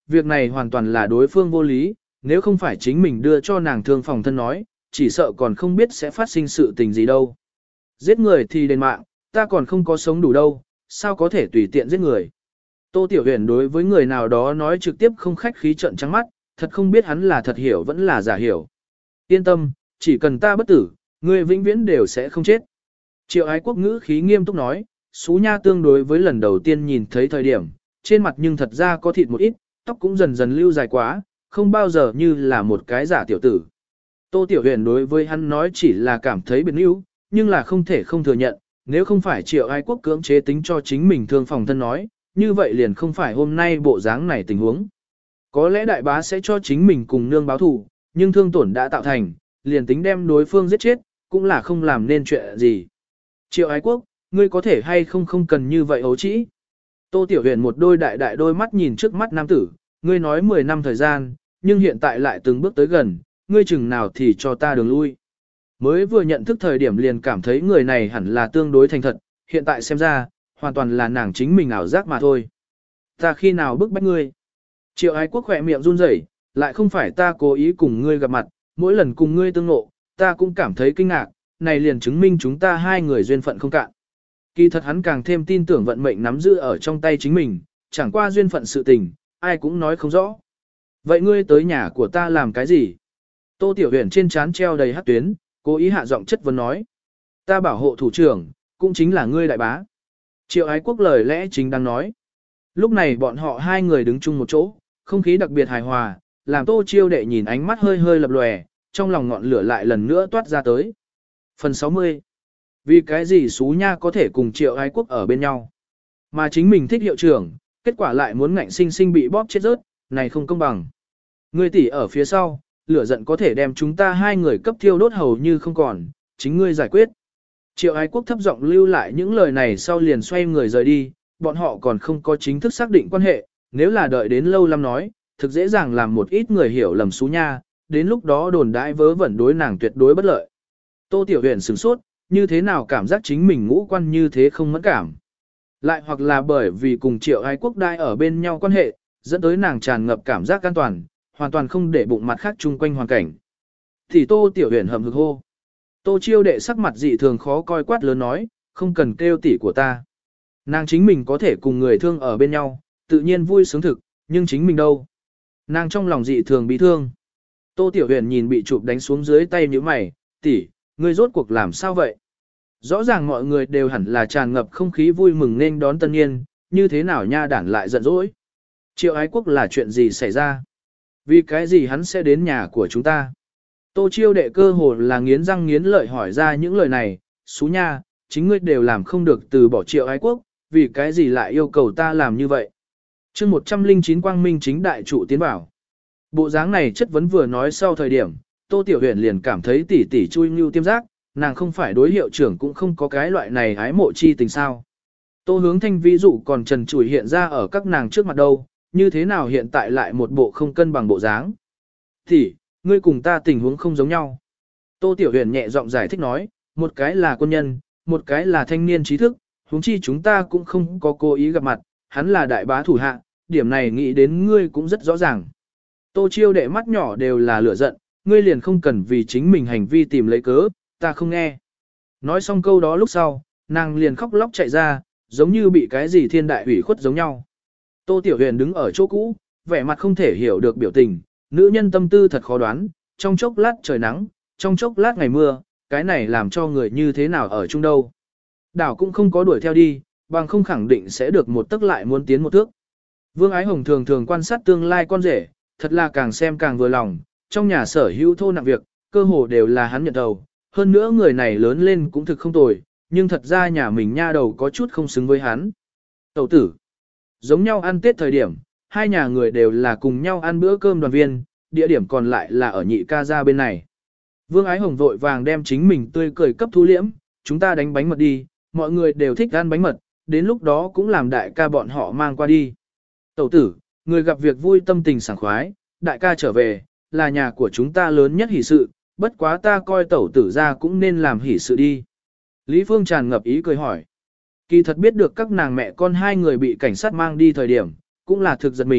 việc này hoàn toàn là đối phương vô lý, nếu không phải chính mình đưa cho nàng thương phòng thân nói, chỉ sợ còn không biết sẽ phát sinh sự tình gì đâu. Giết người thì đền mạng, ta còn không có sống đủ đâu, sao có thể tùy tiện giết người. Tô Tiểu Huyền đối với người nào đó nói trực tiếp không khách khí trợn trắng mắt, thật không biết hắn là thật hiểu vẫn là giả hiểu. Yên tâm, chỉ cần ta bất tử, ngươi vĩnh viễn đều sẽ không chết. Triệu Ái Quốc ngữ khí nghiêm túc nói, Sú Nha tương đối với lần đầu tiên nhìn thấy thời điểm, trên mặt nhưng thật ra có thịt một ít, tóc cũng dần dần lưu dài quá, không bao giờ như là một cái giả tiểu tử. Tô Tiểu Huyền đối với hắn nói chỉ là cảm thấy biệt níu, nhưng là không thể không thừa nhận, nếu không phải Triệu Ái Quốc cưỡng chế tính cho chính mình thương phòng thân nói, như vậy liền không phải hôm nay bộ dáng này tình huống. Có lẽ đại bá sẽ cho chính mình cùng nương báo thù, nhưng thương tổn đã tạo thành, liền tính đem đối phương giết chết, cũng là không làm nên chuyện gì. Triệu Ái Quốc, ngươi có thể hay không không cần như vậy ấu trĩ. Tô Tiểu Huyền một đôi đại đại đôi mắt nhìn trước mắt nam tử, ngươi nói mười năm thời gian, nhưng hiện tại lại từng bước tới gần, ngươi chừng nào thì cho ta đường lui. Mới vừa nhận thức thời điểm liền cảm thấy người này hẳn là tương đối thành thật, hiện tại xem ra, hoàn toàn là nàng chính mình ảo giác mà thôi. Ta khi nào bức bách ngươi? Triệu Ái Quốc khỏe miệng run rẩy, lại không phải ta cố ý cùng ngươi gặp mặt, mỗi lần cùng ngươi tương ngộ, ta cũng cảm thấy kinh ngạc, này liền chứng minh chúng ta hai người duyên phận không cạn. Kỳ thật hắn càng thêm tin tưởng vận mệnh nắm giữ ở trong tay chính mình, chẳng qua duyên phận sự tình, ai cũng nói không rõ. Vậy ngươi tới nhà của ta làm cái gì? Tô Tiểu Huyền trên trán treo đầy hắc tuyến, cố ý hạ giọng chất vấn nói. Ta bảo hộ thủ trưởng, cũng chính là ngươi đại bá. Triệu Ái Quốc lời lẽ chính đang nói. Lúc này bọn họ hai người đứng chung một chỗ, không khí đặc biệt hài hòa, làm Tô Chiêu Đệ nhìn ánh mắt hơi hơi lập lòe, trong lòng ngọn lửa lại lần nữa toát ra tới. Phần sáu mươi. Vì cái gì Sú Nha có thể cùng Triệu Ái Quốc ở bên nhau? Mà chính mình thích hiệu trưởng, kết quả lại muốn ngạnh sinh sinh bị bóp chết rớt, này không công bằng. Ngươi tỷ ở phía sau, lửa giận có thể đem chúng ta hai người cấp thiêu đốt hầu như không còn, chính ngươi giải quyết. Triệu Ái Quốc thấp giọng lưu lại những lời này sau liền xoay người rời đi, bọn họ còn không có chính thức xác định quan hệ, nếu là đợi đến lâu lắm nói, thực dễ dàng làm một ít người hiểu lầm Sú Nha, đến lúc đó đồn đãi vớ vẩn đối nàng tuyệt đối bất lợi. Tô Tiểu Huyền sửng sốt, như thế nào cảm giác chính mình ngũ quan như thế không mẫn cảm. Lại hoặc là bởi vì cùng Triệu Ái Quốc đai ở bên nhau quan hệ, dẫn tới nàng tràn ngập cảm giác an toàn, hoàn toàn không để bụng mặt khác chung quanh hoàn cảnh. Thì Tô Tiểu Huyền hầm hực hô. Tô Chiêu Đệ sắc mặt dị thường khó coi quát lớn nói, không cần kêu tỷ của ta. Nàng chính mình có thể cùng người thương ở bên nhau, tự nhiên vui sướng thực, nhưng chính mình đâu. Nàng trong lòng dị thường bị thương. Tô Tiểu Huyền nhìn bị chụp đánh xuống dưới tay như mày, tỷ, ngươi rốt cuộc làm sao vậy? Rõ ràng mọi người đều hẳn là tràn ngập không khí vui mừng nên đón tân niên, như thế nào nha đản lại giận dỗi? Triệu Ái Quốc là chuyện gì xảy ra? Vì cái gì hắn sẽ đến nhà của chúng ta? Tô Chiêu Đệ cơ hồ là nghiến răng nghiến lợi hỏi ra những lời này, Sú Nha, chính ngươi đều làm không được từ bỏ Triệu Ái Quốc, vì cái gì lại yêu cầu ta làm như vậy? chương một trăm lẻ chín Quang Minh chính đại trụ tiến bảo. Bộ dáng này chất vấn vừa nói sau thời điểm, Tô Tiểu Huyền liền cảm thấy tỉ tỉ chui như tiêm giác, nàng không phải đối hiệu trưởng cũng không có cái loại này ái mộ chi tình sao. Tô Hướng Thanh ví dụ còn trần trụi hiện ra ở các nàng trước mặt đâu, như thế nào hiện tại lại một bộ không cân bằng bộ dáng. Thì, ngươi cùng ta tình huống không giống nhau. Tô Tiểu Huyền nhẹ giọng giải thích nói, một cái là quân nhân, một cái là thanh niên trí thức, huống chi chúng ta cũng không có cố ý gặp mặt, hắn là đại bá thủ hạ, điểm này nghĩ đến ngươi cũng rất rõ ràng. Tô Chiêu Đệ mắt nhỏ đều là lửa giận, ngươi liền không cần vì chính mình hành vi tìm lấy cớ, ta không nghe. Nói xong câu đó lúc sau, nàng liền khóc lóc chạy ra, giống như bị cái gì thiên đại hủy khuất giống nhau. Tô Tiểu Huyền đứng ở chỗ cũ, vẻ mặt không thể hiểu được biểu tình, nữ nhân tâm tư thật khó đoán, trong chốc lát trời nắng, trong chốc lát ngày mưa, cái này làm cho người như thế nào ở chung đâu. Đảo cũng không có đuổi theo đi, bằng không khẳng định sẽ được một tức lại muốn tiến một thước. Vương Ái Hồng thường thường quan sát tương lai con rể, thật là càng xem càng vừa lòng, trong nhà sở hữu thô nặng việc, cơ hồ đều là hắn nhận đầu, hơn nữa người này lớn lên cũng thực không tồi, nhưng thật ra nhà mình nha đầu có chút không xứng với hắn. Tẩu tử, giống nhau ăn Tết thời điểm, hai nhà người đều là cùng nhau ăn bữa cơm đoàn viên, địa điểm còn lại là ở nhị ca gia bên này. Vương Ái Hồng vội vàng đem chính mình tươi cười cấp thu liễm, chúng ta đánh bánh mật đi, mọi người đều thích ăn bánh mật, đến lúc đó cũng làm đại ca bọn họ mang qua đi. Tẩu tử, người gặp việc vui tâm tình sảng khoái, đại ca trở về, là nhà của chúng ta lớn nhất hỷ sự, bất quá ta coi tẩu tử ra cũng nên làm hỷ sự đi. Lý Phương tràn ngập ý cười hỏi. Kỳ thật biết được các nàng mẹ con hai người bị cảnh sát mang đi thời điểm, cũng là thực giật mình,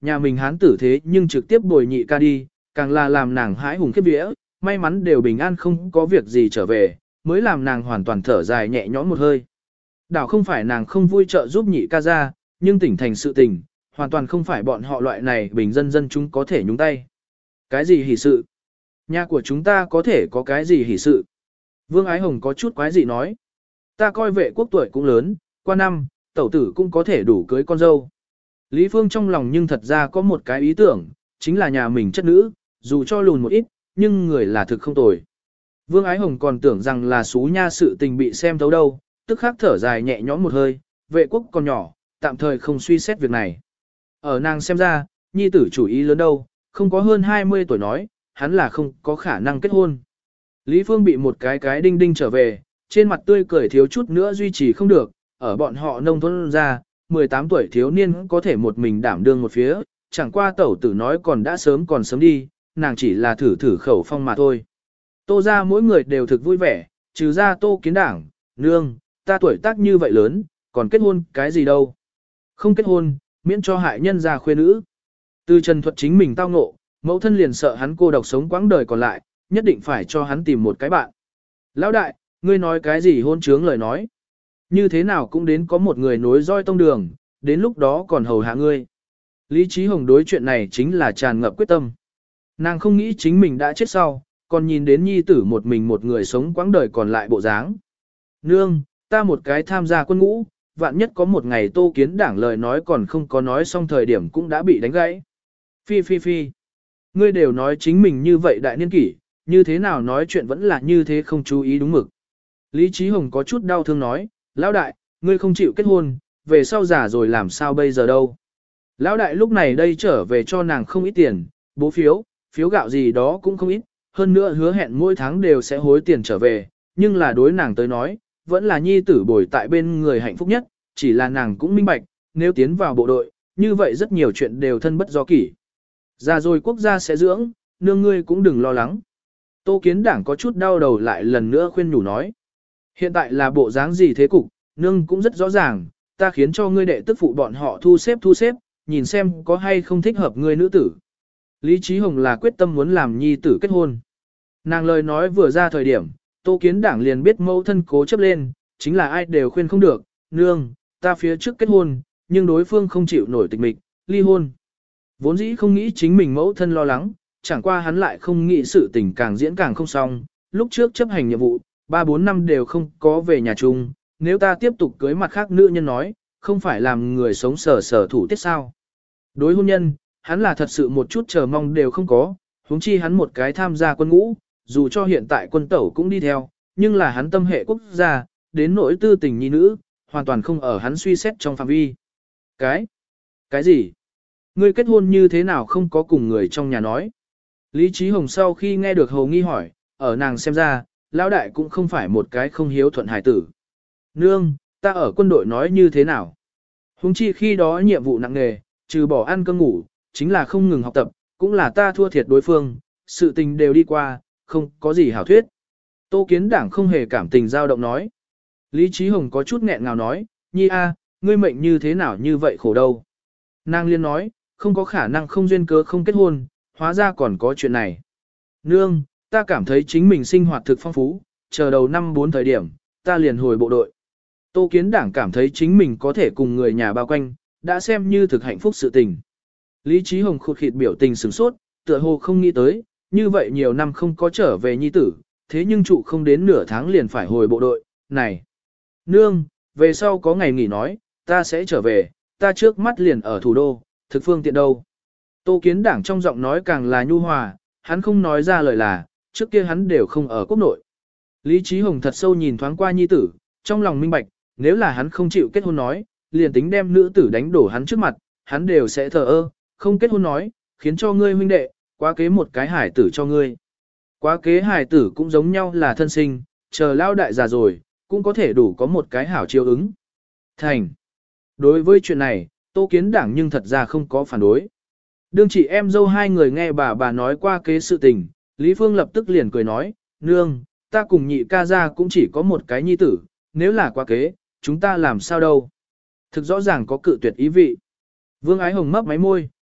nhà mình hán tử thế nhưng trực tiếp bồi nhị ca đi, càng là làm nàng hãi hùng khiếp vía, may mắn đều bình an không có việc gì trở về, mới làm nàng hoàn toàn thở dài nhẹ nhõm một hơi. Đảo không phải nàng không vui trợ giúp nhị ca ra, nhưng tỉnh thành sự tình, hoàn toàn không phải bọn họ loại này bình dân dân chúng có thể nhúng tay. Cái gì hỉ sự? Nhà của chúng ta có thể có cái gì hỉ sự? Vương Ái Hồng có chút quái dị nói. Ta coi vệ quốc tuổi cũng lớn, qua năm, tẩu tử cũng có thể đủ cưới con dâu. Lý Phương trong lòng nhưng thật ra có một cái ý tưởng, chính là nhà mình chất nữ, dù cho lùn một ít, nhưng người là thực không tồi. Vương Ái Hồng còn tưởng rằng là xú nha sự tình bị xem thấu đâu, tức khắc thở dài nhẹ nhõm một hơi, vệ quốc còn nhỏ, tạm thời không suy xét việc này. Ở nàng xem ra, nhi tử chủ ý lớn đâu, không có hơn hai mươi tuổi nói, hắn là không có khả năng kết hôn. Lý Phương bị một cái cái đinh đinh trở về, trên mặt tươi cười thiếu chút nữa duy trì không được, ở bọn họ nông thôn ra, mười tám tuổi thiếu niên có thể một mình đảm đương một phía, chẳng qua tẩu tử nói còn đã sớm còn sớm đi, nàng chỉ là thử thử khẩu phong mà thôi. Tô ra mỗi người đều thực vui vẻ, trừ ra tô kiến đảng, nương, ta tuổi tác như vậy lớn, còn kết hôn cái gì đâu. Không kết hôn, miễn cho hại nhân ra khuê nữ. Từ Trần Thuật chính mình tao ngộ, mẫu thân liền sợ hắn cô độc sống quãng đời còn lại, nhất định phải cho hắn tìm một cái bạn. Lão đại, ngươi nói cái gì hôn trướng lời nói. Như thế nào cũng đến có một người nối roi tông đường, đến lúc đó còn hầu hạ ngươi. Lý Trí Hồng đối chuyện này chính là tràn ngập quyết tâm. Nàng không nghĩ chính mình đã chết sau, còn nhìn đến nhi tử một mình một người sống quãng đời còn lại bộ dáng. Nương, ta một cái tham gia quân ngũ, vạn nhất có một ngày tô kiến đảng lời nói còn không có nói xong thời điểm cũng đã bị đánh gãy. Phi phi phi. Ngươi đều nói chính mình như vậy đại niên kỷ, như thế nào nói chuyện vẫn là như thế không chú ý đúng mực. Lý Trí Hồng có chút đau thương nói, lão đại, ngươi không chịu kết hôn, về sau già rồi làm sao bây giờ đâu. Lão đại lúc này đây trở về cho nàng không ít tiền, bố phiếu, phiếu gạo gì đó cũng không ít, hơn nữa hứa hẹn mỗi tháng đều sẽ hối tiền trở về, nhưng là đối nàng tới nói, vẫn là nhi tử bồi tại bên người hạnh phúc nhất, chỉ là nàng cũng minh bạch, nếu tiến vào bộ đội, như vậy rất nhiều chuyện đều thân bất do kỷ. Già rồi quốc gia sẽ dưỡng, nương ngươi cũng đừng lo lắng. Tô Kiến Đảng có chút đau đầu lại lần nữa khuyên nhủ nói. Hiện tại là bộ dáng gì thế cục, nương cũng rất rõ ràng, ta khiến cho ngươi đệ tức phụ bọn họ thu xếp thu xếp, nhìn xem có hay không thích hợp ngươi nữ tử. Lý Trí Hồng là quyết tâm muốn làm nhi tử kết hôn. Nàng lời nói vừa ra thời điểm, Tô Kiến Đảng liền biết mẫu thân cố chấp lên, chính là ai đều khuyên không được, nương, ta phía trước kết hôn, nhưng đối phương không chịu nổi tịch mịch, ly hôn. Vốn dĩ không nghĩ chính mình mẫu thân lo lắng, chẳng qua hắn lại không nghĩ sự tình càng diễn càng không xong, lúc trước chấp hành nhiệm vụ, ba bốn năm đều không có về nhà chung, nếu ta tiếp tục cưới mặt khác nữ nhân nói, không phải làm người sống sở sở thủ tiết sao. Đối hôn nhân, hắn là thật sự một chút chờ mong đều không có, huống chi hắn một cái tham gia quân ngũ, dù cho hiện tại quân tẩu cũng đi theo, nhưng là hắn tâm hệ quốc gia, đến nỗi tư tình nhi nữ, hoàn toàn không ở hắn suy xét trong phạm vi. Cái? Cái gì? Ngươi kết hôn như thế nào không có cùng người trong nhà nói? Lý Trí Hồng sau khi nghe được Hồ Nghi hỏi, ở nàng xem ra, lão đại cũng không phải một cái không hiếu thuận hải tử. Nương, ta ở quân đội nói như thế nào? Huống chi khi đó nhiệm vụ nặng nề, trừ bỏ ăn cơm ngủ, chính là không ngừng học tập, cũng là ta thua thiệt đối phương, sự tình đều đi qua, không có gì hảo thuyết. Tô Kiến Đảng không hề cảm tình dao động nói. Lý Trí Hồng có chút nghẹn ngào nói, nhi a, ngươi mệnh như thế nào như vậy khổ đâu. Nàng liên nói, không có khả năng không duyên cớ không kết hôn, hóa ra còn có chuyện này. Nương, ta cảm thấy chính mình sinh hoạt thực phong phú, chờ đầu năm bốn thời điểm, ta liền hồi bộ đội. Tô Kiến Đảng cảm thấy chính mình có thể cùng người nhà bao quanh, đã xem như thực hạnh phúc sự tình. Lý Trí Hồng khụt khịt biểu tình sửng sốt, tựa hồ không nghĩ tới, như vậy nhiều năm không có trở về nhi tử, thế nhưng trụ không đến nửa tháng liền phải hồi bộ đội, này. Nương, về sau có ngày nghỉ nói, ta sẽ trở về, ta trước mắt liền ở thủ đô, thực phương tiện đâu. Tô Kiến Đảng trong giọng nói càng là nhu hòa, hắn không nói ra lời là, trước kia hắn đều không ở quốc nội. Lý Trí Hồng thật sâu nhìn thoáng qua nhi tử, trong lòng minh bạch, nếu là hắn không chịu kết hôn nói, liền tính đem nữ tử đánh đổ hắn trước mặt, hắn đều sẽ thờ ơ, không kết hôn nói, khiến cho ngươi huynh đệ, quá kế một cái hải tử cho ngươi. Quá kế hải tử cũng giống nhau là thân sinh, chờ lao đại già rồi, cũng có thể đủ có một cái hảo chiêu ứng. Thành. Đối với chuyện này, Tô Kiến Đảng nhưng thật ra không có phản đối. Đương chị em dâu hai người nghe bà bà nói qua kế sự tình, Lý Phương lập tức liền cười nói, nương, ta cùng nhị ca ra cũng chỉ có một cái nhi tử, nếu là quá kế, chúng ta làm sao đâu. Thực rõ ràng có cự tuyệt ý vị. Vương Ái Hồng mấp máy môi,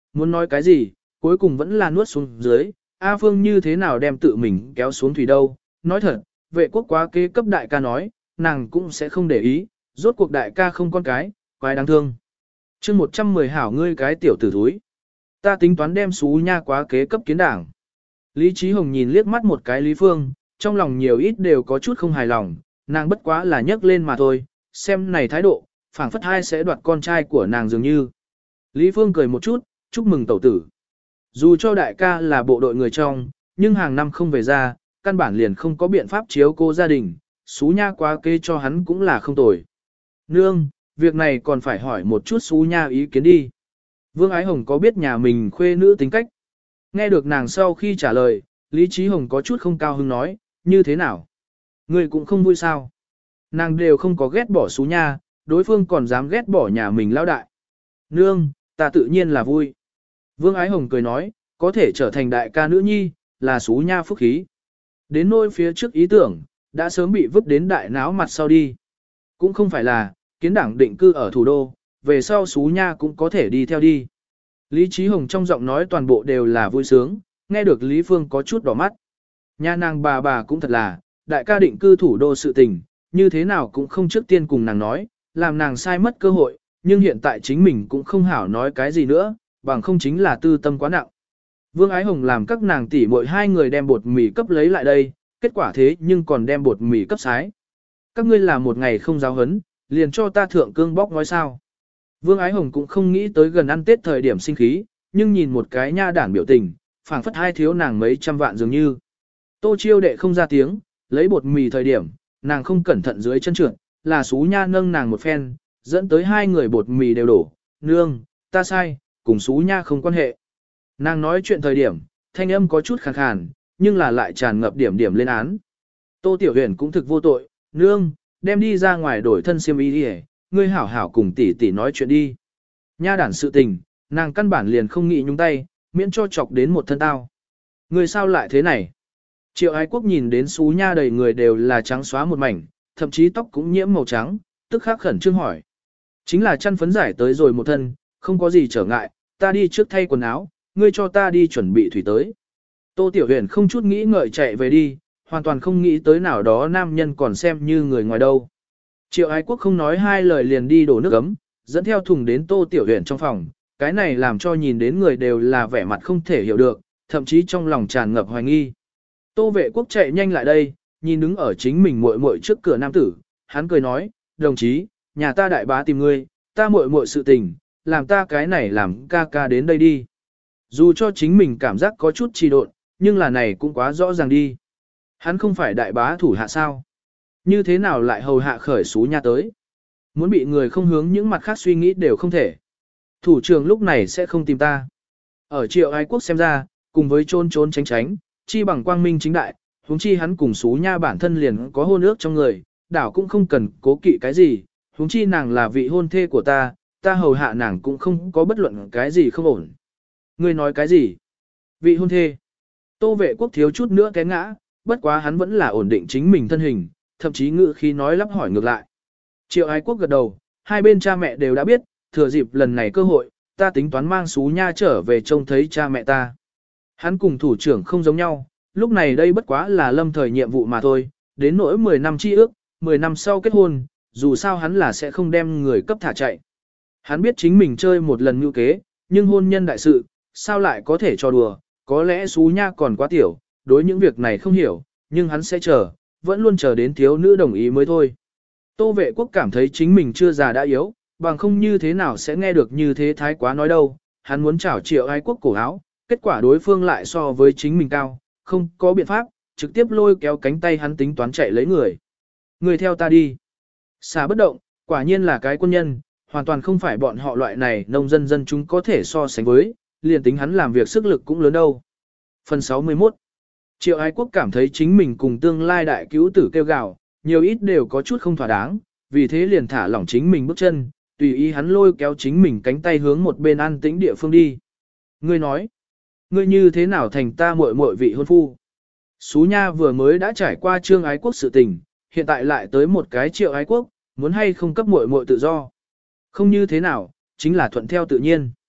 muốn nói cái gì, cuối cùng vẫn là nuốt xuống dưới, A Phương như thế nào đem tự mình kéo xuống thủy đâu, nói thật, vệ quốc quá kế cấp đại ca nói, nàng cũng sẽ không để ý, rốt cuộc đại ca không con cái, quái đáng thương. chương một trăm mười hảo ngươi cái tiểu tử thúi. Ta tính toán đem xú nha quá kế cấp kiến đảng. Lý Trí Hồng nhìn liếc mắt một cái Lý Phương, trong lòng nhiều ít đều có chút không hài lòng, nàng bất quá là nhấc lên mà thôi, xem này thái độ, phảng phất hai sẽ đoạt con trai của nàng dường như. Lý Phương cười một chút, chúc mừng tẩu tử. Dù cho đại ca là bộ đội người trong, nhưng hàng năm không về ra, căn bản liền không có biện pháp chiếu cô gia đình, xú nha quá kế cho hắn cũng là không tồi. Nương, việc này còn phải hỏi một chút xú nha ý kiến đi. Vương Ái Hồng có biết nhà mình khuê nữ tính cách? Nghe được nàng sau khi trả lời, Lý Trí Hồng có chút không cao hứng nói, như thế nào? Người cũng không vui sao? Nàng đều không có ghét bỏ xú nha, đối phương còn dám ghét bỏ nhà mình lão đại. Nương, ta tự nhiên là vui. Vương Ái Hồng cười nói, có thể trở thành đại ca nữ nhi, là xú nha phúc khí. Đến nôi phía trước ý tưởng, đã sớm bị vứt đến đại náo mặt sau đi. Cũng không phải là, kiến đảng định cư ở thủ đô, về sau xú nha cũng có thể đi theo đi. Lý Trí Hồng trong giọng nói toàn bộ đều là vui sướng, nghe được Lý Phương có chút đỏ mắt. Nha nàng bà bà cũng thật là, đại ca định cư thủ đô sự tình, như thế nào cũng không trước tiên cùng nàng nói, làm nàng sai mất cơ hội, nhưng hiện tại chính mình cũng không hảo nói cái gì nữa, bằng không chính là tư tâm quá nặng. Vương Ái Hồng làm các nàng tỷ muội hai người đem bột mì cấp lấy lại đây, kết quả thế nhưng còn đem bột mì cấp sái. Các ngươi làm một ngày không giáo hấn, liền cho ta thượng cương bóc nói sao. Vương Ái Hồng cũng không nghĩ tới gần ăn Tết thời điểm sinh khí, nhưng nhìn một cái nha đản biểu tình, phảng phất hai thiếu nàng mấy trăm vạn dường như. Tô Chiêu đệ không ra tiếng, lấy bột mì thời điểm, nàng không cẩn thận dưới chân trượt, là xú nha nâng nàng một phen, dẫn tới hai người bột mì đều đổ. Nương, ta sai, cùng xú nha không quan hệ. Nàng nói chuyện thời điểm, thanh âm có chút khàn khàn, nhưng là lại tràn ngập điểm điểm lên án. Tô Tiểu Huyền cũng thực vô tội, nương, đem đi ra ngoài đổi thân xiêm y đi, ngươi hảo hảo cùng tỷ tỷ nói chuyện đi. Nha đản sự tình, nàng căn bản liền không nghĩ nhúng tay, miễn cho chọc đến một thân tao. Ngươi sao lại thế này? Triệu Ái Quốc nhìn đến xú nha đầy người đều là trắng xóa một mảnh, thậm chí tóc cũng nhiễm màu trắng, tức khắc khẩn trương hỏi. Chính là chăn phấn giải tới rồi một thân, không có gì trở ngại, ta đi trước thay quần áo, ngươi cho ta đi chuẩn bị thủy tới. Tô Tiểu Huyền không chút nghĩ ngợi chạy về đi, hoàn toàn không nghĩ tới nào đó nam nhân còn xem như người ngoài đâu. Triệu Ái Quốc không nói hai lời liền đi đổ nước ấm, dẫn theo thùng đến Tô Tiểu Huyền trong phòng, cái này làm cho nhìn đến người đều là vẻ mặt không thể hiểu được, thậm chí trong lòng tràn ngập hoài nghi. Tô Vệ Quốc chạy nhanh lại đây, nhìn đứng ở chính mình muội muội trước cửa nam tử, hắn cười nói, đồng chí, nhà ta đại bá tìm ngươi, ta muội muội sự tình, làm ta cái này làm ca ca đến đây đi. Dù cho chính mình cảm giác có chút trì độn, nhưng là này cũng quá rõ ràng đi. Hắn không phải đại bá thủ hạ sao? Như thế nào lại hầu hạ khởi xú nha tới? Muốn bị người không hướng những mặt khác suy nghĩ đều không thể. Thủ trưởng lúc này sẽ không tìm ta. Ở Triệu Ái Quốc xem ra, cùng với trôn trốn tránh tránh, chi bằng quang minh chính đại, huống chi hắn cùng xú nha bản thân liền có hôn ước trong người, đảo cũng không cần cố kỵ cái gì, huống chi nàng là vị hôn thê của ta, ta hầu hạ nàng cũng không có bất luận cái gì không ổn. Ngươi nói cái gì? Vị hôn thê. Tô Vệ Quốc thiếu chút nữa té ngã, bất quá hắn vẫn là ổn định chính mình thân hình, thậm chí ngự khi nói lắp hỏi ngược lại. Triệu Ái Quốc gật đầu, hai bên cha mẹ đều đã biết, thừa dịp lần này cơ hội, ta tính toán mang xú nha trở về trông thấy cha mẹ ta. Hắn cùng thủ trưởng không giống nhau, lúc này đây bất quá là lâm thời nhiệm vụ mà thôi, đến nỗi mười năm chi ước, mười năm sau kết hôn, dù sao hắn là sẽ không đem người cấp thả chạy. Hắn biết chính mình chơi một lần như kế, nhưng hôn nhân đại sự, sao lại có thể cho đùa, có lẽ xú nha còn quá tiểu, đối những việc này không hiểu, nhưng hắn sẽ chờ, vẫn luôn chờ đến thiếu nữ đồng ý mới thôi. Tô Vệ Quốc cảm thấy chính mình chưa già đã yếu, bằng không như thế nào sẽ nghe được như thế thái quá nói đâu, hắn muốn chảo Triệu Ái Quốc cổ áo, kết quả đối phương lại so với chính mình cao, không có biện pháp, trực tiếp lôi kéo cánh tay hắn tính toán chạy lấy người. Người theo ta đi. Xà bất động, quả nhiên là cái quân nhân, hoàn toàn không phải bọn họ loại này nông dân dân chúng có thể so sánh với, liền tính hắn làm việc sức lực cũng lớn đâu. Phần sáu mươi mốt. Triệu Ái Quốc cảm thấy chính mình cùng tương lai đại cứu tử kêu gào, nhiều ít đều có chút không thỏa đáng, vì thế liền thả lỏng chính mình bước chân, tùy ý hắn lôi kéo chính mình cánh tay hướng một bên an tĩnh địa phương đi. Ngươi nói, ngươi như thế nào thành ta muội muội vị hôn phu? Xú nha vừa mới đã trải qua Trương Ái Quốc sự tình, hiện tại lại tới một cái Triệu Ái Quốc, muốn hay không cấp muội muội tự do. Không như thế nào, chính là thuận theo tự nhiên.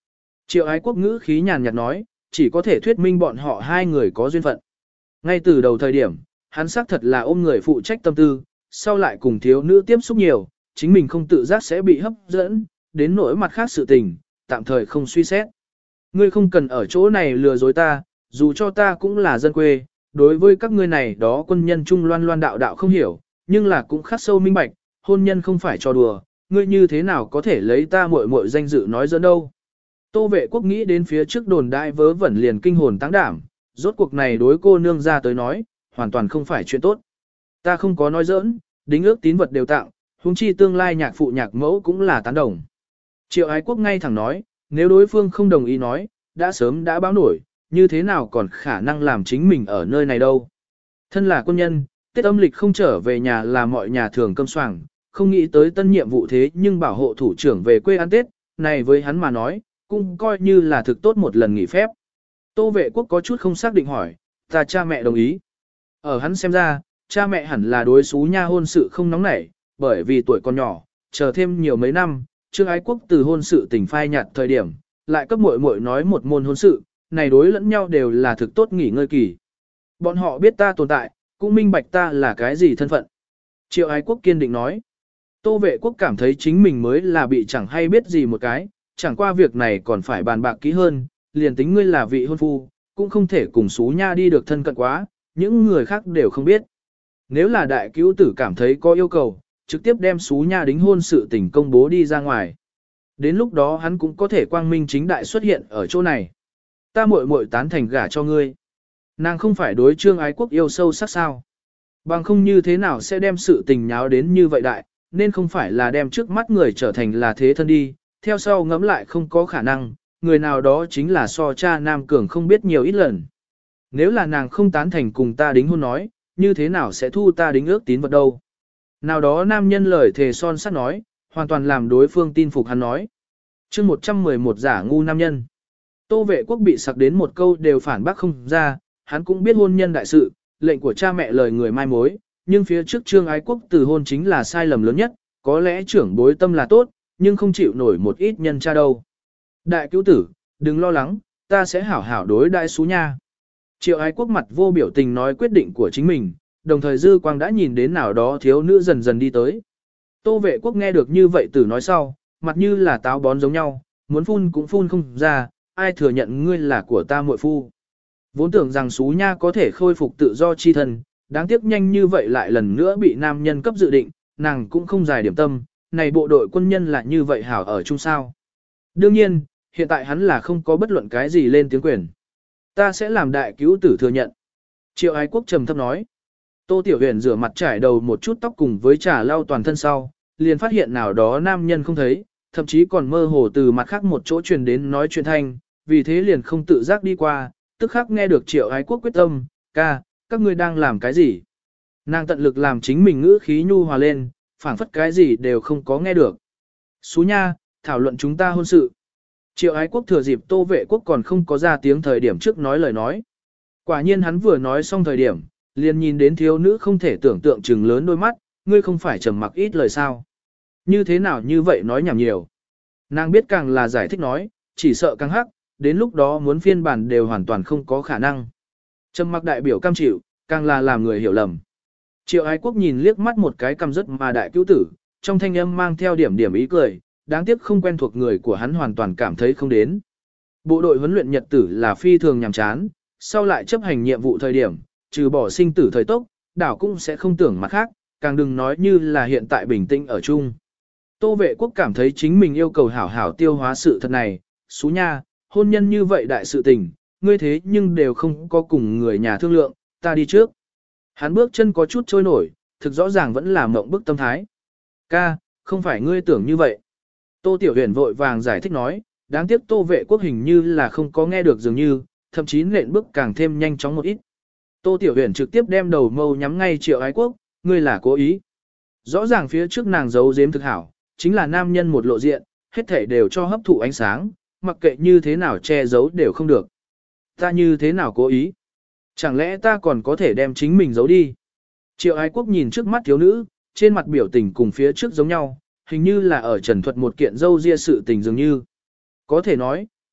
Triệu ái quốc ngữ khí nhàn nhạt nói, chỉ có thể thuyết minh bọn họ hai người có duyên phận. Ngay từ đầu thời điểm, hắn xác thật là ôm người phụ trách tâm tư, sau lại cùng thiếu nữ tiếp xúc nhiều, chính mình không tự giác sẽ bị hấp dẫn, đến nỗi mặt khác sự tình, tạm thời không suy xét. Ngươi không cần ở chỗ này lừa dối ta, dù cho ta cũng là dân quê, đối với các ngươi này đó quân nhân trung loan loan đạo đạo không hiểu, nhưng là cũng khắc sâu minh bạch, hôn nhân không phải trò đùa, ngươi như thế nào có thể lấy ta muội muội danh dự nói dẫn đâu. Tô Vệ Quốc nghĩ đến phía trước đồn đại vớ vẩn liền kinh hồn tăng đảm, rốt cuộc này đối cô nương ra tới nói, hoàn toàn không phải chuyện tốt. Ta không có nói giỡn, đính ước tín vật đều tặng, huống chi tương lai nhạc phụ nhạc mẫu cũng là tán đồng. Triệu Ái Quốc ngay thẳng nói, nếu đối phương không đồng ý nói, đã sớm đã báo nổi, như thế nào còn khả năng làm chính mình ở nơi này đâu. Thân là quân nhân, Tết âm lịch không trở về nhà là mọi nhà thường cơm soảng, không nghĩ tới tân nhiệm vụ thế nhưng bảo hộ thủ trưởng về quê ăn Tết, này với hắn mà nói, cũng coi như là thực tốt một lần nghỉ phép. Tô Vệ Quốc có chút không xác định hỏi, ta cha mẹ đồng ý. Ở hắn xem ra, cha mẹ hẳn là đối xú nha hôn sự không nóng nảy, bởi vì tuổi còn nhỏ, chờ thêm nhiều mấy năm, Trương Ái Quốc từ hôn sự tình phai nhạt thời điểm, lại cấp muội muội nói một môn hôn sự, này đối lẫn nhau đều là thực tốt nghỉ ngơi kỳ. Bọn họ biết ta tồn tại, cũng minh bạch ta là cái gì thân phận. Triệu Ái Quốc kiên định nói. Tô Vệ Quốc cảm thấy chính mình mới là bị chẳng hay biết gì một cái, chẳng qua việc này còn phải bàn bạc kỹ hơn, liền tính ngươi là vị hôn phu, cũng không thể cùng xú nha đi được thân cận quá, những người khác đều không biết. Nếu là đại cứu tử cảm thấy có yêu cầu, trực tiếp đem xú nha đính hôn sự tình công bố đi ra ngoài. Đến lúc đó hắn cũng có thể quang minh chính đại xuất hiện ở chỗ này. Ta muội muội tán thành gả cho ngươi. Nàng không phải đối Trương Ái Quốc yêu sâu sắc sao. Bằng không như thế nào sẽ đem sự tình nháo đến như vậy đại, nên không phải là đem trước mắt người trở thành là thế thân đi, theo sau ngẫm lại không có khả năng, người nào đó chính là so cha Nam Cường không biết nhiều ít lần. Nếu là nàng không tán thành cùng ta đính hôn nói, như thế nào sẽ thu ta đính ước tín vật đâu. Nào đó nam nhân lời thề son sắt nói, hoàn toàn làm đối phương tin phục hắn nói. chương một trăm mười một giả ngu nam nhân. Tô Vệ Quốc bị sặc đến một câu đều phản bác không ra, hắn cũng biết hôn nhân đại sự, lệnh của cha mẹ lời người mai mối, nhưng phía trước Trương Ái Quốc từ hôn chính là sai lầm lớn nhất, có lẽ trưởng bối tâm là tốt, nhưng không chịu nổi một ít nhân cha đâu. Đại cứu tử, đừng lo lắng, ta sẽ hảo hảo đối đại xú nha. Triệu Ái Quốc mặt vô biểu tình nói quyết định của chính mình, đồng thời dư quang đã nhìn đến nào đó thiếu nữ dần dần đi tới. Tô Vệ Quốc nghe được như vậy tử nói sau, mặt như là táo bón giống nhau, muốn phun cũng phun không ra, ai thừa nhận ngươi là của ta muội phu. Vốn tưởng rằng xú nha có thể khôi phục tự do chi thân, đáng tiếc nhanh như vậy lại lần nữa bị nam nhân cấp dự định, nàng cũng không dài điểm tâm, này bộ đội quân nhân là như vậy hảo ở chung sao. Đương nhiên, hiện tại hắn là không có bất luận cái gì lên tiếng quyền. Ta sẽ làm đại cứu tử thừa nhận. Triệu Ái Quốc trầm thấp nói. Tô Tiểu Huyền rửa mặt trải đầu một chút tóc cùng với trà lau toàn thân sau, liền phát hiện nào đó nam nhân không thấy, thậm chí còn mơ hồ từ mặt khác một chỗ truyền đến nói chuyện thanh, vì thế liền không tự giác đi qua, tức khắc nghe được Triệu Ái Quốc quyết tâm, ca, các ngươi đang làm cái gì? Nàng tận lực làm chính mình ngữ khí nhu hòa lên, phảng phất cái gì đều không có nghe được. Xú nha, thảo luận chúng ta hôn sự. Triệu Ái Quốc thừa dịp Tô Vệ Quốc còn không có ra tiếng thời điểm trước nói lời nói. Quả nhiên hắn vừa nói xong thời điểm, liền nhìn đến thiếu nữ không thể tưởng tượng trừng lớn đôi mắt, ngươi không phải trầm mặc ít lời sao. Như thế nào như vậy nói nhảm nhiều. Nàng biết càng là giải thích nói, chỉ sợ càng hắc, đến lúc đó muốn phiên bản đều hoàn toàn không có khả năng. Trầm mặc đại biểu cam chịu, càng là làm người hiểu lầm. Triệu Ái Quốc nhìn liếc mắt một cái căm rất mà đại cứu tử, trong thanh âm mang theo điểm điểm ý cười, đáng tiếc không quen thuộc người của hắn hoàn toàn cảm thấy không đến. Bộ đội huấn luyện nhật tử là phi thường nhàm chán, sau lại chấp hành nhiệm vụ thời điểm, trừ bỏ sinh tử thời tốc, đảo cũng sẽ không tưởng mặt khác, càng đừng nói như là hiện tại bình tĩnh ở chung. Tô Vệ Quốc cảm thấy chính mình yêu cầu hảo hảo tiêu hóa sự thật này, xú nha, hôn nhân như vậy đại sự tình, ngươi thế nhưng đều không có cùng người nhà thương lượng, ta đi trước. Hắn bước chân có chút trôi nổi, thực rõ ràng vẫn là mộng bức tâm thái. Ca, không phải ngươi tưởng như vậy. Tô Tiểu Huyền vội vàng giải thích nói, đáng tiếc Tô Vệ Quốc hình như là không có nghe được dường như, thậm chí nện bước càng thêm nhanh chóng một ít. Tô Tiểu Huyền trực tiếp đem đầu mâu nhắm ngay Triệu Ái Quốc, ngươi là cố ý. Rõ ràng phía trước nàng giấu giếm thực hảo, chính là nam nhân một lộ diện, hết thể đều cho hấp thụ ánh sáng, mặc kệ như thế nào che giấu đều không được. Ta như thế nào cố ý? Chẳng lẽ ta còn có thể đem chính mình giấu đi? Triệu Ái Quốc nhìn trước mắt thiếu nữ, trên mặt biểu tình cùng phía trước giống nhau, hình như là ở trần thuật một kiện dâu ria sự tình dường như. Có thể nói,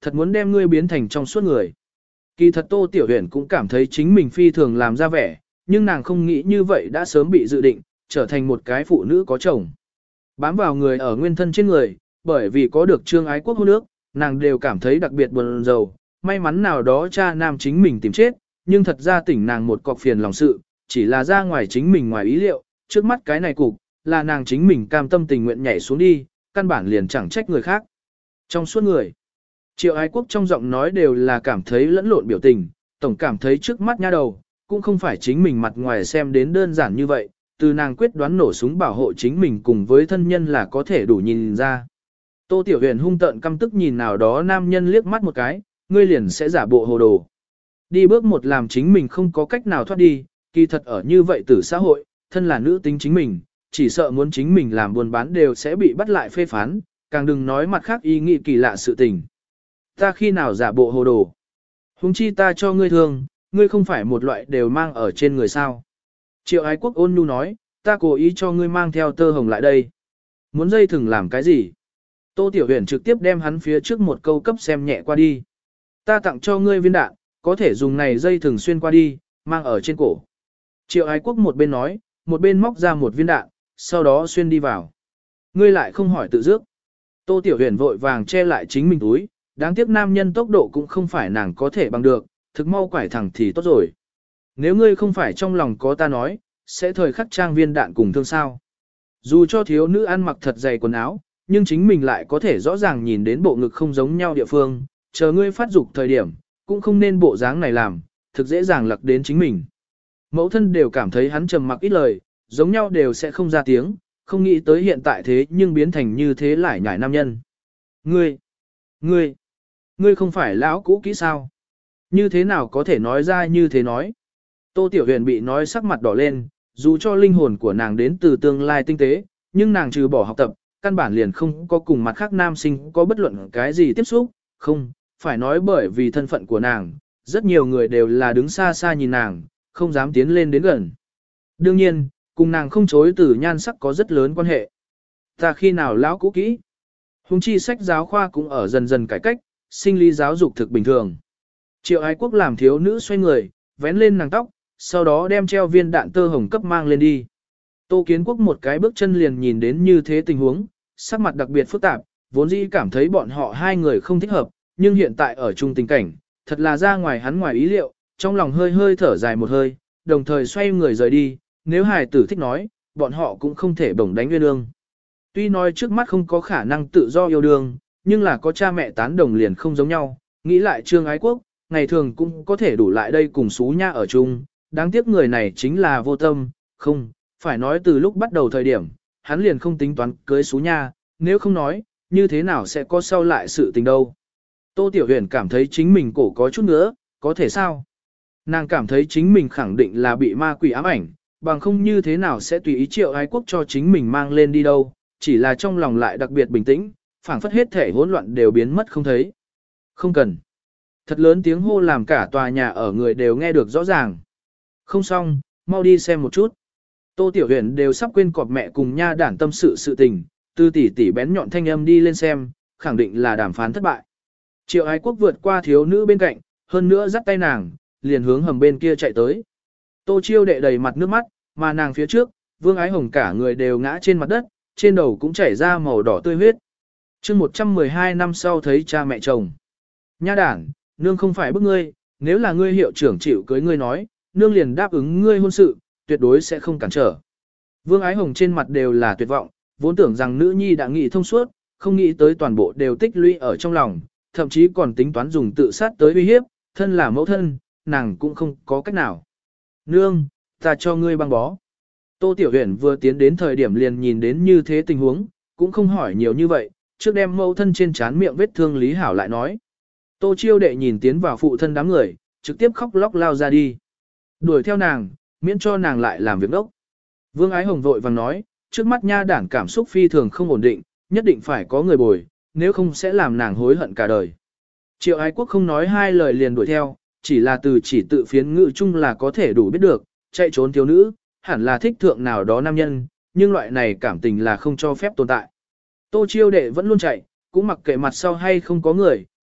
thật muốn đem ngươi biến thành trong suốt người. Kỳ thật Tô Tiểu Huyền cũng cảm thấy chính mình phi thường làm ra vẻ, nhưng nàng không nghĩ như vậy đã sớm bị dự định, trở thành một cái phụ nữ có chồng. Bám vào người ở nguyên thân trên người, bởi vì có được trương ái quốc hôn nước, nàng đều cảm thấy đặc biệt buồn rầu, may mắn nào đó cha nam chính mình tìm chết, nhưng thật ra tỉnh nàng một cọc phiền lòng sự, chỉ là ra ngoài chính mình ngoài ý liệu, trước mắt cái này cục, là nàng chính mình cam tâm tình nguyện nhảy xuống đi, căn bản liền chẳng trách người khác. Trong suốt người, Triệu Ái Quốc trong giọng nói đều là cảm thấy lẫn lộn biểu tình, tổng cảm thấy trước mắt nha đầu, cũng không phải chính mình mặt ngoài xem đến đơn giản như vậy, từ nàng quyết đoán nổ súng bảo hộ chính mình cùng với thân nhân là có thể đủ nhìn ra. Tô Tiểu Huyền hung tợn căm tức nhìn nào đó nam nhân liếc mắt một cái, ngươi liền sẽ giả bộ hồ đồ. Đi bước một làm chính mình không có cách nào thoát đi, kỳ thật ở như vậy từ xã hội, thân là nữ tính chính mình, chỉ sợ muốn chính mình làm buôn bán đều sẽ bị bắt lại phê phán, càng đừng nói mặt khác ý nghĩ kỳ lạ sự tình. Ta khi nào giả bộ hồ đồ? Huống chi ta cho ngươi thương, ngươi không phải một loại đều mang ở trên người sao. Triệu Ái Quốc ôn nhu nói, ta cố ý cho ngươi mang theo tơ hồng lại đây. Muốn dây thừng làm cái gì? Tô Tiểu Huyền trực tiếp đem hắn phía trước một câu cấp xem nhẹ qua đi. Ta tặng cho ngươi viên đạn, có thể dùng này dây thừng xuyên qua đi, mang ở trên cổ. Triệu Ái Quốc một bên nói, một bên móc ra một viên đạn, sau đó xuyên đi vào. Ngươi lại không hỏi tự dước. Tô Tiểu Huyền vội vàng che lại chính mình túi, đáng tiếc nam nhân tốc độ cũng không phải nàng có thể bằng được, thực mau quải thẳng thì tốt rồi. Nếu ngươi không phải trong lòng có ta nói, sẽ thời khắc trang viên đạn cùng thương sao. Dù cho thiếu nữ ăn mặc thật dày quần áo, nhưng chính mình lại có thể rõ ràng nhìn đến bộ ngực không giống nhau địa phương, chờ ngươi phát dục thời điểm, cũng không nên bộ dáng này làm, thực dễ dàng lặc đến chính mình. Mẫu thân đều cảm thấy hắn trầm mặc ít lời, giống nhau đều sẽ không ra tiếng, không nghĩ tới hiện tại thế nhưng biến thành như thế lại nhảy nam nhân. Ngươi, ngươi, ngươi không phải lão cũ kỹ sao? Như thế nào có thể nói ra như thế nói? Tô Tiểu Huyền bị nói sắc mặt đỏ lên, dù cho linh hồn của nàng đến từ tương lai tinh tế, nhưng nàng trừ bỏ học tập, căn bản liền không có cùng mặt khác nam sinh có bất luận cái gì tiếp xúc, không, phải nói bởi vì thân phận của nàng, rất nhiều người đều là đứng xa xa nhìn nàng, không dám tiến lên đến gần. Đương nhiên, cùng nàng không chối từ nhan sắc có rất lớn quan hệ. Ta khi nào lão cũ kỹ? Hùng chi sách giáo khoa cũng ở dần dần cải cách, sinh lý giáo dục thực bình thường. Triệu Ái Quốc làm thiếu nữ xoay người, vén lên nàng tóc, sau đó đem treo viên đạn tơ hồng cấp mang lên đi. Tô Kiến Quốc một cái bước chân liền nhìn đến như thế tình huống, sắc mặt đặc biệt phức tạp, vốn dĩ cảm thấy bọn họ hai người không thích hợp, nhưng hiện tại ở chung tình cảnh, thật là ra ngoài hắn ngoài ý liệu, trong lòng hơi hơi thở dài một hơi, đồng thời xoay người rời đi, nếu hài tử thích nói, bọn họ cũng không thể bổng đánh nguyên ương. Tuy nói trước mắt không có khả năng tự do yêu đương, nhưng là có cha mẹ tán đồng liền không giống nhau, nghĩ lại Trương Ái Quốc, ngày thường cũng có thể đủ lại đây cùng xú nha ở chung, đáng tiếc người này chính là vô tâm, không, phải nói từ lúc bắt đầu thời điểm, hắn liền không tính toán cưới xú nha, nếu không nói, như thế nào sẽ có sau lại sự tình đâu. Tô Tiểu Huyền cảm thấy chính mình cổ có chút nữa, có thể sao? Nàng cảm thấy chính mình khẳng định là bị ma quỷ ám ảnh, bằng không như thế nào sẽ tùy ý Triệu Ái Quốc cho chính mình mang lên đi đâu, chỉ là trong lòng lại đặc biệt bình tĩnh, phảng phất hết thể hỗn loạn đều biến mất không thấy. Không cần. Thật lớn tiếng hô làm cả tòa nhà ở người đều nghe được rõ ràng. Không xong, mau đi xem một chút. Tô Tiểu Huyền đều sắp quên cọp mẹ cùng nha đản tâm sự sự tình, tư tỷ tỷ bén nhọn thanh âm đi lên xem, khẳng định là đàm phán thất bại. Triệu Ái Quốc vượt qua thiếu nữ bên cạnh, hơn nữa dắt tay nàng, liền hướng hầm bên kia chạy tới. Tô Chiêu đệ đầy mặt nước mắt, mà nàng phía trước, Vương Ái Hồng cả người đều ngã trên mặt đất, trên đầu cũng chảy ra màu đỏ tươi huyết. chương một trăm mười hai năm sau thấy cha mẹ chồng. Nha đản, nương không phải bức ngươi, nếu là ngươi hiệu trưởng chịu cưới ngươi nói, nương liền đáp ứng ngươi hôn sự, tuyệt đối sẽ không cản trở. Vương Ái Hồng trên mặt đều là tuyệt vọng, vốn tưởng rằng nữ nhi đã nghĩ thông suốt, không nghĩ tới toàn bộ đều tích lũy ở trong lòng, thậm chí còn tính toán dùng tự sát tới uy hiếp, thân là mẫu thân, nàng cũng không có cách nào. Nương, ta cho ngươi băng bó. Tô Tiểu Huyền vừa tiến đến thời điểm liền nhìn đến như thế tình huống, cũng không hỏi nhiều như vậy, trước đem mẫu thân trên trán miệng vết thương Lý Hảo lại nói. Tô Chiêu đệ nhìn tiến vào phụ thân đám người, trực tiếp khóc lóc lao ra đi. Đuổi theo nàng, miễn cho nàng lại làm việc đốc. Vương Ái Hồng vội vàng nói, trước mắt nha đản cảm xúc phi thường không ổn định, nhất định phải có người bồi, nếu không sẽ làm nàng hối hận cả đời. Triệu Ái Quốc không nói hai lời liền đuổi theo, chỉ là từ chỉ tự phiến ngữ chung là có thể đủ biết được, chạy trốn thiếu nữ, hẳn là thích thượng nào đó nam nhân, nhưng loại này cảm tình là không cho phép tồn tại. Tô Chiêu đệ vẫn luôn chạy, cũng mặc kệ mặt sau hay không có người,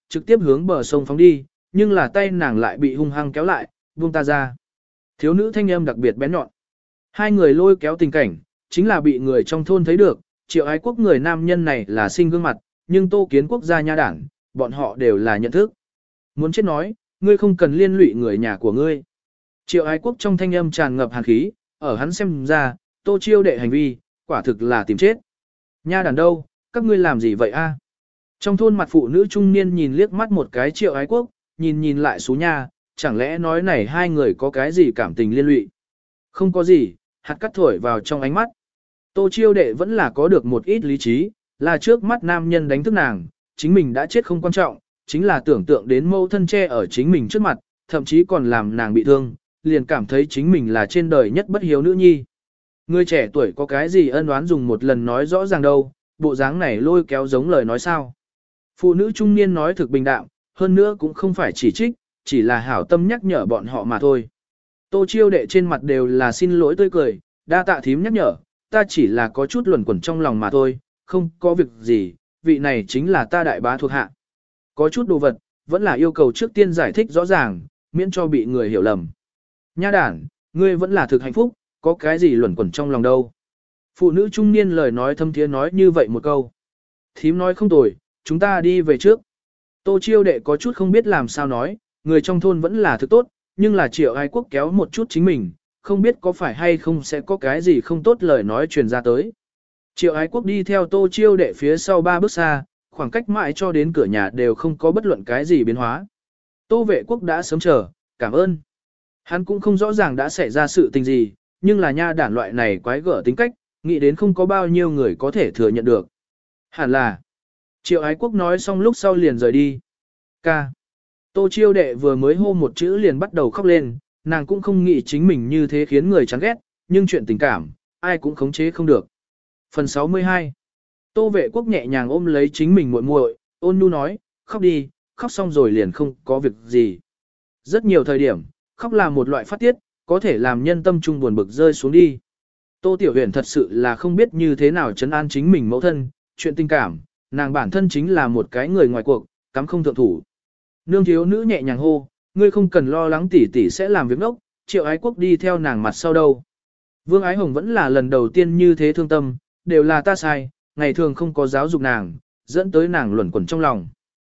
trực tiếp hướng bờ sông phóng đi, nhưng là tay nàng lại bị hung hăng kéo lại, buông ta ra. Thiếu nữ thanh âm đặc biệt bén nhọn. Hai người lôi kéo tình cảnh, chính là bị người trong thôn thấy được, Triệu Ái Quốc người nam nhân này là sinh gương mặt, nhưng Tô Kiến Quốc gia nha đảng, bọn họ đều là nhận thức. Muốn chết nói, ngươi không cần liên lụy người nhà của ngươi. Triệu Ái Quốc trong thanh âm tràn ngập hàn khí, ở hắn xem ra, Tô Chiêu đệ hành vi, quả thực là tìm chết. Nha đàn đâu, các ngươi làm gì vậy a? Trong thôn mặt phụ nữ trung niên nhìn liếc mắt một cái Triệu Ái Quốc, nhìn nhìn lại Sú Nha, chẳng lẽ nói này hai người có cái gì cảm tình liên lụy? Không có gì, hạt cắt thổi vào trong ánh mắt. Tô Chiêu đệ vẫn là có được một ít lý trí, là trước mắt nam nhân đánh thức nàng, chính mình đã chết không quan trọng, chính là tưởng tượng đến mâu thân che ở chính mình trước mặt, thậm chí còn làm nàng bị thương, liền cảm thấy chính mình là trên đời nhất bất hiếu nữ nhi. Người trẻ tuổi có cái gì ân oán dùng một lần nói rõ ràng đâu, bộ dáng này lôi kéo giống lời nói sao. Phụ nữ trung niên nói thực bình đạm, hơn nữa cũng không phải chỉ trích, chỉ là hảo tâm nhắc nhở bọn họ mà thôi. Tô Chiêu đệ trên mặt đều là xin lỗi tươi cười, đa tạ thím nhắc nhở, ta chỉ là có chút luẩn quẩn trong lòng mà thôi, không có việc gì, vị này chính là ta đại bá thuộc hạ. Có chút đồ vật, vẫn là yêu cầu trước tiên giải thích rõ ràng, miễn cho bị người hiểu lầm. Nha đản, ngươi vẫn là thực hạnh phúc, có cái gì luẩn quẩn trong lòng đâu. Phụ nữ trung niên lời nói thâm thiế nói như vậy một câu. Thím nói không tồi, chúng ta đi về trước. Tô Chiêu đệ có chút không biết làm sao nói, người trong thôn vẫn là thực tốt, nhưng là Triệu Ái Quốc kéo một chút chính mình, không biết có phải hay không sẽ có cái gì không tốt lời nói truyền ra tới. Triệu Ái Quốc đi theo Tô Chiêu đệ phía sau ba bước xa, khoảng cách mãi cho đến cửa nhà đều không có bất luận cái gì biến hóa. Tô Vệ Quốc đã sớm chờ, cảm ơn. Hắn cũng không rõ ràng đã xảy ra sự tình gì, nhưng là nha đản loại này quái gở tính cách, nghĩ đến không có bao nhiêu người có thể thừa nhận được. Hẳn là. Triệu Ái Quốc nói xong lúc sau liền rời đi. Ca. Tô Chiêu đệ vừa mới hô một chữ liền bắt đầu khóc lên, nàng cũng không nghĩ chính mình như thế khiến người chán ghét, nhưng chuyện tình cảm, ai cũng khống chế không được. Phần sáu mươi hai. Tô Vệ Quốc nhẹ nhàng ôm lấy chính mình muội muội, ôn nhu nói, khóc đi, khóc xong rồi liền không có việc gì. Rất nhiều thời điểm, khóc là một loại phát tiết, có thể làm nhân tâm trung buồn bực rơi xuống đi. Tô Tiểu Huyền thật sự là không biết như thế nào trấn an chính mình mẫu thân, chuyện tình cảm, nàng bản thân chính là một cái người ngoài cuộc, cắm không thượng thủ. Nương thiếu nữ nhẹ nhàng hô, ngươi không cần lo lắng tỷ tỷ sẽ làm việc ngốc, Triệu Ái Quốc đi theo nàng mặt sau đâu. Vương Ái Hồng vẫn là lần đầu tiên như thế thương tâm, đều là ta sai, ngày thường không có giáo dục nàng, dẫn tới nàng luẩn quẩn trong lòng.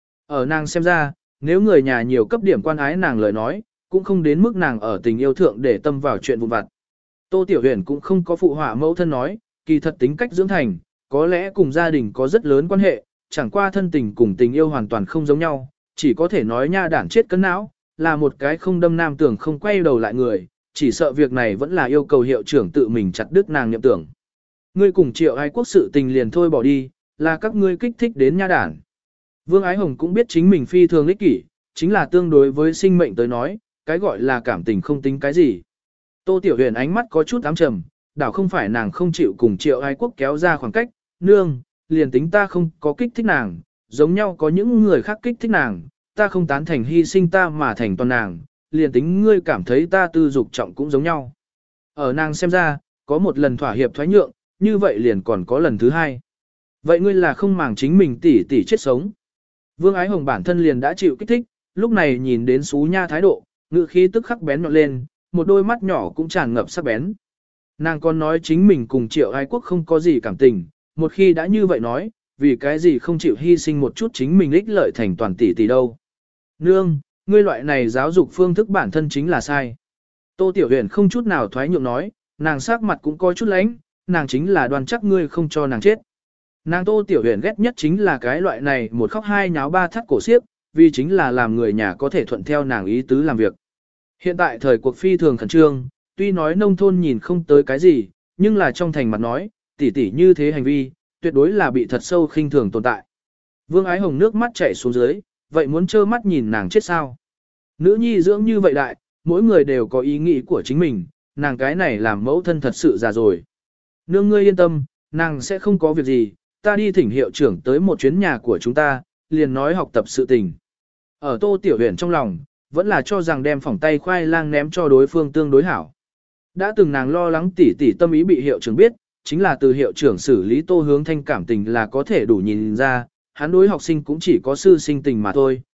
Ở nàng xem ra, nếu người nhà nhiều cấp điểm quan ái nàng lời nói, cũng không đến mức nàng ở tình yêu thượng để tâm vào chuyện vụn vặt. Tô Tiểu Huyền cũng không có phụ họa mẫu thân nói, kỳ thật tính cách dưỡng thành, có lẽ cùng gia đình có rất lớn quan hệ, chẳng qua thân tình cùng tình yêu hoàn toàn không giống nhau, chỉ có thể nói nha đản chết cân não, là một cái không đâm nam tưởng không quay đầu lại người, chỉ sợ việc này vẫn là yêu cầu hiệu trưởng tự mình chặt đứt nàng nhậm tưởng. Ngươi cùng Triệu Ái Quốc sự tình liền thôi bỏ đi, là các ngươi kích thích đến nha đản. Vương Ái Hồng cũng biết chính mình phi thường ích kỷ, chính là tương đối với sinh mệnh tới nói, cái gọi là cảm tình không tính cái gì. Tô Tiểu Huyền ánh mắt có chút ám trầm, đảo không phải nàng không chịu cùng Triệu Ái Quốc kéo ra khoảng cách, nương, liền tính ta không có kích thích nàng, giống nhau có những người khác kích thích nàng, ta không tán thành hy sinh ta mà thành toàn nàng, liền tính ngươi cảm thấy ta tư dục trọng cũng giống nhau. Ở nàng xem ra, có một lần thỏa hiệp thoái nhượng, như vậy liền còn có lần thứ hai. Vậy ngươi là không màng chính mình tỉ tỉ chết sống. Vương Ái Hồng bản thân liền đã chịu kích thích, lúc này nhìn đến Sú Nha thái độ, ngữ khí tức khắc bén nhọn lên, một đôi mắt nhỏ cũng tràn ngập sắc bén. Nàng còn nói chính mình cùng Triệu Ái Quốc không có gì cảm tình, một khi đã như vậy nói, vì cái gì không chịu hy sinh một chút chính mình ích lợi thành toàn tỷ tỷ đâu. Nương, ngươi loại này giáo dục phương thức bản thân chính là sai. Tô Tiểu Huyền không chút nào thoái nhượng nói, nàng sắc mặt cũng có chút lánh, nàng chính là đoan chắc ngươi không cho nàng chết. Nàng Tô Tiểu Huyền ghét nhất chính là cái loại này một khóc hai nháo ba thắt cổ xiếc, vì chính là làm người nhà có thể thuận theo nàng ý tứ làm việc. Hiện tại thời cuộc phi thường khẩn trương, tuy nói nông thôn nhìn không tới cái gì, nhưng là trong thành mặt nói, tỷ tỷ như thế hành vi, tuyệt đối là bị thật sâu khinh thường tồn tại. Vương Ái Hồng nước mắt chảy xuống dưới, vậy muốn trơ mắt nhìn nàng chết sao? Nữ nhi dưỡng như vậy đại, mỗi người đều có ý nghĩ của chính mình, nàng cái này làm mẫu thân thật sự già rồi. Nương ngươi yên tâm, nàng sẽ không có việc gì, ta đi thỉnh hiệu trưởng tới một chuyến nhà của chúng ta, liền nói học tập sự tình. Ở Tô Tiểu Huyền trong lòng, vẫn là cho rằng đem phỏng tay khoai lang ném cho đối phương tương đối hảo. Đã từng nàng lo lắng tỉ tỉ tâm ý bị hiệu trưởng biết, chính là từ hiệu trưởng xử lý Tô Hướng Thanh cảm tình là có thể đủ nhìn ra, hắn đối học sinh cũng chỉ có sư sinh tình mà thôi,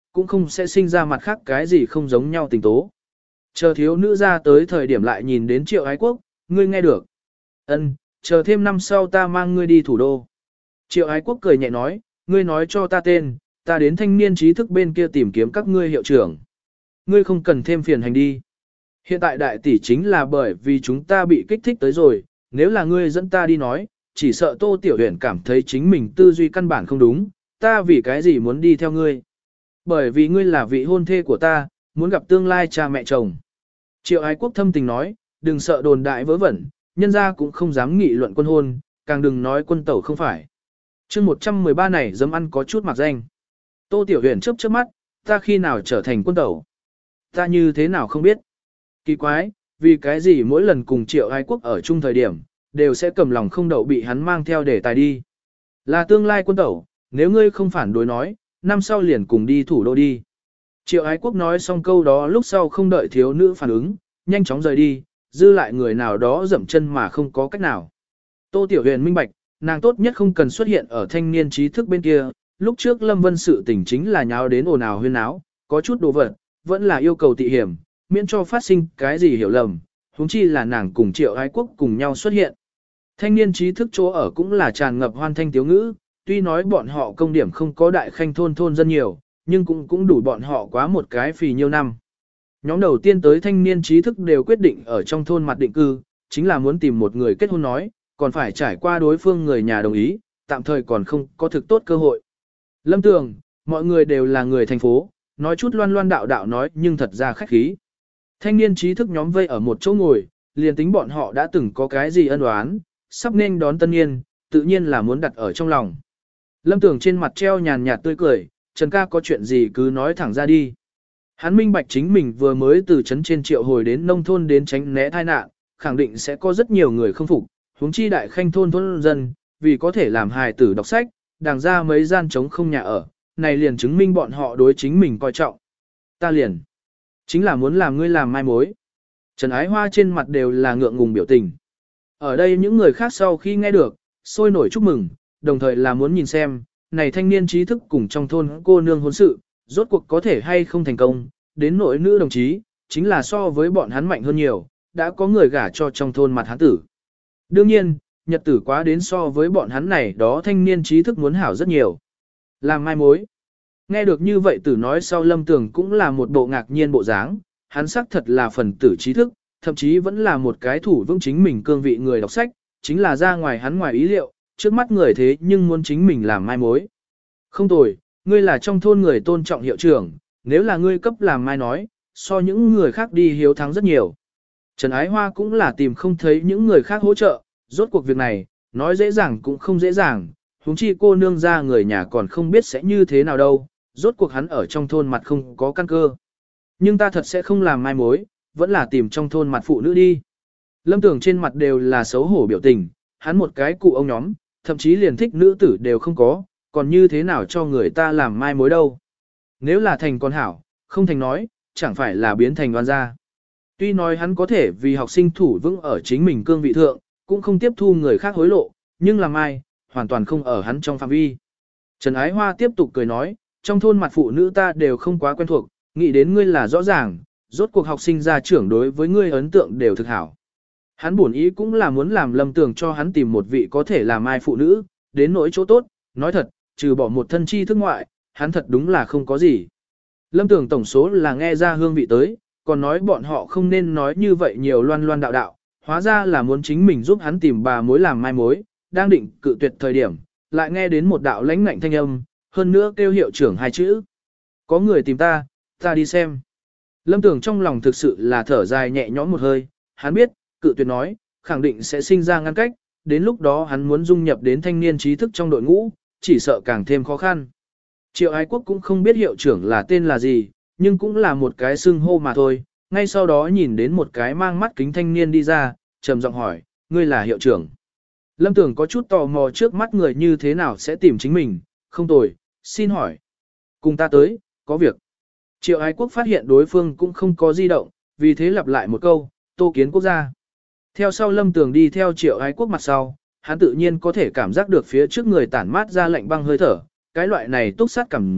cũng không sẽ sinh ra mặt khác cái gì không giống nhau tình tố. Chờ thiếu nữ ra tới thời điểm lại nhìn đến Triệu Ái Quốc, ngươi nghe được. Ân, chờ thêm năm sau ta mang ngươi đi thủ đô. Triệu Ái Quốc cười nhẹ nói, ngươi nói cho ta tên, ta đến thanh niên trí thức bên kia tìm kiếm các ngươi hiệu trưởng. Ngươi không cần thêm phiền hành đi. Hiện tại đại tỷ chính là bởi vì chúng ta bị kích thích tới rồi, nếu là ngươi dẫn ta đi nói, chỉ sợ Tô Tiểu Huyền cảm thấy chính mình tư duy căn bản không đúng, ta vì cái gì muốn đi theo ngươi. Bởi vì ngươi là vị hôn thê của ta, muốn gặp tương lai cha mẹ chồng. Triệu Ái Quốc thâm tình nói, đừng sợ đồn đại vớ vẩn, nhân gia cũng không dám nghị luận quân hôn, càng đừng nói quân tẩu không phải. chương một trăm mười ba này dấm ăn có chút mặc danh. Tô Tiểu Huyền chớp chớp mắt, ta khi nào trở thành quân tẩu? Ta như thế nào không biết? Kỳ quái, vì cái gì mỗi lần cùng Triệu Ái Quốc ở chung thời điểm, đều sẽ cầm lòng không đậu bị hắn mang theo để tài đi. Là tương lai quân tẩu, nếu ngươi không phản đối nói, năm sau liền cùng đi thủ đô đi. Triệu Ái Quốc nói xong câu đó lúc sau không đợi thiếu nữ phản ứng, nhanh chóng rời đi, dư lại người nào đó dậm chân mà không có cách nào. Tô Tiểu Huyền minh bạch, nàng tốt nhất không cần xuất hiện ở thanh niên trí thức bên kia, lúc trước Lâm Vân sự tình chính là nháo đến ồn ào huyên náo, có chút đồ vật, vẫn là yêu cầu tị hiểm, miễn cho phát sinh cái gì hiểu lầm, huống chi là nàng cùng Triệu Ái Quốc cùng nhau xuất hiện. Thanh niên trí thức chỗ ở cũng là tràn ngập hoan thanh tiếu ngữ, tuy nói bọn họ công điểm không có đại khanh thôn thôn dân nhiều, nhưng cũng cũng đủ bọn họ quá một cái phì nhiêu năm. Nhóm đầu tiên tới thanh niên trí thức đều quyết định ở trong thôn mặt định cư, chính là muốn tìm một người kết hôn nói, còn phải trải qua đối phương người nhà đồng ý, tạm thời còn không có thực tốt cơ hội. Lâm Tường, mọi người đều là người thành phố, nói chút loan loan đạo đạo nói nhưng thật ra khách khí. Thanh niên trí thức nhóm vây ở một chỗ ngồi, liền tính bọn họ đã từng có cái gì ân oán, sắp nên đón tân niên, tự nhiên là muốn đặt ở trong lòng. Lâm Tường trên mặt treo nhàn nhạt tươi cười, Trần ca có chuyện gì cứ nói thẳng ra đi. Hắn minh bạch chính mình vừa mới từ trấn trên triệu hồi đến nông thôn đến tránh né tai nạn, khẳng định sẽ có rất nhiều người không phục, huống chi đại khanh thôn thôn dân, vì có thể làm hài tử đọc sách, đàng ra mấy gian trống không nhà ở, này liền chứng minh bọn họ đối chính mình coi trọng. Ta liền, chính là muốn làm ngươi làm mai mối. Trần Ái Hoa trên mặt đều là ngượng ngùng biểu tình. Ở đây những người khác sau khi nghe được, sôi nổi chúc mừng, đồng thời là muốn nhìn xem, này thanh niên trí thức cùng trong thôn cô nương hôn sự, rốt cuộc có thể hay không thành công, đến nỗi nữ đồng chí, chính là so với bọn hắn mạnh hơn nhiều, đã có người gả cho trong thôn mặt hắn tử. Đương nhiên, nhật tử quá đến so với bọn hắn này đó thanh niên trí thức muốn hảo rất nhiều. Làm mai mối. Nghe được như vậy tử nói sau Lâm Tường cũng là một bộ ngạc nhiên bộ dáng, hắn xác thật là phần tử trí thức, thậm chí vẫn là một cái thủ vững chính mình cương vị người đọc sách, chính là ra ngoài hắn ngoài ý liệu, trước mắt người thế nhưng muốn chính mình làm mai mối. Không tồi, ngươi là trong thôn người tôn trọng hiệu trưởng, nếu là ngươi cấp làm mai nói, so những người khác đi hiếu thắng rất nhiều. Trần Ái Hoa cũng là tìm không thấy những người khác hỗ trợ, rốt cuộc việc này, nói dễ dàng cũng không dễ dàng, huống chi cô nương ra người nhà còn không biết sẽ như thế nào đâu, rốt cuộc hắn ở trong thôn mặt không có căn cơ. Nhưng ta thật sẽ không làm mai mối, vẫn là tìm trong thôn mặt phụ nữ đi. Lâm Tường trên mặt đều là xấu hổ biểu tình, hắn một cái cụ ông nhóm, thậm chí liền thích nữ tử đều không có, còn như thế nào cho người ta làm mai mối đâu. Nếu là thành con hảo, không thành nói, chẳng phải là biến thành đoan gia. Tuy nói hắn có thể vì học sinh thủ vững ở chính mình cương vị thượng, cũng không tiếp thu người khác hối lộ, nhưng làm ai, hoàn toàn không ở hắn trong phạm vi. Trần Ái Hoa tiếp tục cười nói, trong thôn mặt phụ nữ ta đều không quá quen thuộc, nghĩ đến ngươi là rõ ràng, rốt cuộc học sinh gia trưởng đối với ngươi ấn tượng đều thực hảo. Hắn buồn ý cũng là muốn làm Lâm Tường cho hắn tìm một vị có thể làm ai phụ nữ, đến nỗi chỗ tốt, nói thật, trừ bỏ một thân chi thức ngoại, hắn thật đúng là không có gì. Lâm Tường tổng số là nghe ra hương vị tới, còn nói bọn họ không nên nói như vậy nhiều loan loan đạo đạo, hóa ra là muốn chính mình giúp hắn tìm bà mối làm mai mối, đang định cự tuyệt thời điểm, lại nghe đến một đạo lãnh ngạnh thanh âm, hơn nữa kêu hiệu trưởng hai chữ. Có người tìm ta, ta đi xem. Lâm Tường trong lòng thực sự là thở dài nhẹ nhõm một hơi, hắn biết, cự tuyệt nói, khẳng định sẽ sinh ra ngăn cách, đến lúc đó hắn muốn dung nhập đến thanh niên trí thức trong đội ngũ, chỉ sợ càng thêm khó khăn. Triệu Ái Quốc cũng không biết hiệu trưởng là tên là gì, nhưng cũng là một cái xưng hô mà thôi, ngay sau đó nhìn đến một cái mang mắt kính thanh niên đi ra, trầm giọng hỏi, ngươi là hiệu trưởng. Lâm Tường có chút tò mò trước mắt người như thế nào sẽ tìm chính mình, không tồi, xin hỏi. Cùng ta tới, có việc. Triệu Ái Quốc phát hiện đối phương cũng không có di động, vì thế lặp lại một câu, Tô Kiến Quốc gia. Theo sau Lâm Tường đi theo Triệu Ái Quốc mặt sau, hắn tự nhiên có thể cảm giác được phía trước người tản mát ra lạnh băng hơi thở, cái loại này túc sát cảm giác,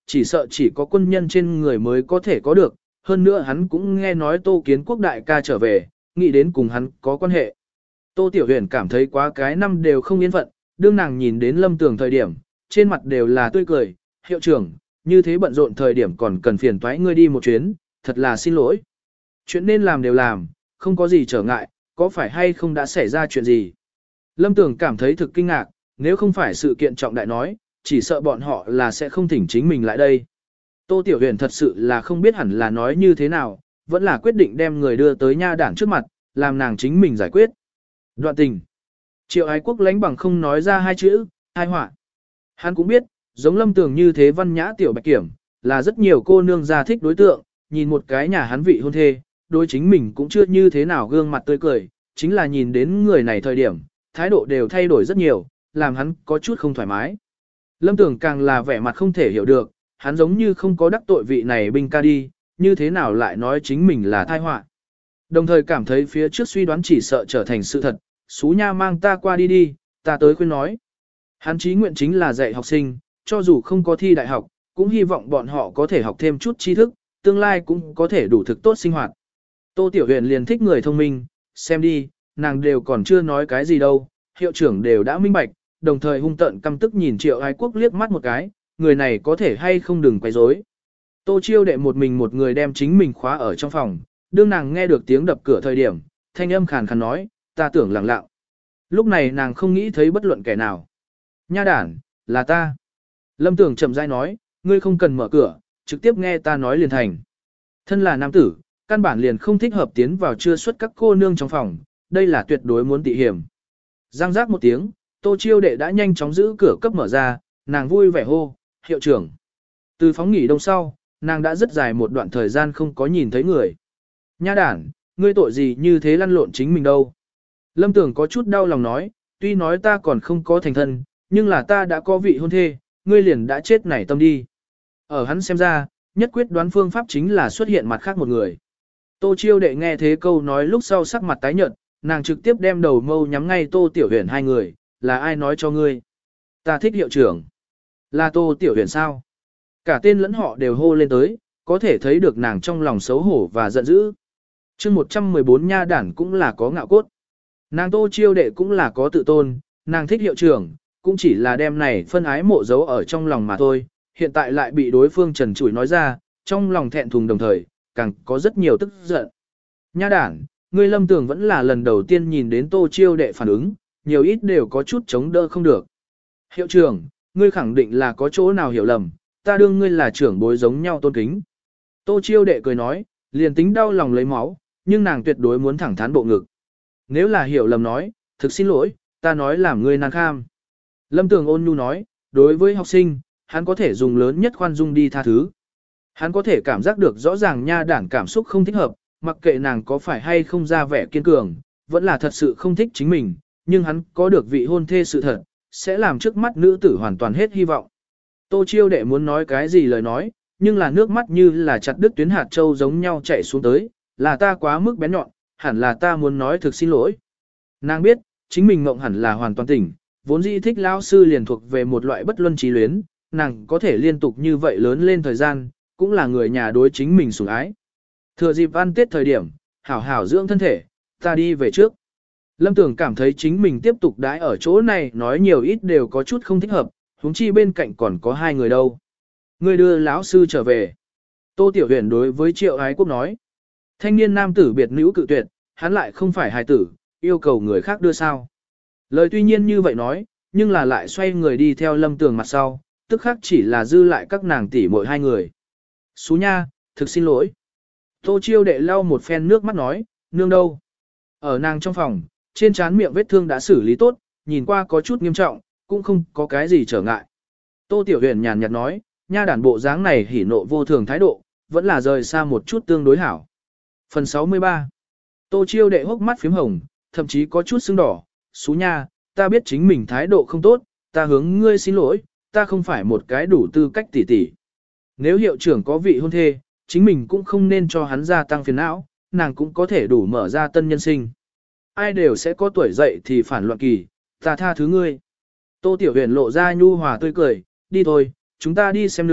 chỉ sợ chỉ có quân nhân trên người mới có thể có được, hơn nữa hắn cũng nghe nói Tô Kiến Quốc đại ca trở về, nghĩ đến cùng hắn có quan hệ. Tô Tiểu Huyền cảm thấy quá cái năm đều không yên phận, đương nàng nhìn đến Lâm Tường thời điểm, trên mặt đều là tươi cười, hiệu trưởng, như thế bận rộn thời điểm còn cần phiền toái ngươi đi một chuyến, thật là xin lỗi. Chuyện nên làm đều làm, không có gì trở ngại, có phải hay không đã xảy ra chuyện gì. Lâm Tường cảm thấy thực kinh ngạc, nếu không phải sự kiện trọng đại nói, chỉ sợ bọn họ là sẽ không thỉnh chính mình lại đây. Tô Tiểu Huyền thật sự là không biết hẳn là nói như thế nào, vẫn là quyết định đem người đưa tới nha đảng trước mặt, làm nàng chính mình giải quyết. Đoạn tình. Triệu Ái Quốc lánh bằng không nói ra hai chữ, hai họa. Hắn cũng biết, giống Lâm Tường như thế văn nhã tiểu bạch kiểm, là rất nhiều cô nương gia thích đối tượng, nhìn một cái nhà hắn vị hôn thê, đối chính mình cũng chưa như thế nào gương mặt tươi cười, chính là nhìn đến người này thời điểm, thái độ đều thay đổi rất nhiều, làm hắn có chút không thoải mái. Lâm Tường càng là vẻ mặt không thể hiểu được, hắn giống như không có đắc tội vị này binh ca đi, như thế nào lại nói chính mình là tai họa. Đồng thời cảm thấy phía trước suy đoán chỉ sợ trở thành sự thật, Xú Nha mang ta qua đi đi, ta tới khuyên nói. Hắn chí nguyện chính là dạy học sinh, cho dù không có thi đại học, cũng hy vọng bọn họ có thể học thêm chút tri thức, tương lai cũng có thể đủ thực tốt sinh hoạt. Tô Tiểu Huyền liền thích người thông minh, xem đi, nàng đều còn chưa nói cái gì đâu, hiệu trưởng đều đã minh bạch, đồng thời hung tợn căm tức nhìn Triệu Ái Quốc liếc mắt một cái, người này có thể hay không đừng quấy rối. Tô Chiêu đệ một mình một người đem chính mình khóa ở trong phòng, đương nàng nghe được tiếng đập cửa thời điểm, thanh âm khàn khàn nói, ta tưởng lặng lặng. Lúc này nàng không nghĩ thấy bất luận kẻ nào. Nha đản, là ta. Lâm Tường chậm rãi nói, ngươi không cần mở cửa, trực tiếp nghe ta nói liền thành. Thân là nam tử, căn bản liền không thích hợp tiến vào chưa xuất các cô nương trong phòng, đây là tuyệt đối muốn tị hiểm. Giang giác một tiếng, Tô Chiêu đệ đã nhanh chóng giữ cửa cấp mở ra, nàng vui vẻ hô, hiệu trưởng. Từ phóng nghỉ đông sau, nàng đã rất dài một đoạn thời gian không có nhìn thấy người. Nha đản, ngươi tội gì như thế lăn lộn chính mình đâu. Lâm Tường có chút đau lòng nói, tuy nói ta còn không có thành thân, nhưng là ta đã có vị hôn thê, ngươi liền đã chết nảy tâm đi. Ở hắn xem ra, nhất quyết đoán phương pháp chính là xuất hiện mặt khác một người. Tô Chiêu đệ nghe thế câu nói lúc sau sắc mặt tái nhợt, nàng trực tiếp đem đầu mâu nhắm ngay Tô Tiểu Huyền hai người, là ai nói cho ngươi? Ta thích hiệu trưởng. Là Tô Tiểu Huyền sao? Cả tên lẫn họ đều hô lên tới, có thể thấy được nàng trong lòng xấu hổ và giận dữ. chương một trăm mười bốn nha đản cũng là có ngạo cốt. Nàng Tô Chiêu đệ cũng là có tự tôn, nàng thích hiệu trưởng, cũng chỉ là đem này phân ái mộ giấu ở trong lòng mà thôi, hiện tại lại bị đối phương trần trụi nói ra, trong lòng thẹn thùng đồng thời, càng có rất nhiều tức giận. Nha đản, ngươi Lâm Tường vẫn là lần đầu tiên nhìn đến Tô Chiêu đệ phản ứng, nhiều ít đều có chút chống đỡ không được. Hiệu trưởng, ngươi khẳng định là có chỗ nào hiểu lầm, ta đương ngươi là trưởng bối giống nhau tôn kính. Tô Chiêu đệ cười nói, liền tính đau lòng lấy máu, nhưng nàng tuyệt đối muốn thẳng thắn bộ ngực. Nếu là hiểu lầm nói, thực xin lỗi, ta nói làm ngươi nan kham. Lâm Tường ôn nhu nói, đối với học sinh, hắn có thể dùng lớn nhất khoan dung đi tha thứ. Hắn có thể cảm giác được rõ ràng nha đản cảm xúc không thích hợp, mặc kệ nàng có phải hay không ra vẻ kiên cường, vẫn là thật sự không thích chính mình, nhưng hắn có được vị hôn thê sự thật, sẽ làm trước mắt nữ tử hoàn toàn hết hy vọng. Tô Chiêu đệ muốn nói cái gì lời nói, nhưng là nước mắt như là chặt đứt tuyến hạt châu giống nhau chảy xuống tới, là ta quá mức bén nhọn, hẳn là ta muốn nói thực xin lỗi. Nàng biết, chính mình mộng hẳn là hoàn toàn tỉnh, vốn dĩ thích lao sư liền thuộc về một loại bất luân trí luyến, nàng có thể liên tục như vậy lớn lên thời gian, cũng là người nhà đối chính mình sủng ái. Thừa dịp ăn tết thời điểm, hảo hảo dưỡng thân thể, ta đi về trước. Lâm Tường cảm thấy chính mình tiếp tục đãi ở chỗ này nói nhiều ít đều có chút không thích hợp, huống chi bên cạnh còn có hai người đâu. Người đưa lão sư trở về. Tô Tiểu Huyền đối với Triệu Ái Quốc nói. Thanh niên nam tử biệt nữ cự tuyệt, hắn lại không phải hài tử, yêu cầu người khác đưa sao. Lời tuy nhiên như vậy nói, nhưng là lại xoay người đi theo Lâm Tường mặt sau, tức khác chỉ là dư lại các nàng tỷ muội hai người. Xú nha, thực xin lỗi. Tô Chiêu đệ lau một phen nước mắt nói, nương đâu? Ở nàng trong phòng, trên trán miệng vết thương đã xử lý tốt, nhìn qua có chút nghiêm trọng, cũng không có cái gì trở ngại. Tô Tiểu Huyền nhàn nhạt nói, nha đản bộ dáng này hỉ nộ vô thường thái độ, vẫn là rời xa một chút tương đối hảo. Phần sáu mươi ba. Tô Chiêu đệ hốc mắt phím hồng, thậm chí có chút sưng đỏ, xú nha, ta biết chính mình thái độ không tốt, ta hướng ngươi xin lỗi, ta không phải một cái đủ tư cách tỉ tỉ. Nếu hiệu trưởng có vị hôn thê, chính mình cũng không nên cho hắn gia tăng phiền não, nàng cũng có thể đủ mở ra tân nhân sinh. Ai đều sẽ có tuổi dậy thì phản loạn kỳ, ta tha thứ ngươi. Tô Tiểu Huyền lộ ra nhu hòa tươi cười, đi thôi, chúng ta đi xem nương,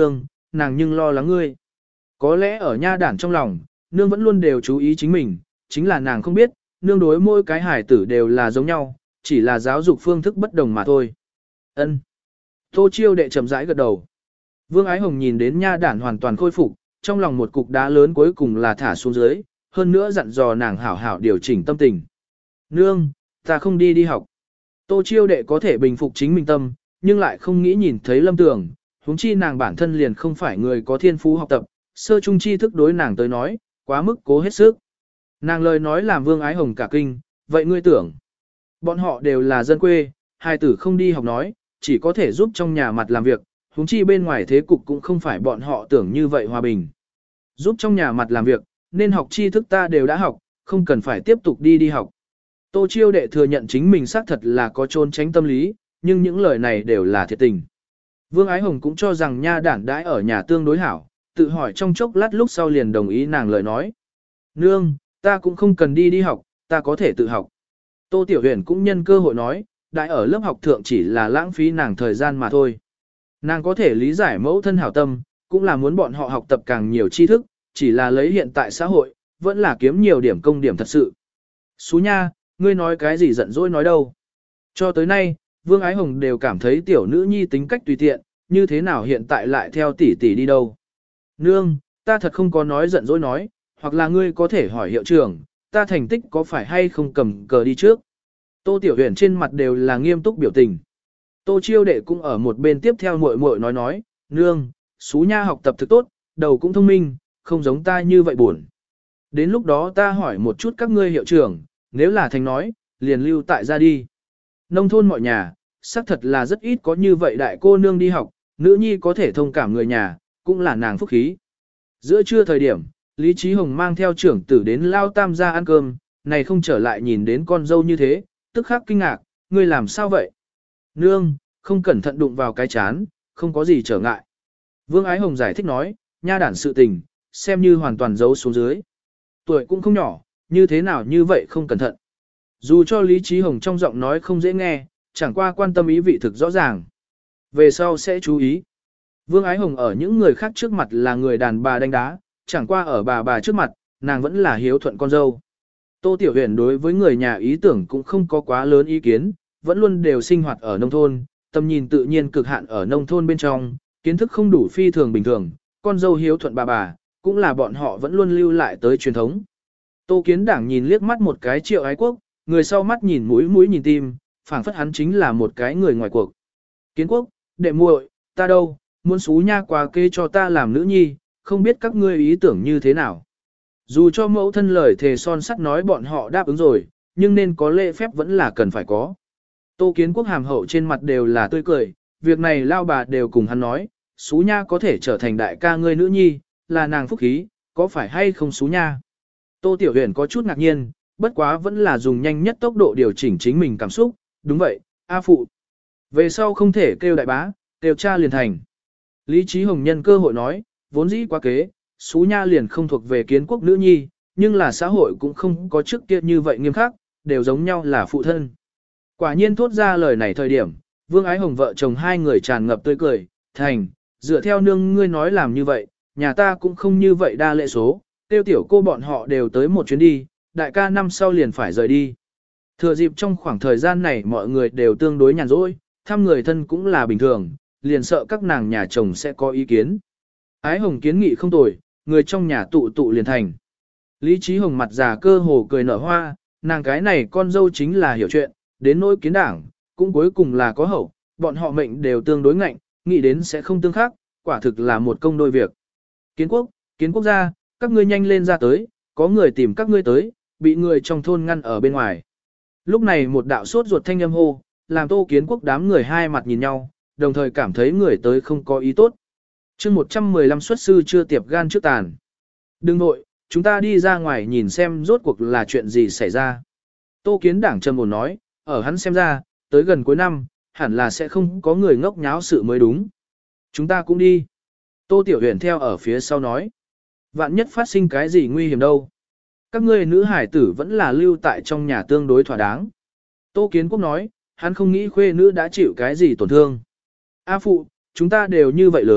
nàng nhưng lo lắng ngươi. Có lẽ ở nha đản trong lòng, nương vẫn luôn đều chú ý chính mình, chính là nàng không biết, nương đối mỗi cái hài tử đều là giống nhau, chỉ là giáo dục phương thức bất đồng mà thôi. Ân. Tô Chiêu đệ chậm rãi gật đầu. Vương Ái Hồng nhìn đến nha đản hoàn toàn khôi phục, trong lòng một cục đá lớn cuối cùng là thả xuống dưới, hơn nữa dặn dò nàng hảo hảo điều chỉnh tâm tình. Nương, ta không đi đi học. Tô Chiêu đệ có thể bình phục chính mình tâm, nhưng lại không nghĩ nhìn thấy Lâm Tường, huống chi nàng bản thân liền không phải người có thiên phú học tập, sơ trung tri thức đối nàng tới nói, quá mức cố hết sức. Nàng lời nói làm Vương Ái Hồng cả kinh, vậy ngươi tưởng, bọn họ đều là dân quê, hai tử không đi học nói, chỉ có thể giúp trong nhà mặt làm việc, huống chi bên ngoài thế cục cũng không phải bọn họ tưởng như vậy hòa bình. Giúp trong nhà mặt làm việc, nên học tri thức ta đều đã học, không cần phải tiếp tục đi đi học. Tô Chiêu đệ thừa nhận chính mình xác thật là có trốn tránh tâm lý, nhưng những lời này đều là thiệt tình. Vương Ái Hồng cũng cho rằng nha đản đãi ở nhà tương đối hảo, tự hỏi trong chốc lát lúc sau liền đồng ý nàng lời nói. Nương, ta cũng không cần đi đi học, ta có thể tự học. Tô Tiểu Huyền cũng nhân cơ hội nói, đãi ở lớp học thượng chỉ là lãng phí nàng thời gian mà thôi. Nàng có thể lý giải mẫu thân hảo tâm, cũng là muốn bọn họ học tập càng nhiều tri thức, chỉ là lấy hiện tại xã hội, vẫn là kiếm nhiều điểm công điểm thật sự. Xú nha, ngươi nói cái gì giận dỗi nói đâu. Cho tới nay, Vương Ái Hồng đều cảm thấy tiểu nữ nhi tính cách tùy tiện, như thế nào hiện tại lại theo tỷ tỷ đi đâu. Nương, ta thật không có nói giận dỗi nói, hoặc là ngươi có thể hỏi hiệu trưởng, ta thành tích có phải hay không cầm cờ đi trước. Tô Tiểu Huyền trên mặt đều là nghiêm túc biểu tình. Tô Chiêu đệ cũng ở một bên tiếp theo muội muội nói nói, nương, xú nha học tập thực tốt, đầu cũng thông minh, không giống ta như vậy buồn. Đến lúc đó ta hỏi một chút các ngươi hiệu trưởng, nếu là thành nói, liền lưu tại ra đi. Nông thôn mọi nhà, xác thật là rất ít có như vậy đại cô nương đi học, nữ nhi có thể thông cảm người nhà, cũng là nàng phúc khí. Giữa trưa thời điểm, Lý Trí Hồng mang theo trưởng tử đến Lao Tam gia ăn cơm, này không trở lại nhìn đến con dâu như thế, tức khắc kinh ngạc, ngươi làm sao vậy? Nương, không cẩn thận đụng vào cái chán, không có gì trở ngại. Vương Ái Hồng giải thích nói, nha đản sự tình, xem như hoàn toàn giấu xuống dưới. Tuổi cũng không nhỏ, như thế nào như vậy không cẩn thận. Dù cho Lý Trí Hồng trong giọng nói không dễ nghe, chẳng qua quan tâm ý vị thực rõ ràng. Về sau sẽ chú ý. Vương Ái Hồng ở những người khác trước mặt là người đàn bà đánh đá, chẳng qua ở bà bà trước mặt, nàng vẫn là hiếu thuận con dâu. Tô Tiểu Huyền đối với người nhà ý tưởng cũng không có quá lớn ý kiến, vẫn luôn đều sinh hoạt ở nông thôn, tầm nhìn tự nhiên cực hạn ở nông thôn bên trong, kiến thức không đủ phi thường bình thường, con dâu hiếu thuận bà bà, cũng là bọn họ vẫn luôn lưu lại tới truyền thống. Tô Kiến Đảng nhìn liếc mắt một cái Triệu Ái Quốc, người sau mắt nhìn mũi mũi nhìn tim, phảng phất hắn chính là một cái người ngoài cuộc. Kiến Quốc, đệ muội, ta đâu, muốn xú nha qua kê cho ta làm nữ nhi, không biết các ngươi ý tưởng như thế nào. Dù cho mẫu thân lời thề son sắt nói bọn họ đáp ứng rồi, nhưng nên có lễ phép vẫn là cần phải có. Tô Kiến Quốc hàm hậu trên mặt đều là tươi cười, việc này lao bà đều cùng hắn nói, xú nha có thể trở thành đại ca ngươi nữ nhi, là nàng phúc khí, có phải hay không xú nha. Tô Tiểu Huyền có chút ngạc nhiên, bất quá vẫn là dùng nhanh nhất tốc độ điều chỉnh chính mình cảm xúc, đúng vậy, A phụ. Về sau không thể kêu đại bá, kêu cha liền thành. Lý Trí Hồng nhân cơ hội nói, vốn dĩ quá kế, xú nha liền không thuộc về Kiến Quốc nữ nhi, nhưng là xã hội cũng không có trước kia như vậy nghiêm khắc, đều giống nhau là phụ thân. Quả nhiên thốt ra lời này thời điểm, Vương Ái Hồng vợ chồng hai người tràn ngập tươi cười, thành, dựa theo nương ngươi nói làm như vậy, nhà ta cũng không như vậy đa lệ số, tiêu tiểu cô bọn họ đều tới một chuyến đi, đại ca năm sau liền phải rời đi. Thừa dịp trong khoảng thời gian này mọi người đều tương đối nhàn rỗi, thăm người thân cũng là bình thường, liền sợ các nàng nhà chồng sẽ có ý kiến. Ái Hồng kiến nghị không tồi, người trong nhà tụ tụ liền thành. Lý Trí Hồng mặt già cơ hồ cười nở hoa, nàng cái này con dâu chính là hiểu chuyện, đến nỗi Kiến Đảng, cũng cuối cùng là có hậu, bọn họ mệnh đều tương đối ngạnh, nghĩ đến sẽ không tương khắc, quả thực là một công đôi việc. Kiến Quốc, Kiến Quốc gia, các ngươi nhanh lên ra tới, có người tìm các ngươi tới, bị người trong thôn ngăn ở bên ngoài. Lúc này một đạo sốt ruột thanh âm hô, làm Tô Kiến Quốc đám người hai mặt nhìn nhau, đồng thời cảm thấy người tới không có ý tốt. chương một trăm mười lăm xuất sư chưa tiệp gan trước tàn. Đừng nội, chúng ta đi ra ngoài nhìn xem rốt cuộc là chuyện gì xảy ra. Tô Kiến Đảng trầm ổn nói, ở hắn xem ra, tới gần cuối năm, hẳn là sẽ không có người ngốc nháo sự mới đúng. Chúng ta cũng đi. Tô Tiểu Huyền theo ở phía sau nói. Vạn nhất phát sinh cái gì nguy hiểm đâu. Các ngươi nữ hải tử vẫn là lưu tại trong nhà tương đối thỏa đáng. Tô Kiến Quốc nói, hắn không nghĩ khuê nữ đã chịu cái gì tổn thương. A phụ, chúng ta đều như vậy lớn,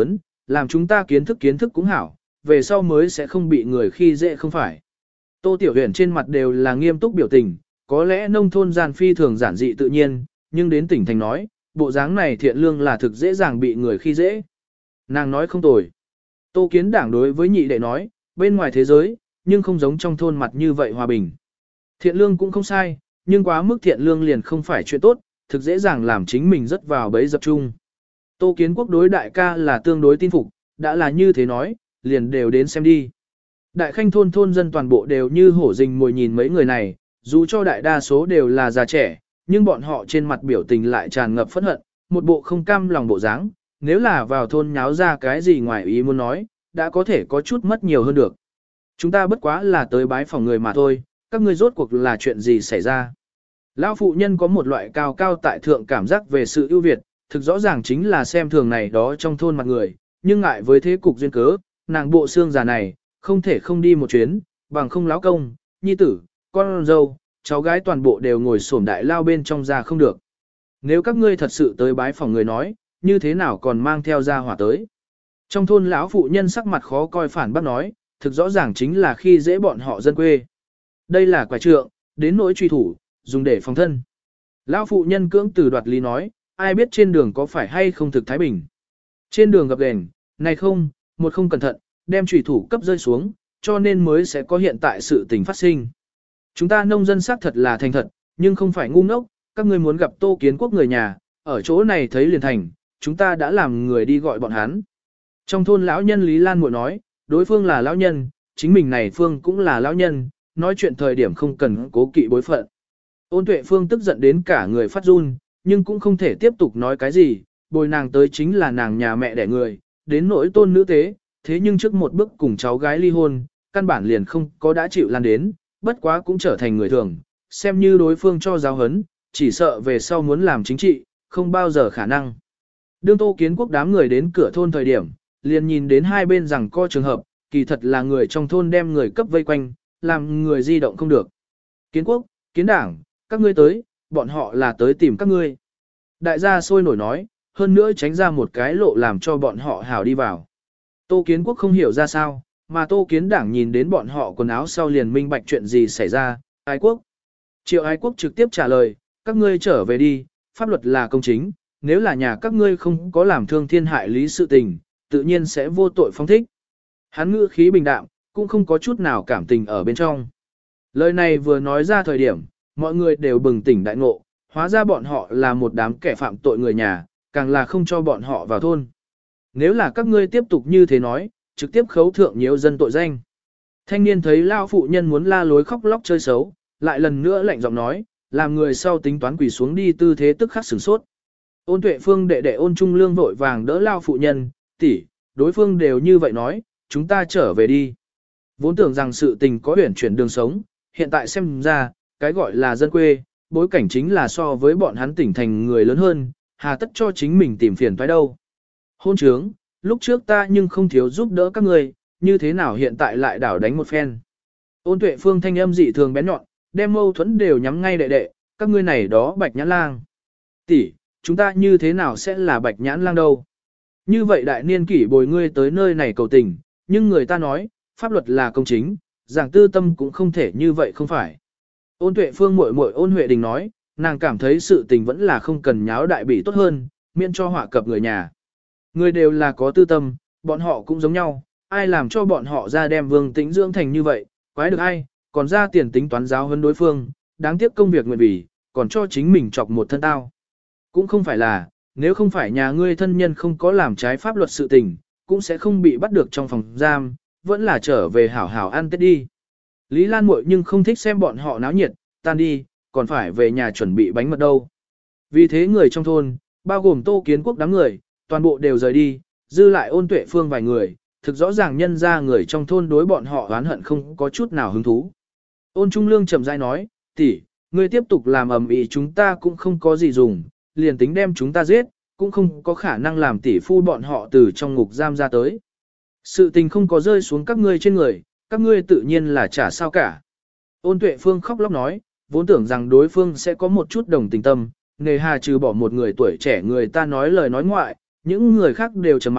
làm chúng ta kiến thức kiến thức cũng hảo, về sau mới sẽ không bị người khi dễ không phải. Tô Tiểu Huyền trên mặt đều là nghiêm túc biểu tình, có lẽ nông thôn gian phi thường giản dị tự nhiên, nhưng đến tỉnh thành nói, bộ dáng này thiện lương là thực dễ dàng bị người khi dễ. Nàng nói không tồi. Tô Kiến Đảng đối với nhị đệ nói, bên ngoài thế giới, nhưng không giống trong thôn mặt như vậy hòa bình. Thiện lương cũng không sai, nhưng quá mức thiện lương liền không phải chuyện tốt, thực dễ dàng làm chính mình rất vào bẫy dập chung. Tô Kiến Quốc đối đại ca là tương đối tin phục, đã là như thế nói, liền đều đến xem đi. Đại khanh thôn thôn dân toàn bộ đều như hổ rình mồi nhìn mấy người này, dù cho đại đa số đều là già trẻ, nhưng bọn họ trên mặt biểu tình lại tràn ngập phẫn hận, một bộ không cam lòng bộ dáng, nếu là vào thôn nháo ra cái gì ngoài ý muốn nói, đã có thể có chút mất nhiều hơn được. Chúng ta bất quá là tới bái phòng người mà thôi, các ngươi rốt cuộc là chuyện gì xảy ra. Lão phụ nhân có một loại cao cao tại thượng cảm giác về sự ưu việt, thực rõ ràng chính là xem thường này đó trong thôn mặt người, nhưng ngại với thế cục duyên cớ, nàng bộ xương già này, không thể không đi một chuyến, bằng không lão công, nhi tử, con dâu, cháu gái toàn bộ đều ngồi xổm đại lao bên trong ra không được. Nếu các ngươi thật sự tới bái phòng người nói, như thế nào còn mang theo ra hỏa tới. Trong thôn lão phụ nhân sắc mặt khó coi phản bác nói, thực rõ ràng chính là khi dễ bọn họ dân quê. Đây là quả trượng, đến nỗi truy thủ, dùng để phòng thân. Lão phụ nhân cưỡng từ đoạt lý nói, ai biết trên đường có phải hay không thực thái bình. Trên đường gặp đèn, này không, một không cẩn thận, đem truy thủ cấp rơi xuống, cho nên mới sẽ có hiện tại sự tình phát sinh. Chúng ta nông dân xác thật là thành thật, nhưng không phải ngu ngốc, các ngươi muốn gặp Tô Kiến Quốc người nhà, ở chỗ này thấy liền thành, chúng ta đã làm người đi gọi bọn hắn. Trong thôn lão nhân Lý Lan Muội nói, đối phương là lão nhân, chính mình này phương cũng là lão nhân, nói chuyện thời điểm không cần cố kỵ bối phận. Ôn Tuệ Phương tức giận đến cả người phát run, nhưng cũng không thể tiếp tục nói cái gì, bồi nàng tới chính là nàng nhà mẹ đẻ người, đến nỗi tôn nữ tế, thế nhưng trước một bước cùng cháu gái ly hôn, căn bản liền không có đã chịu lan đến, bất quá cũng trở thành người thường, xem như đối phương cho giáo hấn, chỉ sợ về sau muốn làm chính trị, không bao giờ khả năng. Đương Tô Kiến Quốc đám người đến cửa thôn thời điểm, liền nhìn đến hai bên rằng co trường hợp, kỳ thật là người trong thôn đem người cấp vây quanh, làm người di động không được. Kiến Quốc, Kiến Đảng, các ngươi tới, bọn họ là tới tìm các ngươi. Đại gia sôi nổi nói, hơn nữa tránh ra một cái lộ làm cho bọn họ hào đi vào. Tô Kiến Quốc không hiểu ra sao, mà Tô Kiến Đảng nhìn đến bọn họ quần áo sau liền minh bạch chuyện gì xảy ra, Ái Quốc. Triệu Ái Quốc trực tiếp trả lời, các ngươi trở về đi, pháp luật là công chính, nếu là nhà các ngươi không có làm thương thiên hại lý sự tình, tự nhiên sẽ vô tội phong thích. Hắn ngữ khí bình đạm, cũng không có chút nào cảm tình ở bên trong. Lời này vừa nói ra thời điểm, mọi người đều bừng tỉnh đại ngộ, hóa ra bọn họ là một đám kẻ phạm tội người nhà, càng là không cho bọn họ vào thôn. Nếu là các ngươi tiếp tục như thế nói, trực tiếp khấu thượng nhiều dân tội danh. Thanh niên thấy lao phụ nhân muốn la lối khóc lóc chơi xấu, lại lần nữa lạnh giọng nói, làm người sau tính toán quỳ xuống đi tư thế tức khắc sửng sốt. Ôn Tuệ Phương đệ đệ Ôn Trung Lương vội vàng đỡ lao phụ nhân, tỷ, đối phương đều như vậy nói, chúng ta trở về đi. Vốn tưởng rằng sự tình có huyển chuyển đường sống, hiện tại xem ra, cái gọi là dân quê, bối cảnh chính là so với bọn hắn tỉnh thành người lớn hơn, hà tất cho chính mình tìm phiền phải đâu. Hôn trướng, lúc trước ta nhưng không thiếu giúp đỡ các người, như thế nào hiện tại lại đảo đánh một phen. Ôn Tuệ Phương thanh âm dị thường bén nhọn, đem mâu thuẫn đều nhắm ngay đệ đệ, các ngươi này đó bạch nhãn lang. Tỷ, chúng ta như thế nào sẽ là bạch nhãn lang đâu? Như vậy đại niên kỷ bồi ngươi tới nơi này cầu tình, nhưng người ta nói, pháp luật là công chính, giảng tư tâm cũng không thể như vậy không phải. Ôn Tuệ Phương muội muội Ôn Huệ Đình nói, nàng cảm thấy sự tình vẫn là không cần nháo đại bị tốt hơn, miễn cho họa cập người nhà. Người đều là có tư tâm, bọn họ cũng giống nhau, ai làm cho bọn họ ra đem Vương Tĩnh dưỡng thành như vậy, quái được ai, còn ra tiền tính toán giáo hơn đối phương, đáng tiếc công việc nguyện vì, còn cho chính mình chọc một thân tao. Cũng không phải là, nếu không phải nhà ngươi thân nhân không có làm trái pháp luật sự tình, cũng sẽ không bị bắt được trong phòng giam, vẫn là trở về hảo hảo ăn tết đi. Lý Lan muội nhưng không thích xem bọn họ náo nhiệt, tan đi, còn phải về nhà chuẩn bị bánh mật đâu. Vì thế người trong thôn, bao gồm Tô Kiến Quốc đám người, toàn bộ đều rời đi, dư lại Ôn Tuệ Phương vài người, thực rõ ràng nhân ra người trong thôn đối bọn họ oán hận không có chút nào hứng thú. Ôn Trung Lương chậm rãi nói, tỷ, ngươi tiếp tục làm ầm ĩ chúng ta cũng không có gì dùng, liền tính đem chúng ta giết, cũng không có khả năng làm tỷ phu bọn họ từ trong ngục giam ra tới. Sự tình không có rơi xuống các ngươi trên người, các ngươi tự nhiên là chả sao cả. Ôn Tuệ Phương khóc lóc nói, vốn tưởng rằng đối phương sẽ có một chút đồng tình tâm, nề hà trừ bỏ một người tuổi trẻ người ta nói lời nói ngoại, những người khác đều trầm mặc,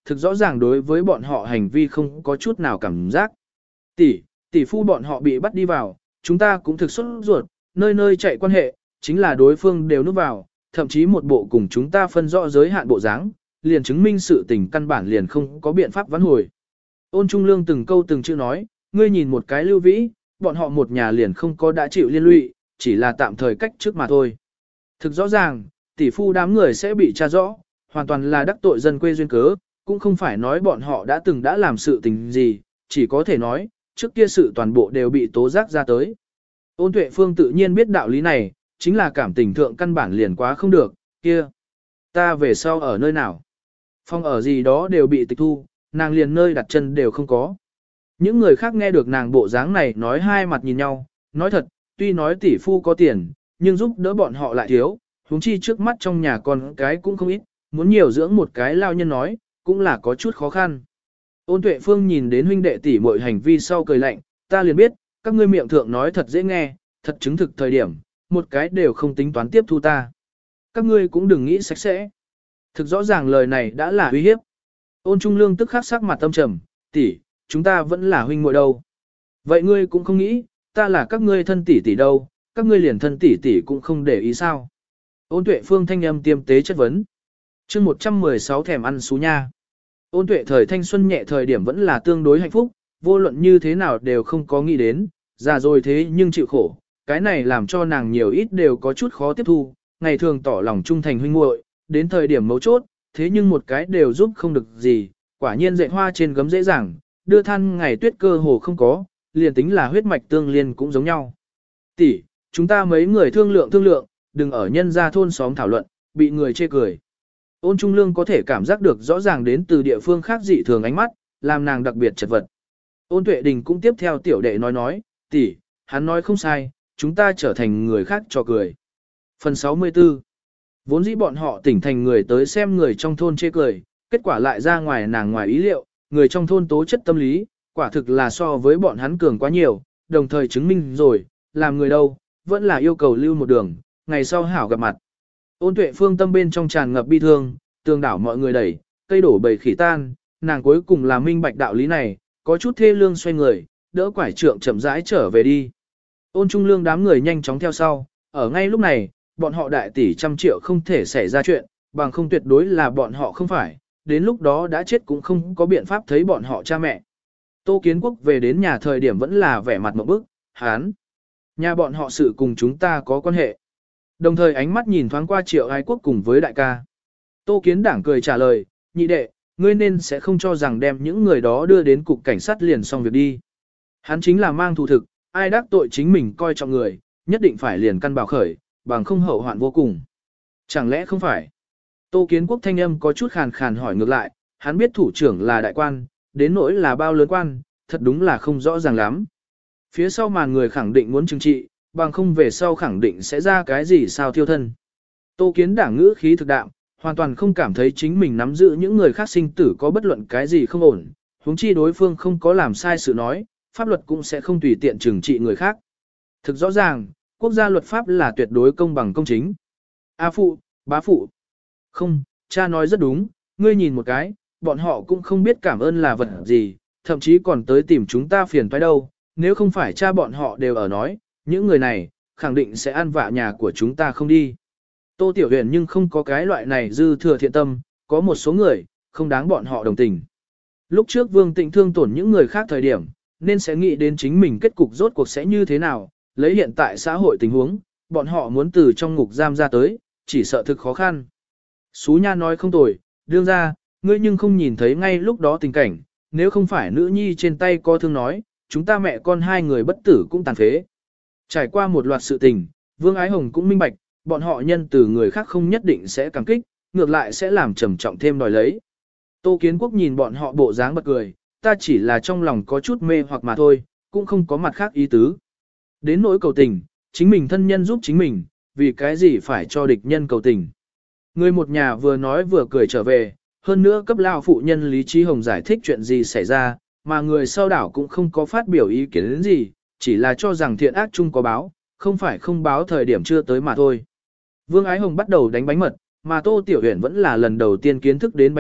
thực rõ ràng đối với bọn họ hành vi không có chút nào cảm giác. Tỷ, tỷ phu bọn họ bị bắt đi vào, chúng ta cũng thực xuất ruột, nơi nơi chạy quan hệ, chính là đối phương đều núp vào, thậm chí một bộ cùng chúng ta phân rõ giới hạn bộ dáng, liền chứng minh sự tình căn bản liền không có biện pháp vãn hồi. Ôn Trung Lương từng câu từng chữ nói, ngươi nhìn một cái Lưu Vĩ, bọn họ một nhà liền không có đã chịu liên lụy, chỉ là tạm thời cách trước mà thôi. Thực rõ ràng, tỷ phu đám người sẽ bị tra rõ, hoàn toàn là đắc tội dân quê duyên cớ, cũng không phải nói bọn họ đã từng đã làm sự tình gì, chỉ có thể nói, trước kia sự toàn bộ đều bị tố giác ra tới. Ôn Tuệ Phương tự nhiên biết đạo lý này, chính là cảm tình thượng căn bản liền quá không được, kia. Ta về sau ở nơi nào? Phòng ở gì đó đều bị tịch thu, nàng liền nơi đặt chân đều không có. Những người khác nghe được nàng bộ dáng này nói hai mặt nhìn nhau, nói thật, tuy nói tỷ phu có tiền, nhưng giúp đỡ bọn họ lại thiếu, huống chi trước mắt trong nhà con cái cũng không ít, muốn nhiều dưỡng một cái lao nhân nói, cũng là có chút khó khăn. Ôn Tuệ Phương nhìn đến huynh đệ tỷ muội hành vi sau cười lạnh, ta liền biết, các ngươi miệng thượng nói thật dễ nghe, thật chứng thực thời điểm, một cái đều không tính toán tiếp thu ta. Các ngươi cũng đừng nghĩ sạch sẽ. Thực rõ ràng lời này đã là uy hiếp. Ôn Trung Lương tức khắc sắc mặt tâm trầm, tỷ, chúng ta vẫn là huynh muội đâu. Vậy ngươi cũng không nghĩ, ta là các ngươi thân tỷ tỷ đâu, các ngươi liền thân tỷ tỷ cũng không để ý sao. Ôn Tuệ Phương thanh âm tiêm tế chất vấn. chương một trăm mười sáu thèm ăn xú nha. Ôn Tuệ thời thanh xuân nhẹ thời điểm vẫn là tương đối hạnh phúc, vô luận như thế nào đều không có nghĩ đến, già rồi thế nhưng chịu khổ, cái này làm cho nàng nhiều ít đều có chút khó tiếp thu, ngày thường tỏ lòng trung thành huynh muội, đến thời điểm mấu chốt, thế nhưng một cái đều giúp không được gì, quả nhiên dạy hoa trên gấm dễ dàng, đưa than ngày tuyết cơ hồ không có, liền tính là huyết mạch tương liên cũng giống nhau. Tỷ, chúng ta mấy người thương lượng thương lượng, đừng ở nhân gia thôn xóm thảo luận, bị người chê cười. Ôn Trung Lương có thể cảm giác được rõ ràng đến từ địa phương khác dị thường ánh mắt, làm nàng đặc biệt chật vật. Ôn Tuệ Đình cũng tiếp theo tiểu đệ nói nói, tỷ, hắn nói không sai, chúng ta trở thành người khác cho cười. Phần sáu mươi tư. Vốn dĩ bọn họ tỉnh thành người tới xem người trong thôn chê cười, kết quả lại ra ngoài nàng ngoài ý liệu, người trong thôn tố chất tâm lý, quả thực là so với bọn hắn cường quá nhiều, đồng thời chứng minh rồi, làm người đâu, vẫn là yêu cầu lưu một đường, ngày sau hảo gặp mặt. Ôn Tuệ Phương tâm bên trong tràn ngập bi thương, tường đảo mọi người đẩy, cây đổ bầy khỉ tan, nàng cuối cùng là minh bạch đạo lý này, có chút thê lương xoay người, đỡ quải trượng chậm rãi trở về đi. Ôn Trung Lương đám người nhanh chóng theo sau, ở ngay lúc này, bọn họ đại tỷ trăm triệu không thể xảy ra chuyện, bằng không tuyệt đối là bọn họ không phải, đến lúc đó đã chết cũng không có biện pháp thấy bọn họ cha mẹ. Tô Kiến Quốc về đến nhà thời điểm vẫn là vẻ mặt mộng bức, hán. Nhà bọn họ sự cùng chúng ta có quan hệ. Đồng thời ánh mắt nhìn thoáng qua Triệu Ái Quốc cùng với đại ca. Tô Kiến Đảng cười trả lời, nhị đệ, ngươi nên sẽ không cho rằng đem những người đó đưa đến cục cảnh sát liền xong việc đi. Hắn chính là mang thù thực, ai đắc tội chính mình coi trọng người, nhất định phải liền căn bảo khởi, bằng không hậu hoạn vô cùng. Chẳng lẽ không phải? Tô Kiến Quốc thanh âm có chút khàn khàn hỏi ngược lại, hắn biết thủ trưởng là đại quan, đến nỗi là bao lớn quan, thật đúng là không rõ ràng lắm. Phía sau màn người khẳng định muốn trừng trị, bằng không về sau khẳng định sẽ ra cái gì sao thiêu thân. Tô Kiến Đảng ngữ khí thực đạm, hoàn toàn không cảm thấy chính mình nắm giữ những người khác sinh tử có bất luận cái gì không ổn, huống chi đối phương không có làm sai sự nói, pháp luật cũng sẽ không tùy tiện trừng trị người khác. Thực rõ ràng, quốc gia luật pháp là tuyệt đối công bằng công chính. A phụ, bá phụ. Không, cha nói rất đúng, ngươi nhìn một cái, bọn họ cũng không biết cảm ơn là vật gì, thậm chí còn tới tìm chúng ta phiền toái đâu, nếu không phải cha bọn họ đều ở nói, những người này, khẳng định sẽ ăn vạ nhà của chúng ta không đi. Tô Tiểu Huyền nhưng không có cái loại này dư thừa thiện tâm, có một số người, không đáng bọn họ đồng tình. Lúc trước Vương Tịnh thương tổn những người khác thời điểm, nên sẽ nghĩ đến chính mình kết cục rốt cuộc sẽ như thế nào, lấy hiện tại xã hội tình huống, bọn họ muốn từ trong ngục giam ra tới, chỉ sợ thực khó khăn. Xú Nha nói không tồi, đương ra, ngươi nhưng không nhìn thấy ngay lúc đó tình cảnh, nếu không phải nữ nhi trên tay có thương nói, chúng ta mẹ con hai người bất tử cũng tàn phế. Trải qua một loạt sự tình, Vương Ái Hồng cũng minh bạch, bọn họ nhân từ người khác không nhất định sẽ cảm kích, ngược lại sẽ làm trầm trọng thêm đòi lấy. Tô Kiến Quốc nhìn bọn họ bộ dáng bật cười, ta chỉ là trong lòng có chút mê hoặc mà thôi, cũng không có mặt khác ý tứ. Đến nỗi cầu tình, chính mình thân nhân giúp chính mình, vì cái gì phải cho địch nhân cầu tình. Người một nhà vừa nói vừa cười trở về, hơn nữa cấp lao phụ nhân Lý Trí Hồng giải thích chuyện gì xảy ra, mà người sau đảo cũng không có phát biểu ý kiến đến gì, chỉ là cho rằng thiện ác chung có báo, không phải không báo thời điểm chưa tới mà thôi. Vương Ái Hồng bắt đầu đánh bánh mật, mà Tô Tiểu Huyền vẫn là lần đầu tiên kiến thức đến bánh mật,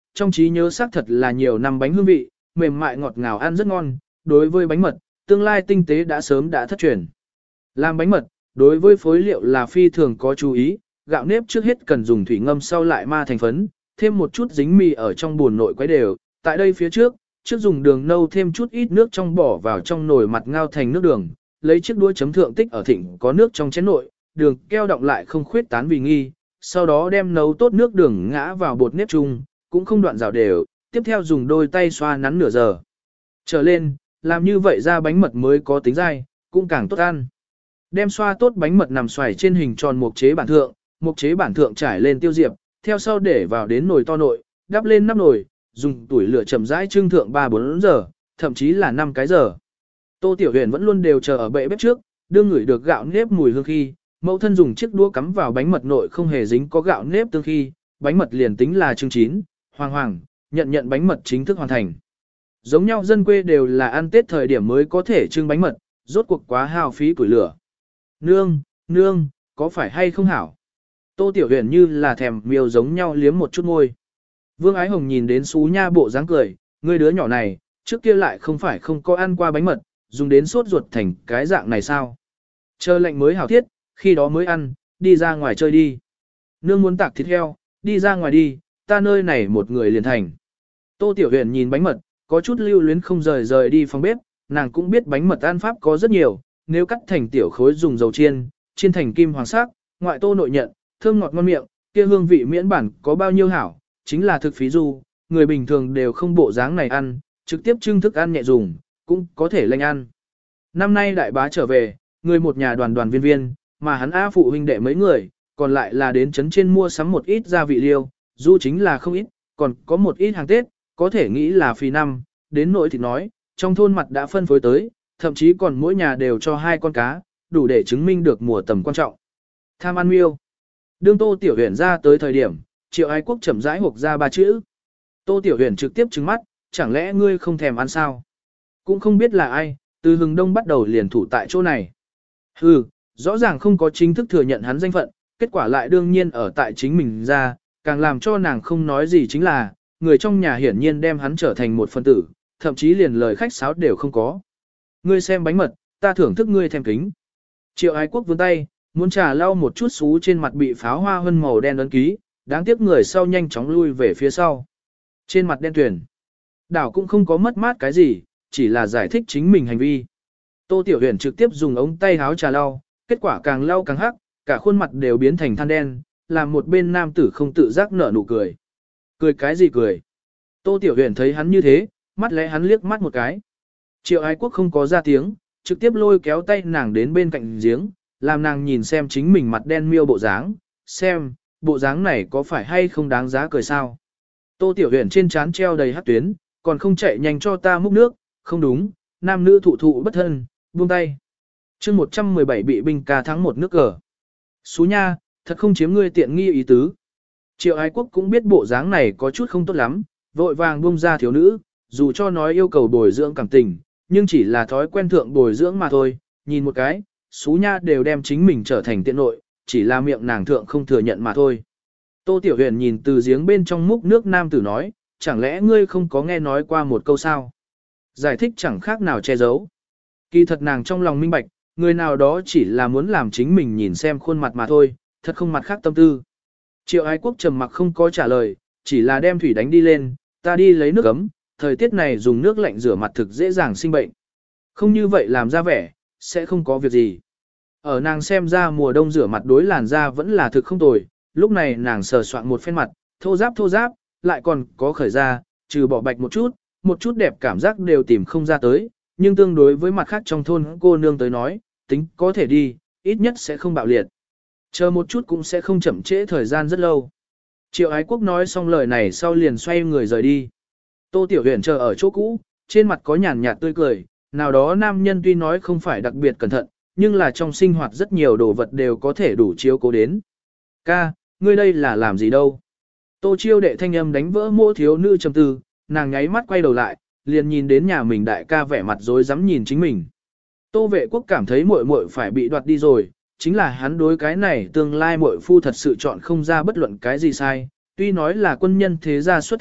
trong trí nhớ xác thật là nhiều năm bánh hương vị, mềm mại ngọt ngào ăn rất ngon, đối với bánh mật, tương lai tinh tế đã sớm đã thất truyền. Làm bánh mật, đối với phối liệu là phi thường có chú ý, gạo nếp trước hết cần dùng thủy ngâm sau lại ma thành phấn, thêm một chút dính mì ở trong buồn nội quấy đều, tại đây phía trước, trước dùng đường nâu thêm chút ít nước trong bỏ vào trong nồi mặt ngao thành nước đường, lấy chiếc đũa chấm thượng tích ở thịnh có nước trong chén nội, đường keo động lại không khuyết tán vì nghi, sau đó đem nấu tốt nước đường ngã vào bột nếp chung, cũng không đoạn rào đều, tiếp theo dùng đôi tay xoa nắn nửa giờ. Trở lên, làm như vậy ra bánh mật mới có tính dai, cũng càng tốt ăn. Đem xoa tốt bánh mật nằm xoài trên hình tròn mục chế bản thượng, mục chế bản thượng trải lên tiêu diệp, theo sau để vào đến nồi to nội, đắp lên nắp nồi, dùng tuổi lửa chậm rãi trưng thượng ba bốn giờ, thậm chí là năm cái giờ. Tô Tiểu Huyền vẫn luôn đều chờ ở bệ bếp trước, đương ngửi được gạo nếp mùi hương khi, mẫu thân dùng chiếc đũa cắm vào bánh mật nội không hề dính có gạo nếp tương khi, bánh mật liền tính là trưng chín, hoàng hoàng, nhận nhận bánh mật chính thức hoàn thành. Giống nhau dân quê đều là ăn Tết thời điểm mới có thể trưng bánh mật, rốt cuộc quá hao phí củi lửa. Nương, nương, có phải hay không hảo? Tô Tiểu Huyền như là thèm miêu giống nhau liếm một chút môi. Vương Ái Hồng nhìn đến xú nha bộ dáng cười, ngươi đứa nhỏ này, trước kia lại không phải không có ăn qua bánh mật, dùng đến sốt ruột thành cái dạng này sao? Chờ lệnh mới hảo thiết, khi đó mới ăn, đi ra ngoài chơi đi. Nương muốn tạc thịt heo, đi ra ngoài đi, ta nơi này một người liền thành. Tô Tiểu Huyền nhìn bánh mật, có chút lưu luyến không rời rời đi phòng bếp, nàng cũng biết bánh mật ăn pháp có rất nhiều, nếu cắt thành tiểu khối dùng dầu chiên, chiên thành kim hoàng sắc, ngoại tô nội nhận, thơm ngọt ngon miệng, kia hương vị miễn bản có bao nhiêu hảo, chính là thực phí du, người bình thường đều không bộ dáng này ăn, trực tiếp trưng thức ăn nhẹ dùng, cũng có thể lệnh ăn. Năm nay đại bá trở về, người một nhà đoàn đoàn viên viên, mà hắn A phụ huynh đệ mấy người, còn lại là đến trấn trên mua sắm một ít gia vị liêu, du chính là không ít, còn có một ít hàng Tết, có thể nghĩ là phì năm, đến nỗi thì nói, trong thôn mặt đã phân phối tới, thậm chí còn mỗi nhà đều cho hai con cá, đủ để chứng minh được mùa tầm quan trọng. Tham ăn miêu. Đương Tô Tiểu Huyền ra tới thời điểm, Triệu Ái Quốc chậm rãi hộc ra ba chữ. Tô Tiểu Huyền trực tiếp trừng mắt, chẳng lẽ ngươi không thèm ăn sao? Cũng không biết là ai, từ hừng đông bắt đầu liền thủ tại chỗ này. Hừ, rõ ràng không có chính thức thừa nhận hắn danh phận, kết quả lại đương nhiên ở tại chính mình ra, càng làm cho nàng không nói gì chính là, người trong nhà hiển nhiên đem hắn trở thành một phân tử, thậm chí liền lời khách sáo đều không có. Ngươi xem bánh mật, ta thưởng thức ngươi thèm kính. Triệu Ái Quốc vươn tay, muốn trà lau một chút xú trên mặt bị pháo hoa hân màu đen ấn ký, đáng tiếc người sau nhanh chóng lui về phía sau. Trên mặt đen tuyền, đảo cũng không có mất mát cái gì, chỉ là giải thích chính mình hành vi. Tô Tiểu Huyền trực tiếp dùng ống tay háo trà lau, kết quả càng lau càng hắc, cả khuôn mặt đều biến thành than đen, làm một bên nam tử không tự giác nở nụ cười. Cười cái gì cười? Tô Tiểu Huyền thấy hắn như thế, mắt lẽ hắn liếc mắt một cái. Triệu Ái Quốc không có ra tiếng, trực tiếp lôi kéo tay nàng đến bên cạnh giếng, làm nàng nhìn xem chính mình mặt đen miêu bộ dáng, xem, bộ dáng này có phải hay không đáng giá cười sao. Tô Tiểu Huyền trên trán treo đầy hắc tuyến, còn không chạy nhanh cho ta múc nước, không đúng, nam nữ thụ thụ bất thân, buông tay. chương một trăm mười bảy bị binh ca thắng một nước cờ. Xú nha, thật không chiếm ngươi tiện nghi ý tứ. Triệu Ái Quốc cũng biết bộ dáng này có chút không tốt lắm, vội vàng buông ra thiếu nữ, dù cho nói yêu cầu bồi dưỡng cảm tình, nhưng chỉ là thói quen thượng bồi dưỡng mà thôi, nhìn một cái, xú nha đều đem chính mình trở thành tiện nội, chỉ là miệng nàng thượng không thừa nhận mà thôi. Tô Tiểu Huyền nhìn từ giếng bên trong múc nước nam tử nói, chẳng lẽ ngươi không có nghe nói qua một câu sao? Giải thích chẳng khác nào che giấu. Kỳ thật nàng trong lòng minh bạch, người nào đó chỉ là muốn làm chính mình nhìn xem khuôn mặt mà thôi, thật không mặt khác tâm tư. Triệu Ái Quốc trầm mặc không có trả lời, chỉ là đem thủy đánh đi lên, ta đi lấy nước ấm, thời tiết này dùng nước lạnh rửa mặt thực dễ dàng sinh bệnh. Không như vậy làm ra vẻ, sẽ không có việc gì. Ở nàng xem ra mùa đông rửa mặt đối làn da vẫn là thực không tồi, lúc này nàng sờ soạn một phen mặt, thô giáp thô giáp, lại còn có khởi da, trừ bỏ bạch một chút, một chút đẹp cảm giác đều tìm không ra tới, nhưng tương đối với mặt khác trong thôn cô nương tới nói, tính có thể đi, ít nhất sẽ không bạo liệt. Chờ một chút cũng sẽ không chậm trễ thời gian rất lâu. Triệu Ái Quốc nói xong lời này sau liền xoay người rời đi. Tô Tiểu Huyền chờ ở chỗ cũ, trên mặt có nhàn nhạt tươi cười, nào đó nam nhân tuy nói không phải đặc biệt cẩn thận, nhưng là trong sinh hoạt rất nhiều đồ vật đều có thể đủ chiếu cố đến. Ca, ngươi đây là làm gì đâu? Tô Chiêu đệ thanh âm đánh vỡ mô thiếu nữ trầm tư, nàng nháy mắt quay đầu lại, liền nhìn đến nhà mình đại ca vẻ mặt rối rắm nhìn chính mình. Tô Vệ Quốc cảm thấy muội muội phải bị đoạt đi rồi, chính là hắn đối cái này tương lai muội phu thật sự chọn không ra bất luận cái gì sai, tuy nói là quân nhân thế gia xuất thân,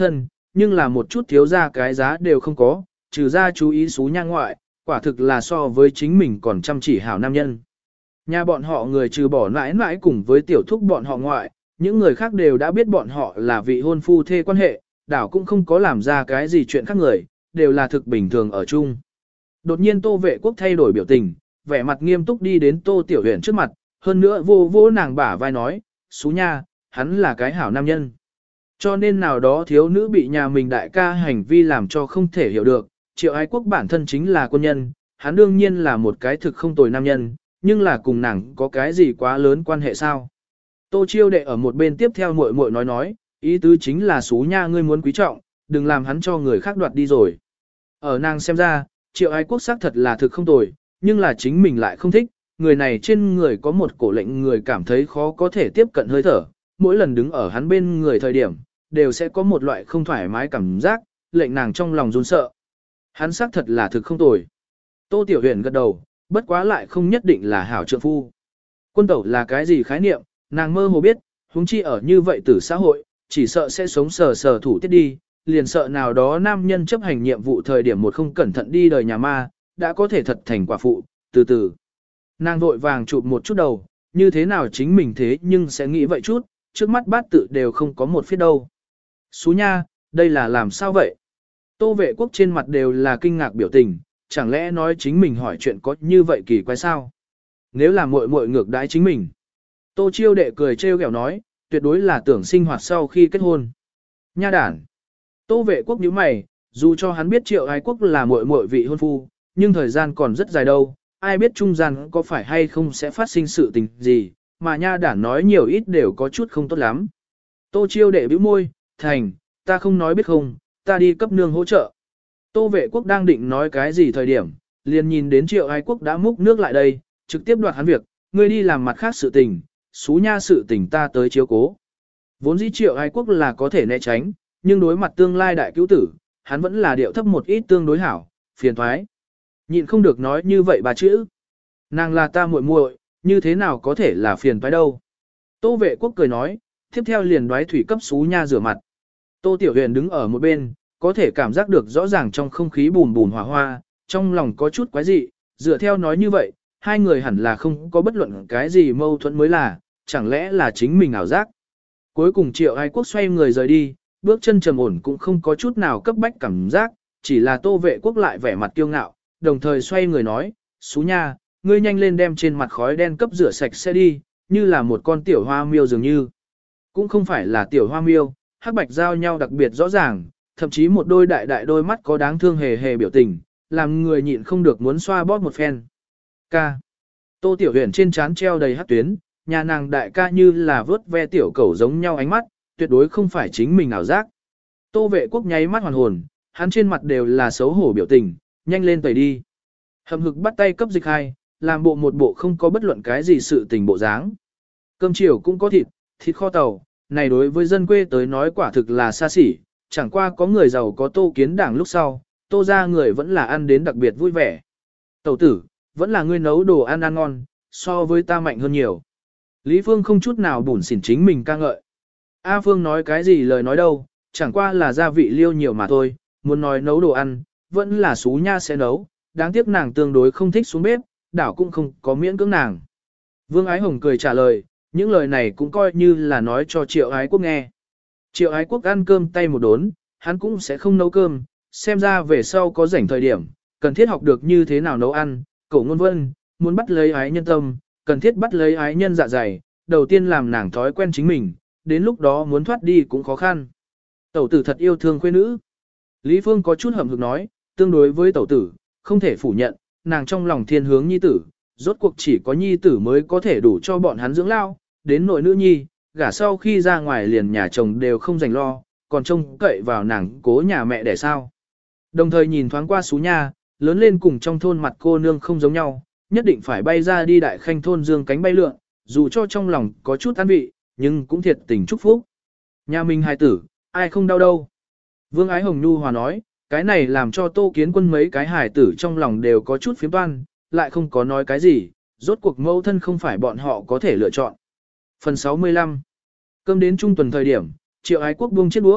nhưng là một chút thiếu ra cái giá đều không có, trừ ra chú ý xú nha ngoại, quả thực là so với chính mình còn chăm chỉ hảo nam nhân. Nhà bọn họ người trừ bỏ mãi mãi cùng với tiểu thúc bọn họ ngoại, những người khác đều đã biết bọn họ là vị hôn phu thê quan hệ, đảo cũng không có làm ra cái gì chuyện khác người, đều là thực bình thường ở chung. Đột nhiên Tô Vệ Quốc thay đổi biểu tình, vẻ mặt nghiêm túc đi đến Tô Tiểu Huyền trước mặt, hơn nữa vô vô nàng bả vai nói, xú nha, hắn là cái hảo nam nhân. Cho nên nào đó thiếu nữ bị nhà mình đại ca hành vi làm cho không thể hiểu được, Triệu Ái Quốc bản thân chính là quân nhân, hắn đương nhiên là một cái thực không tồi nam nhân, nhưng là cùng nàng có cái gì quá lớn quan hệ sao. Tô Chiêu Đệ ở một bên tiếp theo muội muội nói nói, ý tứ chính là xú nha ngươi muốn quý trọng, đừng làm hắn cho người khác đoạt đi rồi. Ở nàng xem ra, Triệu Ái Quốc xác thật là thực không tồi, nhưng là chính mình lại không thích, người này trên người có một cổ lệnh người cảm thấy khó có thể tiếp cận hơi thở, mỗi lần đứng ở hắn bên người thời điểm, đều sẽ có một loại không thoải mái cảm giác, lệnh nàng trong lòng run sợ. Hắn xác thật là thực không tồi. Tô Tiểu Huyền gật đầu, bất quá lại không nhất định là hảo trượng phu. Quân tẩu là cái gì khái niệm, nàng mơ hồ biết, huống chi ở như vậy từ xã hội, chỉ sợ sẽ sống sờ sờ thủ tiết đi, liền sợ nào đó nam nhân chấp hành nhiệm vụ thời điểm một không cẩn thận đi đời nhà ma, đã có thể thật thành quả phụ, từ từ. Nàng vội vàng chụp một chút đầu, như thế nào chính mình thế nhưng sẽ nghĩ vậy chút, trước mắt bát tự đều không có một phía đâu. Xú nha, đây là làm sao vậy? Tô Vệ Quốc trên mặt đều là kinh ngạc biểu tình, chẳng lẽ nói chính mình hỏi chuyện có như vậy kỳ quái sao? Nếu là muội muội ngược đãi chính mình. Tô Chiêu Đệ cười trêu ghẹo nói, tuyệt đối là tưởng sinh hoạt sau khi kết hôn. Nha đản. Tô Vệ Quốc nhíu mày, dù cho hắn biết Triệu Ái Quốc là muội muội vị hôn phu, nhưng thời gian còn rất dài đâu, ai biết trung gian có phải hay không sẽ phát sinh sự tình gì, mà nha đản nói nhiều ít đều có chút không tốt lắm. Tô Chiêu Đệ bĩu môi, thành, ta không nói biết không, ta đi cấp nương hỗ trợ. Tô Vệ Quốc đang định nói cái gì thời điểm, liền nhìn đến Triệu Ái Quốc đã múc nước lại đây, trực tiếp đoạt hắn việc, ngươi đi làm mặt khác sự tình, xú nha sự tình ta tới chiếu cố. Vốn dĩ Triệu Ái Quốc là có thể né tránh, nhưng đối mặt tương lai đại cứu tử, hắn vẫn là điệu thấp một ít tương đối hảo, phiền thoái. Nhịn không được nói như vậy bà chữ. Nàng là ta muội muội, như thế nào có thể là phiền thoái đâu. Tô Vệ Quốc cười nói, tiếp theo liền đoái thủy cấp xú nha rửa mặt. Tô Tiểu Huyền đứng ở một bên, có thể cảm giác được rõ ràng trong không khí bùn bùn hỏa hoa, trong lòng có chút quái dị, dựa theo nói như vậy, hai người hẳn là không có bất luận cái gì mâu thuẫn mới là, chẳng lẽ là chính mình ảo giác. Cuối cùng Triệu Ái Quốc xoay người rời đi, bước chân trầm ổn cũng không có chút nào cấp bách cảm giác, chỉ là Tô Vệ Quốc lại vẻ mặt kiêu ngạo, đồng thời xoay người nói, xú nha, ngươi nhanh lên đem trên mặt khói đen cấp rửa sạch sẽ đi, như là một con tiểu hoa miêu dường như. Cũng không phải là tiểu hoa miêu, hắc bạch giao nhau đặc biệt rõ ràng, thậm chí một đôi đại đại đôi mắt có đáng thương hề hề biểu tình, làm người nhịn không được muốn xoa bóp một phen. Ca. Tô Tiểu Huyền trên trán treo đầy hắc tuyến, nhà nàng đại ca như là vớt ve tiểu cẩu giống nhau ánh mắt, tuyệt đối không phải chính mình ảo giác. Tô Vệ Quốc nháy mắt hoàn hồn, hắn trên mặt đều là xấu hổ biểu tình, nhanh lên tẩy đi. Hầm hực bắt tay cấp dịch hai, làm bộ một bộ không có bất luận cái gì sự tình bộ dáng. Cơm chiều cũng có thịt, thịt kho tàu, này đối với dân quê tới nói quả thực là xa xỉ, chẳng qua có người giàu có Tô Kiến Đảng lúc sau, Tô ra người vẫn là ăn đến đặc biệt vui vẻ. Tẩu tử, vẫn là ngươi nấu đồ ăn ăn ngon, so với ta mạnh hơn nhiều. Lý Phương không chút nào bủn xỉn chính mình ca ngợi. A Phương nói cái gì lời nói đâu, chẳng qua là gia vị liêu nhiều mà thôi, muốn nói nấu đồ ăn, vẫn là xú nha sẽ nấu, đáng tiếc nàng tương đối không thích xuống bếp, đảo cũng không có miễn cưỡng nàng. Vương Ái Hồng cười trả lời, những lời này cũng coi như là nói cho Triệu Ái Quốc nghe. Triệu Ái Quốc ăn cơm tay một đốn, hắn cũng sẽ không nấu cơm, xem ra về sau có rảnh thời điểm, cần thiết học được như thế nào nấu ăn, cổ ngôn vân, muốn bắt lấy ái nhân tâm, cần thiết bắt lấy ái nhân dạ dày, đầu tiên làm nàng thói quen chính mình, đến lúc đó muốn thoát đi cũng khó khăn. Tẩu tử thật yêu thương khuê nữ. Lý Phương có chút hậm hực nói, tương đối với tẩu tử, không thể phủ nhận, nàng trong lòng thiên hướng nhi tử, rốt cuộc chỉ có nhi tử mới có thể đủ cho bọn hắn dưỡng lao, đến nội nữ nhi, gả sau khi ra ngoài liền nhà chồng đều không dành lo, còn trông cậy vào nàng cố nhà mẹ để sao. Đồng thời nhìn thoáng qua xú nha, lớn lên cùng trong thôn mặt cô nương không giống nhau, nhất định phải bay ra đi đại khanh thôn dương cánh bay lượn, dù cho trong lòng có chút an vị, nhưng cũng thiệt tình chúc phúc. Nhà mình hài tử, ai không đau đâu. Vương Ái Hồng Nhu Hòa nói, cái này làm cho Tô Kiến Quân mấy cái hài tử trong lòng đều có chút phiếm toan, lại không có nói cái gì, rốt cuộc mâu thân không phải bọn họ có thể lựa chọn. Phần sáu mươi lăm. Cơm đến trung tuần thời điểm, Triệu Ái Quốc buông chiếc đũa,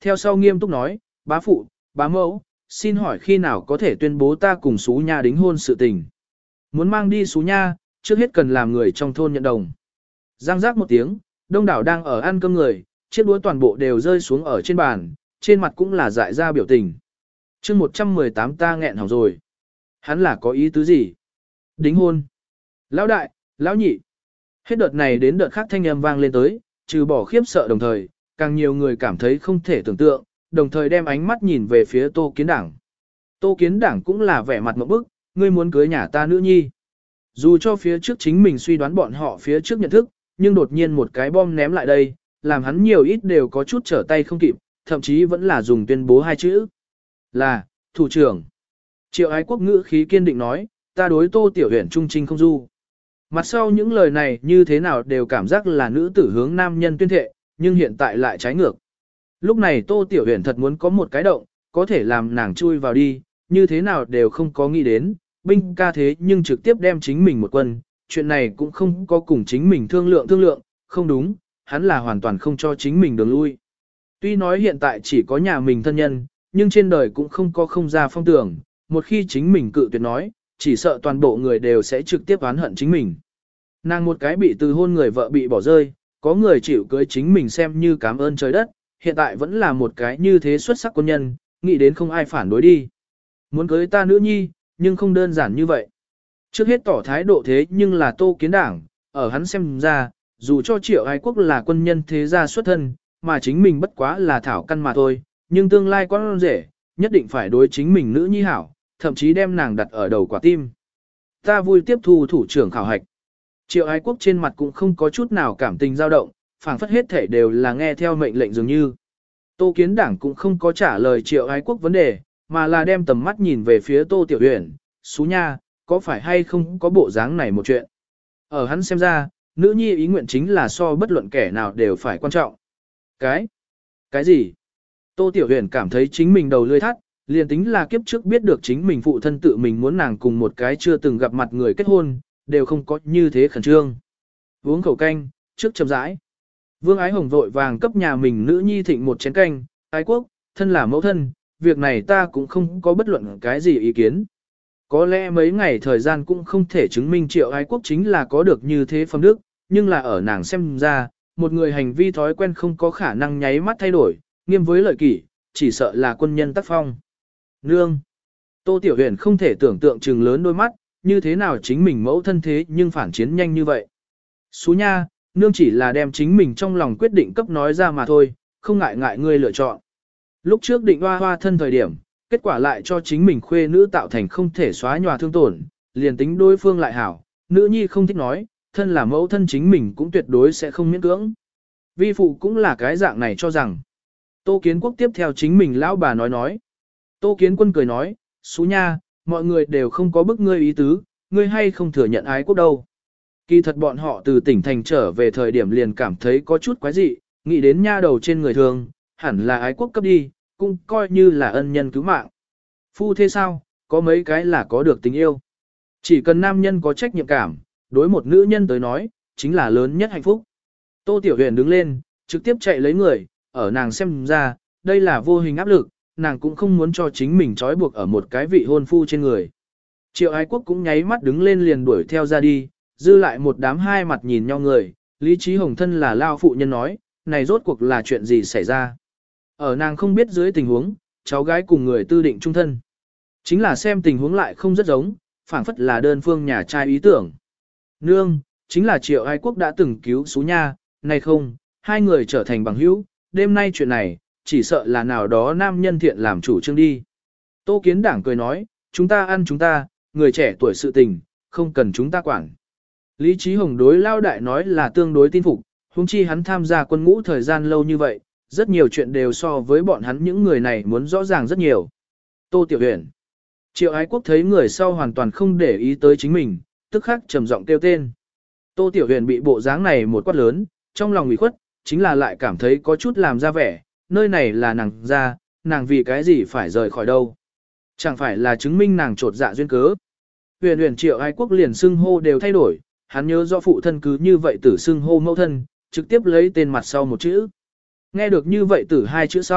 theo sau nghiêm túc nói, bá phụ, bá mẫu, xin hỏi khi nào có thể tuyên bố ta cùng Sú Nha đính hôn sự tình. Muốn mang đi Sú Nha, trước hết cần làm người trong thôn nhận đồng. Giang giác một tiếng, đông đảo đang ở ăn cơm người, chiếc đũa toàn bộ đều rơi xuống ở trên bàn, trên mặt cũng là dại ra biểu tình. chương một trăm mười tám ta nghẹn hỏng rồi. Hắn là có ý tứ gì? Đính hôn. Lão đại, lão nhị. Hết đợt này đến đợt khác thanh âm vang lên tới, trừ bỏ khiếp sợ đồng thời, càng nhiều người cảm thấy không thể tưởng tượng, đồng thời đem ánh mắt nhìn về phía Tô Kiến Đảng. Tô Kiến Đảng cũng là vẻ mặt ngộp bức, ngươi muốn cưới nhà ta nữ nhi. Dù cho phía trước chính mình suy đoán bọn họ phía trước nhận thức, nhưng đột nhiên một cái bom ném lại đây, làm hắn nhiều ít đều có chút trở tay không kịp, thậm chí vẫn là dùng tuyên bố hai chữ. Là, thủ trưởng. Triệu Ái Quốc ngữ khí kiên định nói, ta đối Tô Tiểu Huyền trung trinh không du. Mặt sau những lời này như thế nào đều cảm giác là nữ tử hướng nam nhân tuyên thệ, nhưng hiện tại lại trái ngược. Lúc này Tô Tiểu Huyền thật muốn có một cái động, có thể làm nàng chui vào đi, như thế nào đều không có nghĩ đến, binh ca thế nhưng trực tiếp đem chính mình một quân, chuyện này cũng không có cùng chính mình thương lượng thương lượng, không đúng, hắn là hoàn toàn không cho chính mình đường lui. Tuy nói hiện tại chỉ có nhà mình thân nhân, nhưng trên đời cũng không có không ra phong tưởng, một khi chính mình cự tuyệt nói, chỉ sợ toàn bộ người đều sẽ trực tiếp oán hận chính mình. Nàng một cái bị từ hôn người vợ bị bỏ rơi, có người chịu cưới chính mình xem như cảm ơn trời đất, hiện tại vẫn là một cái như thế xuất sắc quân nhân, nghĩ đến không ai phản đối đi. Muốn cưới ta nữ nhi, nhưng không đơn giản như vậy. Trước hết tỏ thái độ thế nhưng là Tô Kiến Đảng, ở hắn xem ra, dù cho Triệu Ái Quốc là quân nhân thế gia xuất thân, mà chính mình bất quá là thảo căn mà thôi, nhưng tương lai con rể, nhất định phải đối chính mình nữ nhi hảo, thậm chí đem nàng đặt ở đầu quả tim. Ta vui tiếp thu thủ trưởng khảo hạch. Triệu Ái Quốc trên mặt cũng không có chút nào cảm tình dao động, phảng phất hết thể đều là nghe theo mệnh lệnh dường như. Tô Kiến Đảng cũng không có trả lời Triệu Ái Quốc vấn đề, mà là đem tầm mắt nhìn về phía Tô Tiểu Huyền, Sú Nha, có phải hay không có bộ dáng này một chuyện. Ở hắn xem ra, nữ nhi ý nguyện chính là so bất luận kẻ nào đều phải quan trọng. Cái? Cái gì? Tô Tiểu Huyền cảm thấy chính mình đầu lưỡi thắt, liền tính là kiếp trước biết được chính mình phụ thân tự mình muốn nàng cùng một cái chưa từng gặp mặt người kết hôn, đều không có như thế khẩn trương. Uống khẩu canh, trước chậm rãi. Vương Ái Hồng vội vàng cấp nhà mình nữ nhi thịnh một chén canh, Ái Quốc, thân là mẫu thân, việc này ta cũng không có bất luận cái gì ý kiến. Có lẽ mấy ngày thời gian cũng không thể chứng minh Triệu Ái Quốc chính là có được như thế phẩm đức, nhưng là ở nàng xem ra, một người hành vi thói quen không có khả năng nháy mắt thay đổi, nghiêm với lợi kỷ, chỉ sợ là quân nhân tác phong. Nương! Tô Tiểu Huyền không thể tưởng tượng trừng lớn đôi mắt, như thế nào chính mình mẫu thân thế nhưng phản chiến nhanh như vậy. Sú Nha, nương chỉ là đem chính mình trong lòng quyết định cấp nói ra mà thôi, không ngại ngại ngươi lựa chọn. Lúc trước định hoa hoa thân thời điểm, kết quả lại cho chính mình khuê nữ tạo thành không thể xóa nhòa thương tổn, liền tính đối phương lại hảo, nữ nhi không thích nói, thân là mẫu thân chính mình cũng tuyệt đối sẽ không miễn cưỡng. Vi phụ cũng là cái dạng này cho rằng. Tô Kiến Quốc tiếp theo chính mình lão bà nói nói. Tô Kiến Quân cười nói, Sú Nha, mọi người đều không có bức ngươi ý tứ, ngươi hay không thừa nhận Ái Quốc đâu. Kỳ thật bọn họ từ tỉnh thành trở về thời điểm liền cảm thấy có chút quái dị, nghĩ đến nha đầu trên người thường, hẳn là Ái Quốc cấp đi, cũng coi như là ân nhân cứu mạng. Phu thế sao, có mấy cái là có được tình yêu. Chỉ cần nam nhân có trách nhiệm cảm, đối một nữ nhân tới nói, chính là lớn nhất hạnh phúc. Tô Tiểu Huyền đứng lên, trực tiếp chạy lấy người, ở nàng xem ra, đây là vô hình áp lực, nàng cũng không muốn cho chính mình trói buộc ở một cái vị hôn phu trên người. Triệu Ái Quốc cũng nháy mắt đứng lên liền đuổi theo ra đi, dư lại một đám hai mặt nhìn nhau người, Lý Trí Hồng thân là lao phụ nhân nói, này rốt cuộc là chuyện gì xảy ra. Ở nàng không biết dưới tình huống, cháu gái cùng người tư định trung thân. Chính là xem tình huống lại không rất giống, phảng phất là đơn phương nhà trai ý tưởng. Nương, chính là Triệu Ái Quốc đã từng cứu Sú Nha, này không, hai người trở thành bằng hữu, đêm nay chuyện này, chỉ sợ là nào đó nam nhân thiện làm chủ trương đi. Tô Kiến Đảng cười nói, chúng ta ăn chúng ta, người trẻ tuổi sự tình, không cần chúng ta quản. Lý Trí Hồng đối lao đại nói là tương đối tin phục, huống chi hắn tham gia quân ngũ thời gian lâu như vậy, rất nhiều chuyện đều so với bọn hắn những người này muốn rõ ràng rất nhiều. Tô Tiểu Huyền. Triệu Ái Quốc thấy người sau hoàn toàn không để ý tới chính mình, tức khắc trầm giọng kêu tên. Tô Tiểu Huyền bị bộ dáng này một quát lớn, trong lòng ủy khuất, chính là lại cảm thấy có chút làm ra vẻ, nơi này là nàng ra, nàng vì cái gì phải rời khỏi đâu. Chẳng phải là chứng minh nàng trột dạ duyên cớ. Huyền huyền Triệu Ái Quốc liền xưng hô đều thay đổi, hắn nhớ do phụ thân cứ như vậy tử xưng hô mẫu thân, trực tiếp lấy tên mặt sau một chữ. Nghe được như vậy tử hai chữ sau,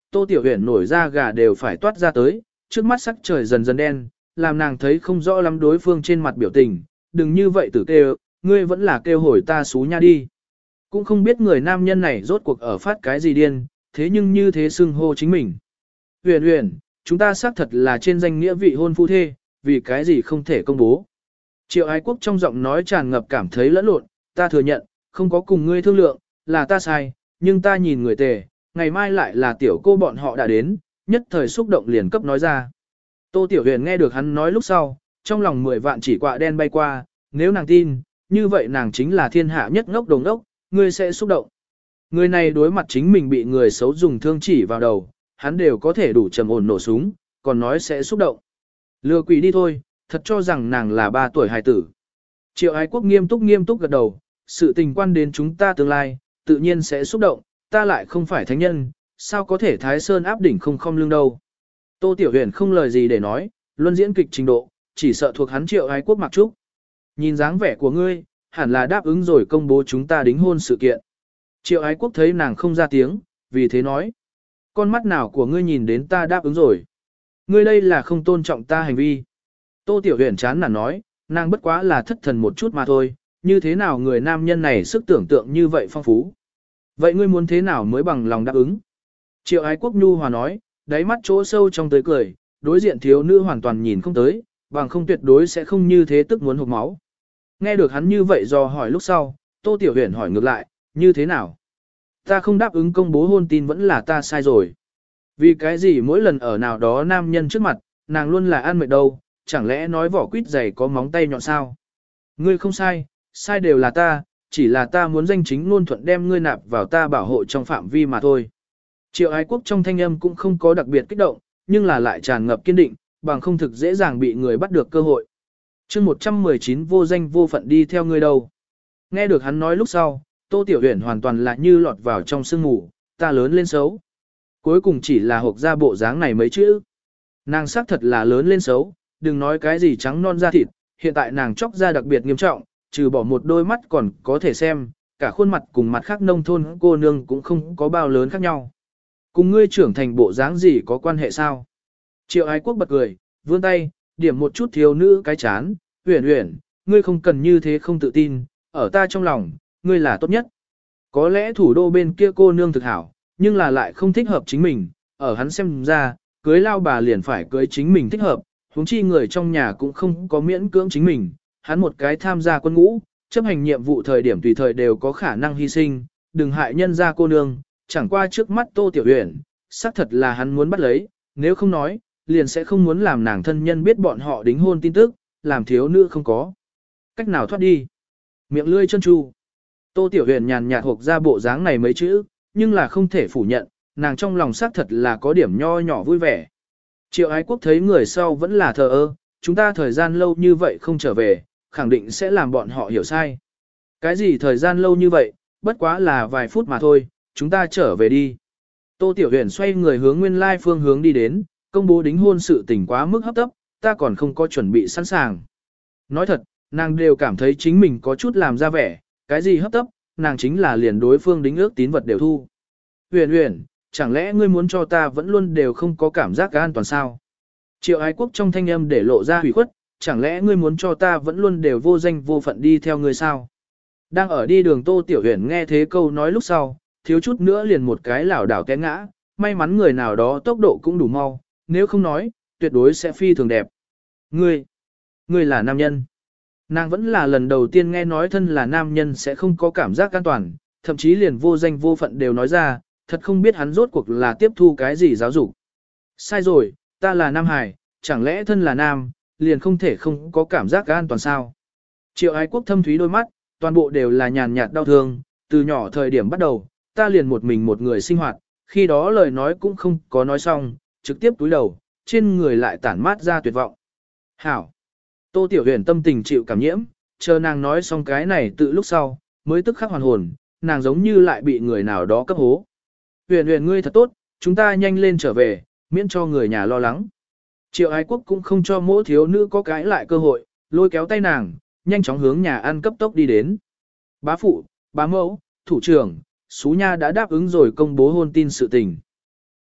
Tô Tiểu Huyền nổi ra gà đều phải toát ra tới, trước mắt sắc trời dần dần đen, làm nàng thấy không rõ lắm đối phương trên mặt biểu tình, đừng như vậy tử kêu, ngươi vẫn là kêu hồi ta xú nha đi. Cũng không biết người nam nhân này rốt cuộc ở phát cái gì điên, thế nhưng như thế xưng hô chính mình. Huyền huyền, chúng ta xác thật là trên danh nghĩa vị hôn phu thê, vì cái gì không thể công bố. Triệu Ái Quốc trong giọng nói tràn ngập cảm thấy lẫn lộn, ta thừa nhận, không có cùng ngươi thương lượng, là ta sai, nhưng ta nhìn người tề, ngày mai lại là tiểu cô bọn họ đã đến, nhất thời xúc động liền cấp nói ra. Tô Tiểu Huyền nghe được hắn nói lúc sau, trong lòng mười vạn chỉ quạ đen bay qua, nếu nàng tin, như vậy nàng chính là thiên hạ nhất ngốc đồng đốc, ngươi sẽ xúc động. Người này đối mặt chính mình bị người xấu dùng thương chỉ vào đầu, hắn đều có thể đủ trầm ổn nổ súng, còn nói sẽ xúc động. Lừa quỷ đi thôi, thật cho rằng nàng là ba tuổi hài tử. Triệu Ái Quốc nghiêm túc nghiêm túc gật đầu, sự tình quan đến chúng ta tương lai, tự nhiên sẽ xúc động, ta lại không phải thánh nhân, sao có thể Thái Sơn áp đỉnh không không lưng đâu. Tô Tiểu Huyền không lời gì để nói, luân diễn kịch trình độ, chỉ sợ thuộc hắn Triệu Ái Quốc mặc trúc. Nhìn dáng vẻ của ngươi, hẳn là đáp ứng rồi công bố chúng ta đính hôn sự kiện. Triệu Ái Quốc thấy nàng không ra tiếng, vì thế nói. Con mắt nào của ngươi nhìn đến ta đáp ứng rồi. Ngươi đây là không tôn trọng ta hành vi. Tô Tiểu Huyền chán nản nói, nàng bất quá là thất thần một chút mà thôi, như thế nào người nam nhân này sức tưởng tượng như vậy phong phú. Vậy ngươi muốn thế nào mới bằng lòng đáp ứng? Triệu Ái Quốc nhu hòa nói, đáy mắt chỗ sâu trong tới cười, đối diện thiếu nữ hoàn toàn nhìn không tới, bằng không tuyệt đối sẽ không như thế tức muốn hụt máu. Nghe được hắn như vậy do hỏi lúc sau, Tô Tiểu Huyền hỏi ngược lại, như thế nào? Ta không đáp ứng công bố hôn tin vẫn là ta sai rồi. Vì cái gì mỗi lần ở nào đó nam nhân trước mặt, nàng luôn là ăn mệt đâu, chẳng lẽ nói vỏ quýt dày có móng tay nhọn sao? Ngươi không sai, sai đều là ta, chỉ là ta muốn danh chính ngôn thuận đem ngươi nạp vào ta bảo hộ trong phạm vi mà thôi. Triệu Ái Quốc trong thanh âm cũng không có đặc biệt kích động, nhưng là lại tràn ngập kiên định, bằng không thực dễ dàng bị người bắt được cơ hội. chương một trăm mười chín vô danh vô phận đi theo ngươi đâu. Nghe được hắn nói lúc sau, Tô Tiểu Huyền hoàn toàn là như lọt vào trong sương mù, ta lớn lên xấu. Cuối cùng chỉ là hộp ra bộ dáng này mấy chữ. Nàng xác thật là lớn lên xấu, đừng nói cái gì trắng non da thịt, hiện tại nàng chóc da đặc biệt nghiêm trọng, trừ bỏ một đôi mắt còn có thể xem, cả khuôn mặt cùng mặt khác nông thôn cô nương cũng không có bao lớn khác nhau. Cùng ngươi trưởng thành bộ dáng gì có quan hệ sao? Triệu Ái Quốc bật cười, vươn tay, điểm một chút thiếu nữ cái chán, Huyền Huyền, ngươi không cần như thế không tự tin, ở ta trong lòng, ngươi là tốt nhất. Có lẽ thủ đô bên kia cô nương thực hảo, nhưng là lại không thích hợp chính mình, ở hắn xem ra, cưới lao bà liền phải cưới chính mình thích hợp, huống chi người trong nhà cũng không có miễn cưỡng chính mình, hắn một cái tham gia quân ngũ, chấp hành nhiệm vụ thời điểm tùy thời đều có khả năng hy sinh, đừng hại nhân gia cô nương, chẳng qua trước mắt Tô Tiểu Huyền, xác thật là hắn muốn bắt lấy, nếu không nói, liền sẽ không muốn làm nàng thân nhân biết bọn họ đính hôn tin tức, làm thiếu nữ không có cách nào thoát đi. Miệng lươi chân chu. Tô Tiểu Huyền nhàn nhạt hộp ra bộ dáng này mấy chữ, nhưng là không thể phủ nhận, nàng trong lòng xác thật là có điểm nho nhỏ vui vẻ. Triệu Ái Quốc thấy người sau vẫn là thờ ơ, chúng ta thời gian lâu như vậy không trở về, khẳng định sẽ làm bọn họ hiểu sai. Cái gì thời gian lâu như vậy, bất quá là vài phút mà thôi, chúng ta trở về đi. Tô Tiểu Huyền xoay người hướng nguyên lai phương hướng đi đến, công bố đính hôn sự tình quá mức hấp tấp, ta còn không có chuẩn bị sẵn sàng. Nói thật, nàng đều cảm thấy chính mình có chút làm ra vẻ, cái gì hấp tấp, nàng chính là liền đối phương đính ước tín vật đều thu. Huyền Huyền, chẳng lẽ ngươi muốn cho ta vẫn luôn đều không có cảm giác an toàn sao? Triệu Ái Quốc trong thanh âm để lộ ra hủy khuất, chẳng lẽ ngươi muốn cho ta vẫn luôn đều vô danh vô phận đi theo ngươi sao? Đang ở đi đường Tô Tiểu Huyền nghe thế câu nói lúc sau, thiếu chút nữa liền một cái lảo đảo té ngã, may mắn người nào đó tốc độ cũng đủ mau, nếu không nói, tuyệt đối sẽ phi thường đẹp. Ngươi, ngươi là nam nhân. Nàng vẫn là lần đầu tiên nghe nói thân là nam nhân sẽ không có cảm giác an toàn, thậm chí liền vô danh vô phận đều nói ra, thật không biết hắn rốt cuộc là tiếp thu cái gì giáo dục. Sai rồi, ta là nam hải, chẳng lẽ thân là nam, liền không thể không có cảm giác an toàn sao? Triệu Ái Quốc thâm thúy đôi mắt, toàn bộ đều là nhàn nhạt đau thương, từ nhỏ thời điểm bắt đầu, ta liền một mình một người sinh hoạt, khi đó lời nói cũng không có nói xong, trực tiếp túi đầu, trên người lại tản mát ra tuyệt vọng. Hảo! Tô Tiểu Huyền tâm tình chịu cảm nhiễm, chờ nàng nói xong cái này tự lúc sau, mới tức khắc hoàn hồn, nàng giống như lại bị người nào đó cấp hố. Huyền Huyền ngươi thật tốt, chúng ta nhanh lên trở về, miễn cho người nhà lo lắng. Triệu Ái Quốc cũng không cho mỗi thiếu nữ có cái lại cơ hội, lôi kéo tay nàng, nhanh chóng hướng nhà ăn cấp tốc đi đến. Bá phụ, bá mẫu, thủ trưởng, Sú Nha đã đáp ứng rồi công bố hôn tin sự tình.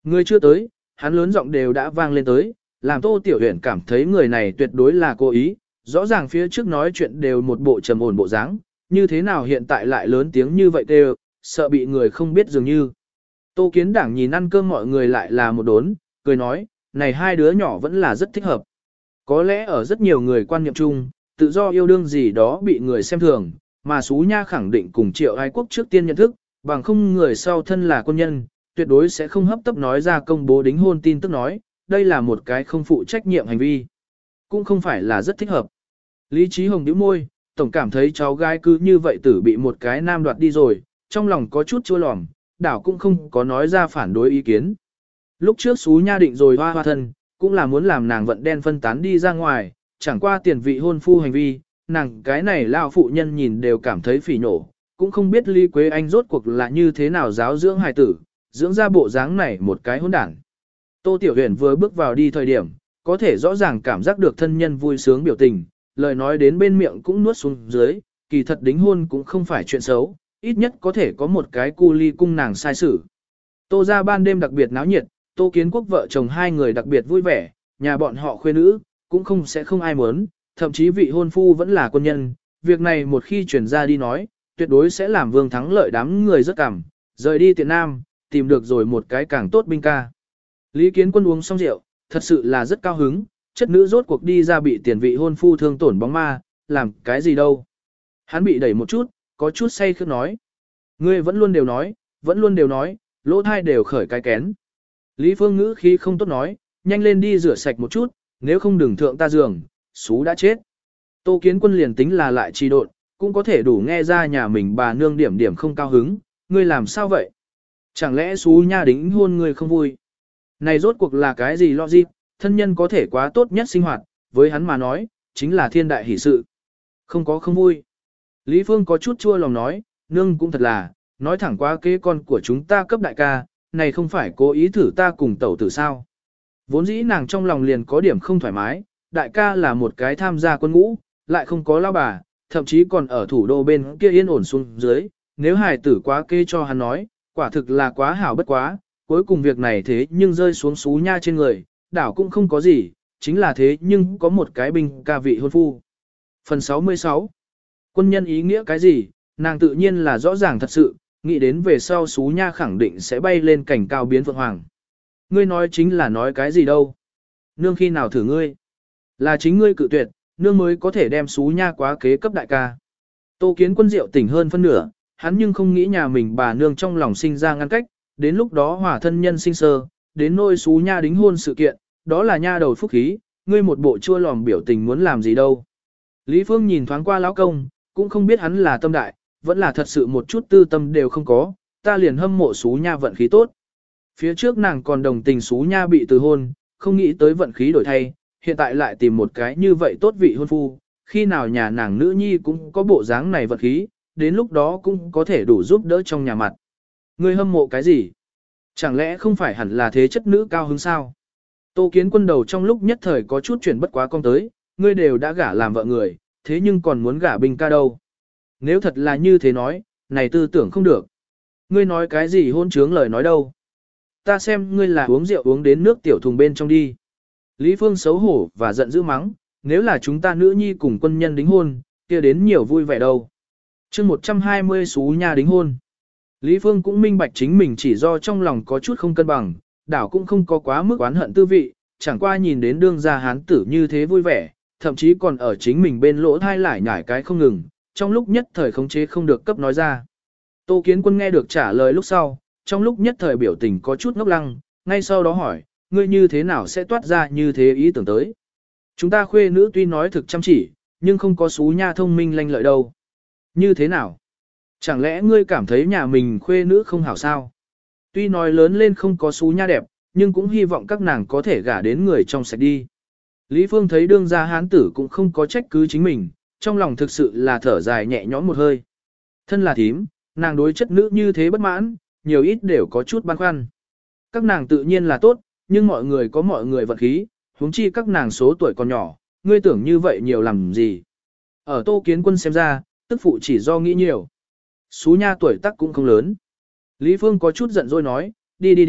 Người chưa tới, hắn lớn giọng đều đã vang lên tới, làm Tô Tiểu Huyền cảm thấy người này tuyệt đối là cố ý, rõ ràng phía trước nói chuyện đều một bộ trầm ổn bộ dáng, như thế nào hiện tại lại lớn tiếng như vậy đều, sợ bị người không biết dường như. Tô Kiến Đảng nhìn ăn cơm mọi người lại là một đốn, cười nói, này hai đứa nhỏ vẫn là rất thích hợp. Có lẽ ở rất nhiều người quan niệm chung, tự do yêu đương gì đó bị người xem thường, mà Sú Nha khẳng định cùng Triệu Ái Quốc trước tiên nhận thức, bằng không người sau thân là quân nhân, tuyệt đối sẽ không hấp tấp nói ra công bố đính hôn tin tức nói, đây là một cái không phụ trách nhiệm hành vi. Cũng không phải là rất thích hợp. Lý Trí Hồng nhíu môi, tổng cảm thấy cháu gái cứ như vậy tử bị một cái nam đoạt đi rồi, trong lòng có chút chua lòm, đảo cũng không có nói ra phản đối ý kiến. Lúc trước Sú Nha định rồi hoa hoa thân, cũng là muốn làm nàng vận đen phân tán đi ra ngoài, chẳng qua tiền vị hôn phu hành vi, nàng cái này lao phụ nhân nhìn đều cảm thấy phỉ nổ, cũng không biết Lý Quế Anh rốt cuộc là như thế nào giáo dưỡng hài tử, dưỡng ra bộ dáng này một cái hỗn đản. Tô Tiểu Huyền vừa bước vào đi thời điểm, có thể rõ ràng cảm giác được thân nhân vui sướng biểu tình, lời nói đến bên miệng cũng nuốt xuống dưới, kỳ thật đính hôn cũng không phải chuyện xấu, ít nhất có thể có một cái cu ly cung nàng sai xử. Tô ra ban đêm đặc biệt náo nhiệt, Tô Kiến Quốc vợ chồng hai người đặc biệt vui vẻ, nhà bọn họ khuê nữ, cũng không sẽ không ai muốn, thậm chí vị hôn phu vẫn là quân nhân, việc này một khi truyền ra đi nói, tuyệt đối sẽ làm Vương Thắng Lợi đám người rất cảm, rời đi Tiện Nam, tìm được rồi một cái càng tốt binh ca. Lý Kiến Quân uống xong rượu, thật sự là rất cao hứng, chất nữ rốt cuộc đi ra bị tiền vị hôn phu thương tổn bóng ma, làm cái gì đâu. Hắn bị đẩy một chút, có chút say khước nói. Ngươi vẫn luôn đều nói, vẫn luôn đều nói, lỗ thai đều khởi cái kén. Lý Phương ngữ khí không tốt nói, nhanh lên đi rửa sạch một chút, nếu không đừng thượng ta giường, xú đã chết. Tô Kiến Quân liền tính là lại trì độn, cũng có thể đủ nghe ra nhà mình bà nương điểm điểm không cao hứng, ngươi làm sao vậy? Chẳng lẽ xú nha đính hôn ngươi không vui? Này rốt cuộc là cái gì logic, thân nhân có thể quá tốt nhất sinh hoạt, với hắn mà nói, chính là thiên đại hỷ sự. Không có không vui. Lý Phương có chút chua lòng nói, nương cũng thật là, nói thẳng quá kế con của chúng ta cấp đại ca, này không phải cố ý thử ta cùng tẩu tử sao. Vốn dĩ nàng trong lòng liền có điểm không thoải mái, đại ca là một cái tham gia quân ngũ, lại không có lao bà, thậm chí còn ở thủ đô bên kia yên ổn xuống dưới, nếu hài tử quá kê cho hắn nói, quả thực là quá hảo bất quá, cuối cùng việc này thế nhưng rơi xuống xú nha trên người, đảo cũng không có gì, chính là thế nhưng có một cái binh ca vị hôn phu. Phần sáu mươi sáu. Quân nhân ý nghĩa cái gì, nàng tự nhiên là rõ ràng thật sự, nghĩ đến về sau xú nha khẳng định sẽ bay lên cảnh cao biến phượng hoàng. Ngươi nói chính là nói cái gì đâu. Nương khi nào thử ngươi. Là chính ngươi cự tuyệt, nương mới có thể đem xú nha quá kế cấp đại ca. Tô Kiến Quân rượu tỉnh hơn phân nửa, hắn nhưng không nghĩ nhà mình bà nương trong lòng sinh ra ngăn cách, đến lúc đó hòa thân nhân sinh sơ, đến nôi xú nha đính hôn sự kiện, đó là nha đầu phúc khí, ngươi một bộ chua lòm biểu tình muốn làm gì đâu. Lý Phương nhìn thoáng qua lão công, cũng không biết hắn là tâm đại, vẫn là thật sự một chút tư tâm đều không có, ta liền hâm mộ xú nha vận khí tốt. Phía trước nàng còn đồng tình xú nha bị từ hôn, không nghĩ tới vận khí đổi thay, hiện tại lại tìm một cái như vậy tốt vị hôn phu, khi nào nhà nàng nữ nhi cũng có bộ dáng này vận khí, đến lúc đó cũng có thể đủ giúp đỡ trong nhà mặt. Ngươi hâm mộ cái gì? Chẳng lẽ không phải hẳn là thế chất nữ cao hứng sao? Tô Kiến Quân đầu trong lúc nhất thời có chút chuyển bất quá con tới, ngươi đều đã gả làm vợ người, thế nhưng còn muốn gả binh ca đâu. Nếu thật là như thế nói, này tư tưởng không được. Ngươi nói cái gì hôn trướng lời nói đâu. Ta xem ngươi là uống rượu uống đến nước tiểu thùng bên trong đi. Lý Phương xấu hổ và giận dữ mắng, nếu là chúng ta nữ nhi cùng quân nhân đính hôn, kia đến nhiều vui vẻ đâu. chương một trăm hai mươi xú nha đính hôn. Lý Phương cũng minh bạch chính mình chỉ do trong lòng có chút không cân bằng, đảo cũng không có quá mức oán hận tư vị, chẳng qua nhìn đến đương gia hán tử như thế vui vẻ, thậm chí còn ở chính mình bên lỗ thai lại nhải cái không ngừng, trong lúc nhất thời khống chế không được cấp nói ra. Tô Kiến Quân nghe được trả lời lúc sau, trong lúc nhất thời biểu tình có chút ngốc lăng, ngay sau đó hỏi, ngươi như thế nào sẽ toát ra như thế ý tưởng tới. Chúng ta khuê nữ tuy nói thực chăm chỉ, nhưng không có xú nha thông minh lanh lợi đâu. Như thế nào? Chẳng lẽ ngươi cảm thấy nhà mình khuê nữ không hảo sao? Tuy nói lớn lên không có xú nha đẹp, nhưng cũng hy vọng các nàng có thể gả đến người trong sạch đi. Lý Phương thấy đương gia hán tử cũng không có trách cứ chính mình, trong lòng thực sự là thở dài nhẹ nhõm một hơi. Thân là thím, nàng đối chất nữ như thế bất mãn, nhiều ít đều có chút băn khoăn. Các nàng tự nhiên là tốt, nhưng mọi người có mọi người vận khí, huống chi các nàng số tuổi còn nhỏ, ngươi tưởng như vậy nhiều làm gì. Ở Tô Kiến Quân xem ra, tức phụ chỉ do nghĩ nhiều. Xú nha tuổi tác cũng không lớn. Lý Phương có chút giận dỗi nói, đi đi đi,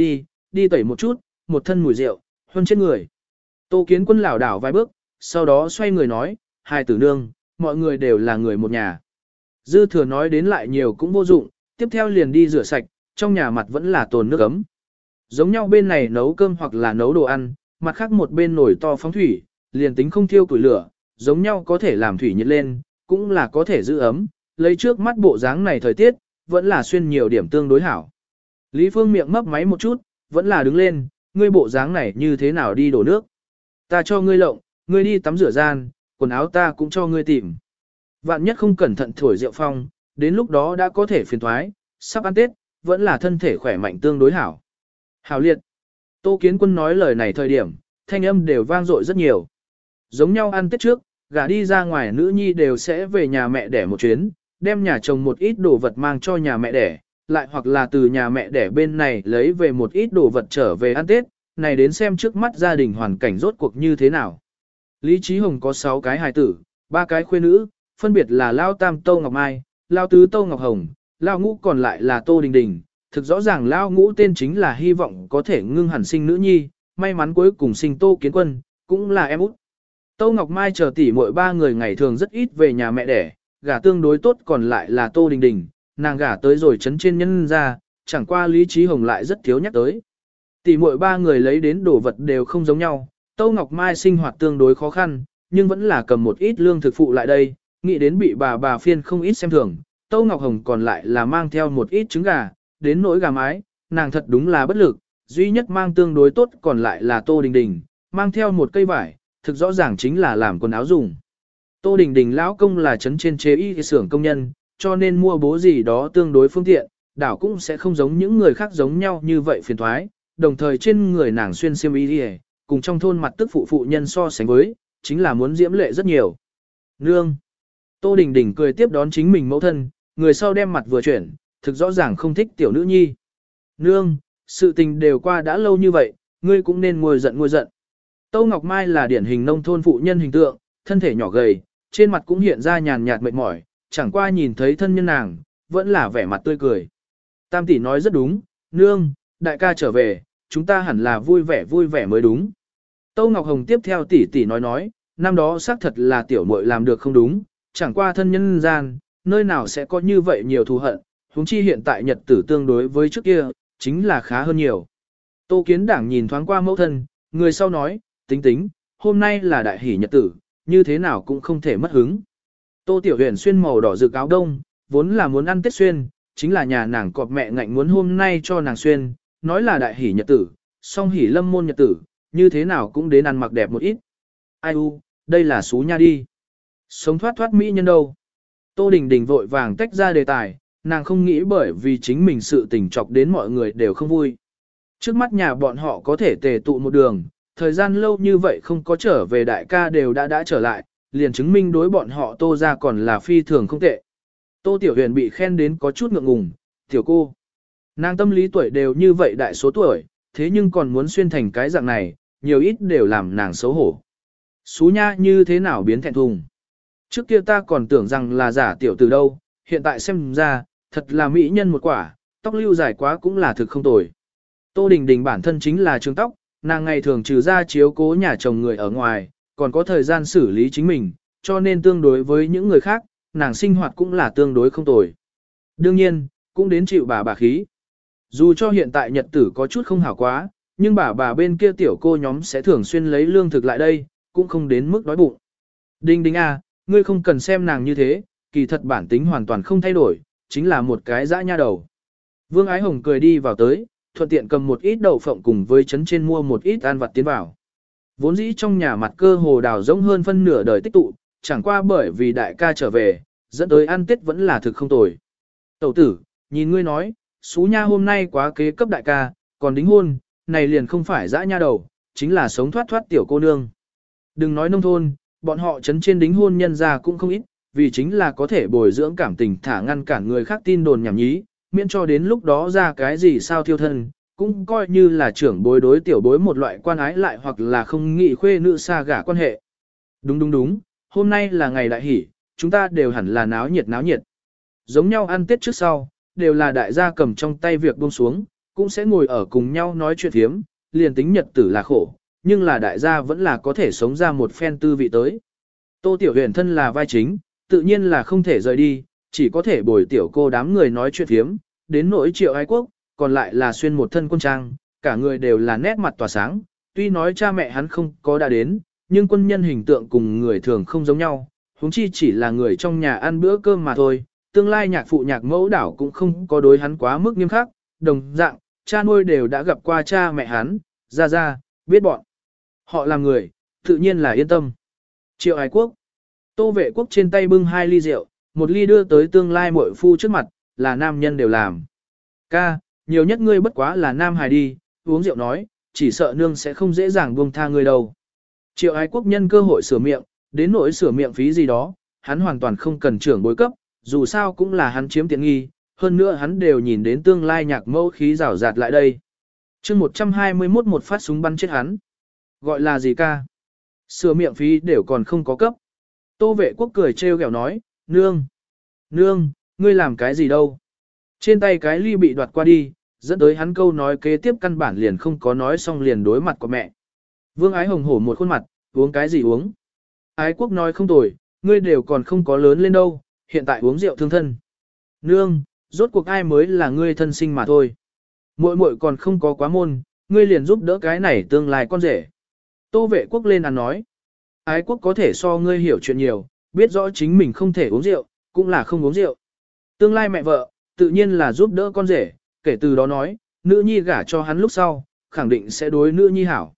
đi tẩy một chút, một thân mùi rượu, hơn chết người. Tô Kiến Quân lảo đảo vài bước, sau đó xoay người nói, hai tử nương, mọi người đều là người một nhà. Dư thừa nói đến lại nhiều cũng vô dụng, tiếp theo liền đi rửa sạch, trong nhà mặt vẫn là tồn nước ấm. Giống nhau bên này nấu cơm hoặc là nấu đồ ăn, mặt khác một bên nồi to phóng thủy, liền tính không thiêu củi lửa, giống nhau có thể làm thủy nhiệt lên, cũng là có thể giữ ấm, lấy trước mắt bộ dáng này thời tiết, vẫn là xuyên nhiều điểm tương đối hảo. Lý Phương miệng mấp máy một chút, vẫn là đứng lên, ngươi bộ dáng này như thế nào đi đổ nước. Ta cho ngươi lộng, ngươi đi tắm rửa gian, quần áo ta cũng cho ngươi tìm. Vạn nhất không cẩn thận thổi rượu phong, đến lúc đó đã có thể phiền thoái, sắp ăn Tết, vẫn là thân thể khỏe mạnh tương đối hảo. Hảo liệt. Tô Kiến Quân nói lời này thời điểm, thanh âm đều vang dội rất nhiều. Giống nhau ăn Tết trước, gả đi ra ngoài nữ nhi đều sẽ về nhà mẹ đẻ một chuyến, đem nhà chồng một ít đồ vật mang cho nhà mẹ đẻ, lại hoặc là từ nhà mẹ đẻ bên này lấy về một ít đồ vật trở về ăn Tết, này đến xem trước mắt gia đình hoàn cảnh rốt cuộc như thế nào. Lý Chí Hồng có sáu cái hài tử, ba cái khuê nữ, phân biệt là Lao Tam Tô Ngọc Mai, Lao Tứ Tô Ngọc Hồng, Lao Ngũ còn lại là Tô Đình Đình. Thực rõ ràng Lao Ngũ tên chính là hy vọng có thể ngưng hẳn sinh nữ nhi, may mắn cuối cùng sinh Tô Kiến Quân, cũng là em út. Tô Ngọc Mai chờ tỷ muội ba người ngày thường rất ít về nhà mẹ đẻ, gả tương đối tốt còn lại là Tô Đình Đình, nàng gả tới rồi chấn trên nhân ra, chẳng qua Lý Chí Hồng lại rất thiếu nhắc tới. Tỷ muội ba người lấy đến đồ vật đều không giống nhau, Tô Ngọc Mai sinh hoạt tương đối khó khăn, nhưng vẫn là cầm một ít lương thực phụ lại đây, nghĩ đến bị bà bà phiên không ít xem thường. Tô Ngọc Hồng còn lại là mang theo một ít trứng gà, đến nỗi gà mái, nàng thật đúng là bất lực, duy nhất mang tương đối tốt còn lại là Tô Đình Đình, mang theo một cây vải, thực rõ ràng chính là làm quần áo dùng. Tô Đình Đình lão công là trấn trên chế y xưởng công nhân, cho nên mua bố gì đó tương đối phương tiện, đảo cũng sẽ không giống những người khác giống nhau như vậy phiền thoái, đồng thời trên người nàng xuyên xiêm y đi, cùng trong thôn mặt tức phụ phụ nhân so sánh với, chính là muốn diễm lệ rất nhiều. Nương! Tô Đình Đình cười tiếp đón chính mình mẫu thân, người sau đem mặt vừa chuyển, thực rõ ràng không thích tiểu nữ nhi. Nương! Sự tình đều qua đã lâu như vậy, ngươi cũng nên ngồi giận ngồi giận. Tô Ngọc Mai là điển hình nông thôn phụ nhân hình tượng, thân thể nhỏ gầy, trên mặt cũng hiện ra nhàn nhạt mệt mỏi, chẳng qua nhìn thấy thân nhân nàng, vẫn là vẻ mặt tươi cười. Tam tỷ nói rất đúng, nương, đại ca trở về, chúng ta hẳn là vui vẻ vui vẻ mới đúng. Tô Ngọc Hồng tiếp theo tỷ tỷ nói nói, năm đó xác thật là tiểu muội làm được không đúng, chẳng qua thân nhân gian, nơi nào sẽ có như vậy nhiều thù hận, huống chi hiện tại nhật tử tương đối với trước kia, chính là khá hơn nhiều. Tô Kiến Đảng nhìn thoáng qua mẫu thân, người sau nói, tính tính, hôm nay là đại hỷ nhật tử, như thế nào cũng không thể mất hứng. Tô Tiểu Huyền xuyên màu đỏ rực áo đông, vốn là muốn ăn Tết xuyên, chính là nhà nàng cọp mẹ ngạnh muốn hôm nay cho nàng xuyên, nói là đại hỷ nhật tử, song hỷ lâm môn nhật tử, như thế nào cũng đến ăn mặc đẹp một ít. Ai u, đây là xú nha đi. Sống thoát thoát mỹ nhân đâu. Tô Đình Đình vội vàng tách ra đề tài, nàng không nghĩ bởi vì chính mình sự tình chọc đến mọi người đều không vui. Trước mắt nhà bọn họ có thể tề tụ một đường, thời gian lâu như vậy không có trở về đại ca đều đã đã trở lại, liền chứng minh đối bọn họ Tô ra còn là phi thường không tệ. Tô Tiểu Huyền bị khen đến có chút ngượng ngùng, tiểu cô. Nàng tâm lý tuổi đều như vậy đại số tuổi, thế nhưng còn muốn xuyên thành cái dạng này, nhiều ít đều làm nàng xấu hổ. Xú nha như thế nào biến thẹn thùng. Trước kia ta còn tưởng rằng là giả tiểu từ đâu, hiện tại xem ra, thật là mỹ nhân một quả, tóc lưu dài quá cũng là thực không tồi. Tô Đình Đình bản thân chính là trường tóc, nàng ngày thường trừ ra chiếu cố nhà chồng người ở ngoài, còn có thời gian xử lý chính mình, cho nên tương đối với những người khác, nàng sinh hoạt cũng là tương đối không tồi. Đương nhiên, cũng đến chịu bà bà khí. Dù cho hiện tại nhật tử có chút không hảo quá, nhưng bà bà bên kia tiểu cô nhóm sẽ thường xuyên lấy lương thực lại đây, cũng không đến mức đói bụng. Đình Đình à, ngươi không cần xem nàng như thế, kỳ thật bản tính hoàn toàn không thay đổi, chính là một cái dã nha đầu. Vương Ái Hồng cười đi vào tới, thuận tiện cầm một ít đậu phộng cùng với chấn trên mua một ít ăn vặt tiến vào. Vốn dĩ trong nhà mặt cơ hồ đào rỗng hơn phân nửa đời tích tụ, chẳng qua bởi vì đại ca trở về, dẫn tới ăn Tết vẫn là thực không tồi. Tẩu tử, nhìn ngươi nói, xú nha hôm nay quá kế cấp đại ca, còn đính hôn, này liền không phải dã nha đầu, chính là sống thoát thoát tiểu cô nương. Đừng nói nông thôn, bọn họ chấn trên đính hôn nhân ra cũng không ít, vì chính là có thể bồi dưỡng cảm tình thả ngăn cản người khác tin đồn nhảm nhí, miễn cho đến lúc đó ra cái gì sao thiêu thân, cũng coi như là trưởng bối đối tiểu bối một loại quan ái lại hoặc là không nghị khuê nữ xa gả quan hệ. Đúng đúng đúng, hôm nay là ngày đại hỷ, chúng ta đều hẳn là náo nhiệt náo nhiệt. Giống nhau ăn Tết trước sau, đều là đại gia cầm trong tay việc buông xuống, cũng sẽ ngồi ở cùng nhau nói chuyện thiếm, liền tính nhật tử là khổ, nhưng là đại gia vẫn là có thể sống ra một phen tư vị tới. Tô Tiểu Huyền thân là vai chính, tự nhiên là không thể rời đi, chỉ có thể bồi tiểu cô đám người nói chuyện thiếm, đến nỗi Triệu Ái Quốc, còn lại là xuyên một thân quân trang, cả người đều là nét mặt tỏa sáng, tuy nói cha mẹ hắn không có đã đến, nhưng quân nhân hình tượng cùng người thường không giống nhau, huống chi chỉ là người trong nhà ăn bữa cơm mà thôi, tương lai nhạc phụ nhạc mẫu đảo cũng không có đối hắn quá mức nghiêm khắc, đồng dạng, cha nuôi đều đã gặp qua cha mẹ hắn, ra ra, biết bọn. Họ làm người, tự nhiên là yên tâm. Triệu Ái Quốc, Tô Vệ Quốc trên tay bưng hai ly rượu, một ly đưa tới tương lai muội phu trước mặt, là nam nhân đều làm. Ca, nhiều nhất ngươi bất quá là nam hài đi, uống rượu nói, chỉ sợ nương sẽ không dễ dàng buông tha ngươi đâu. Triệu Ái Quốc nhân cơ hội sửa miệng, đến nỗi sửa miệng phí gì đó, hắn hoàn toàn không cần trưởng bối cấp, dù sao cũng là hắn chiếm tiện nghi, hơn nữa hắn đều nhìn đến tương lai nhạc mẫu khí rào rạt lại đây. chương một trăm hai mươi mốt một phát súng bắn chết hắn. Gọi là gì ca? Sửa miệng phí đều còn không có cấp. Tô Vệ Quốc cười trêu ghẹo nói, nương, nương, ngươi làm cái gì đâu? Trên tay cái ly bị đoạt qua đi, dẫn tới hắn câu nói kế tiếp căn bản liền không có nói xong liền đối mặt của mẹ. Vương Ái Hồng hổ một khuôn mặt, uống cái gì uống? Ái Quốc nói không tồi, ngươi đều còn không có lớn lên đâu, hiện tại uống rượu thương thân. Nương, rốt cuộc ai mới là ngươi thân sinh mà thôi. Muội muội còn không có quá môn, ngươi liền giúp đỡ cái này tương lai con rể. Tô Vệ Quốc lên ăn nói. Ái Quốc có thể so ngươi hiểu chuyện nhiều, biết rõ chính mình không thể uống rượu, cũng là không uống rượu. Tương lai mẹ vợ, tự nhiên là giúp đỡ con rể, kể từ đó nói, nữ nhi gả cho hắn lúc sau, khẳng định sẽ đối nữ nhi hảo.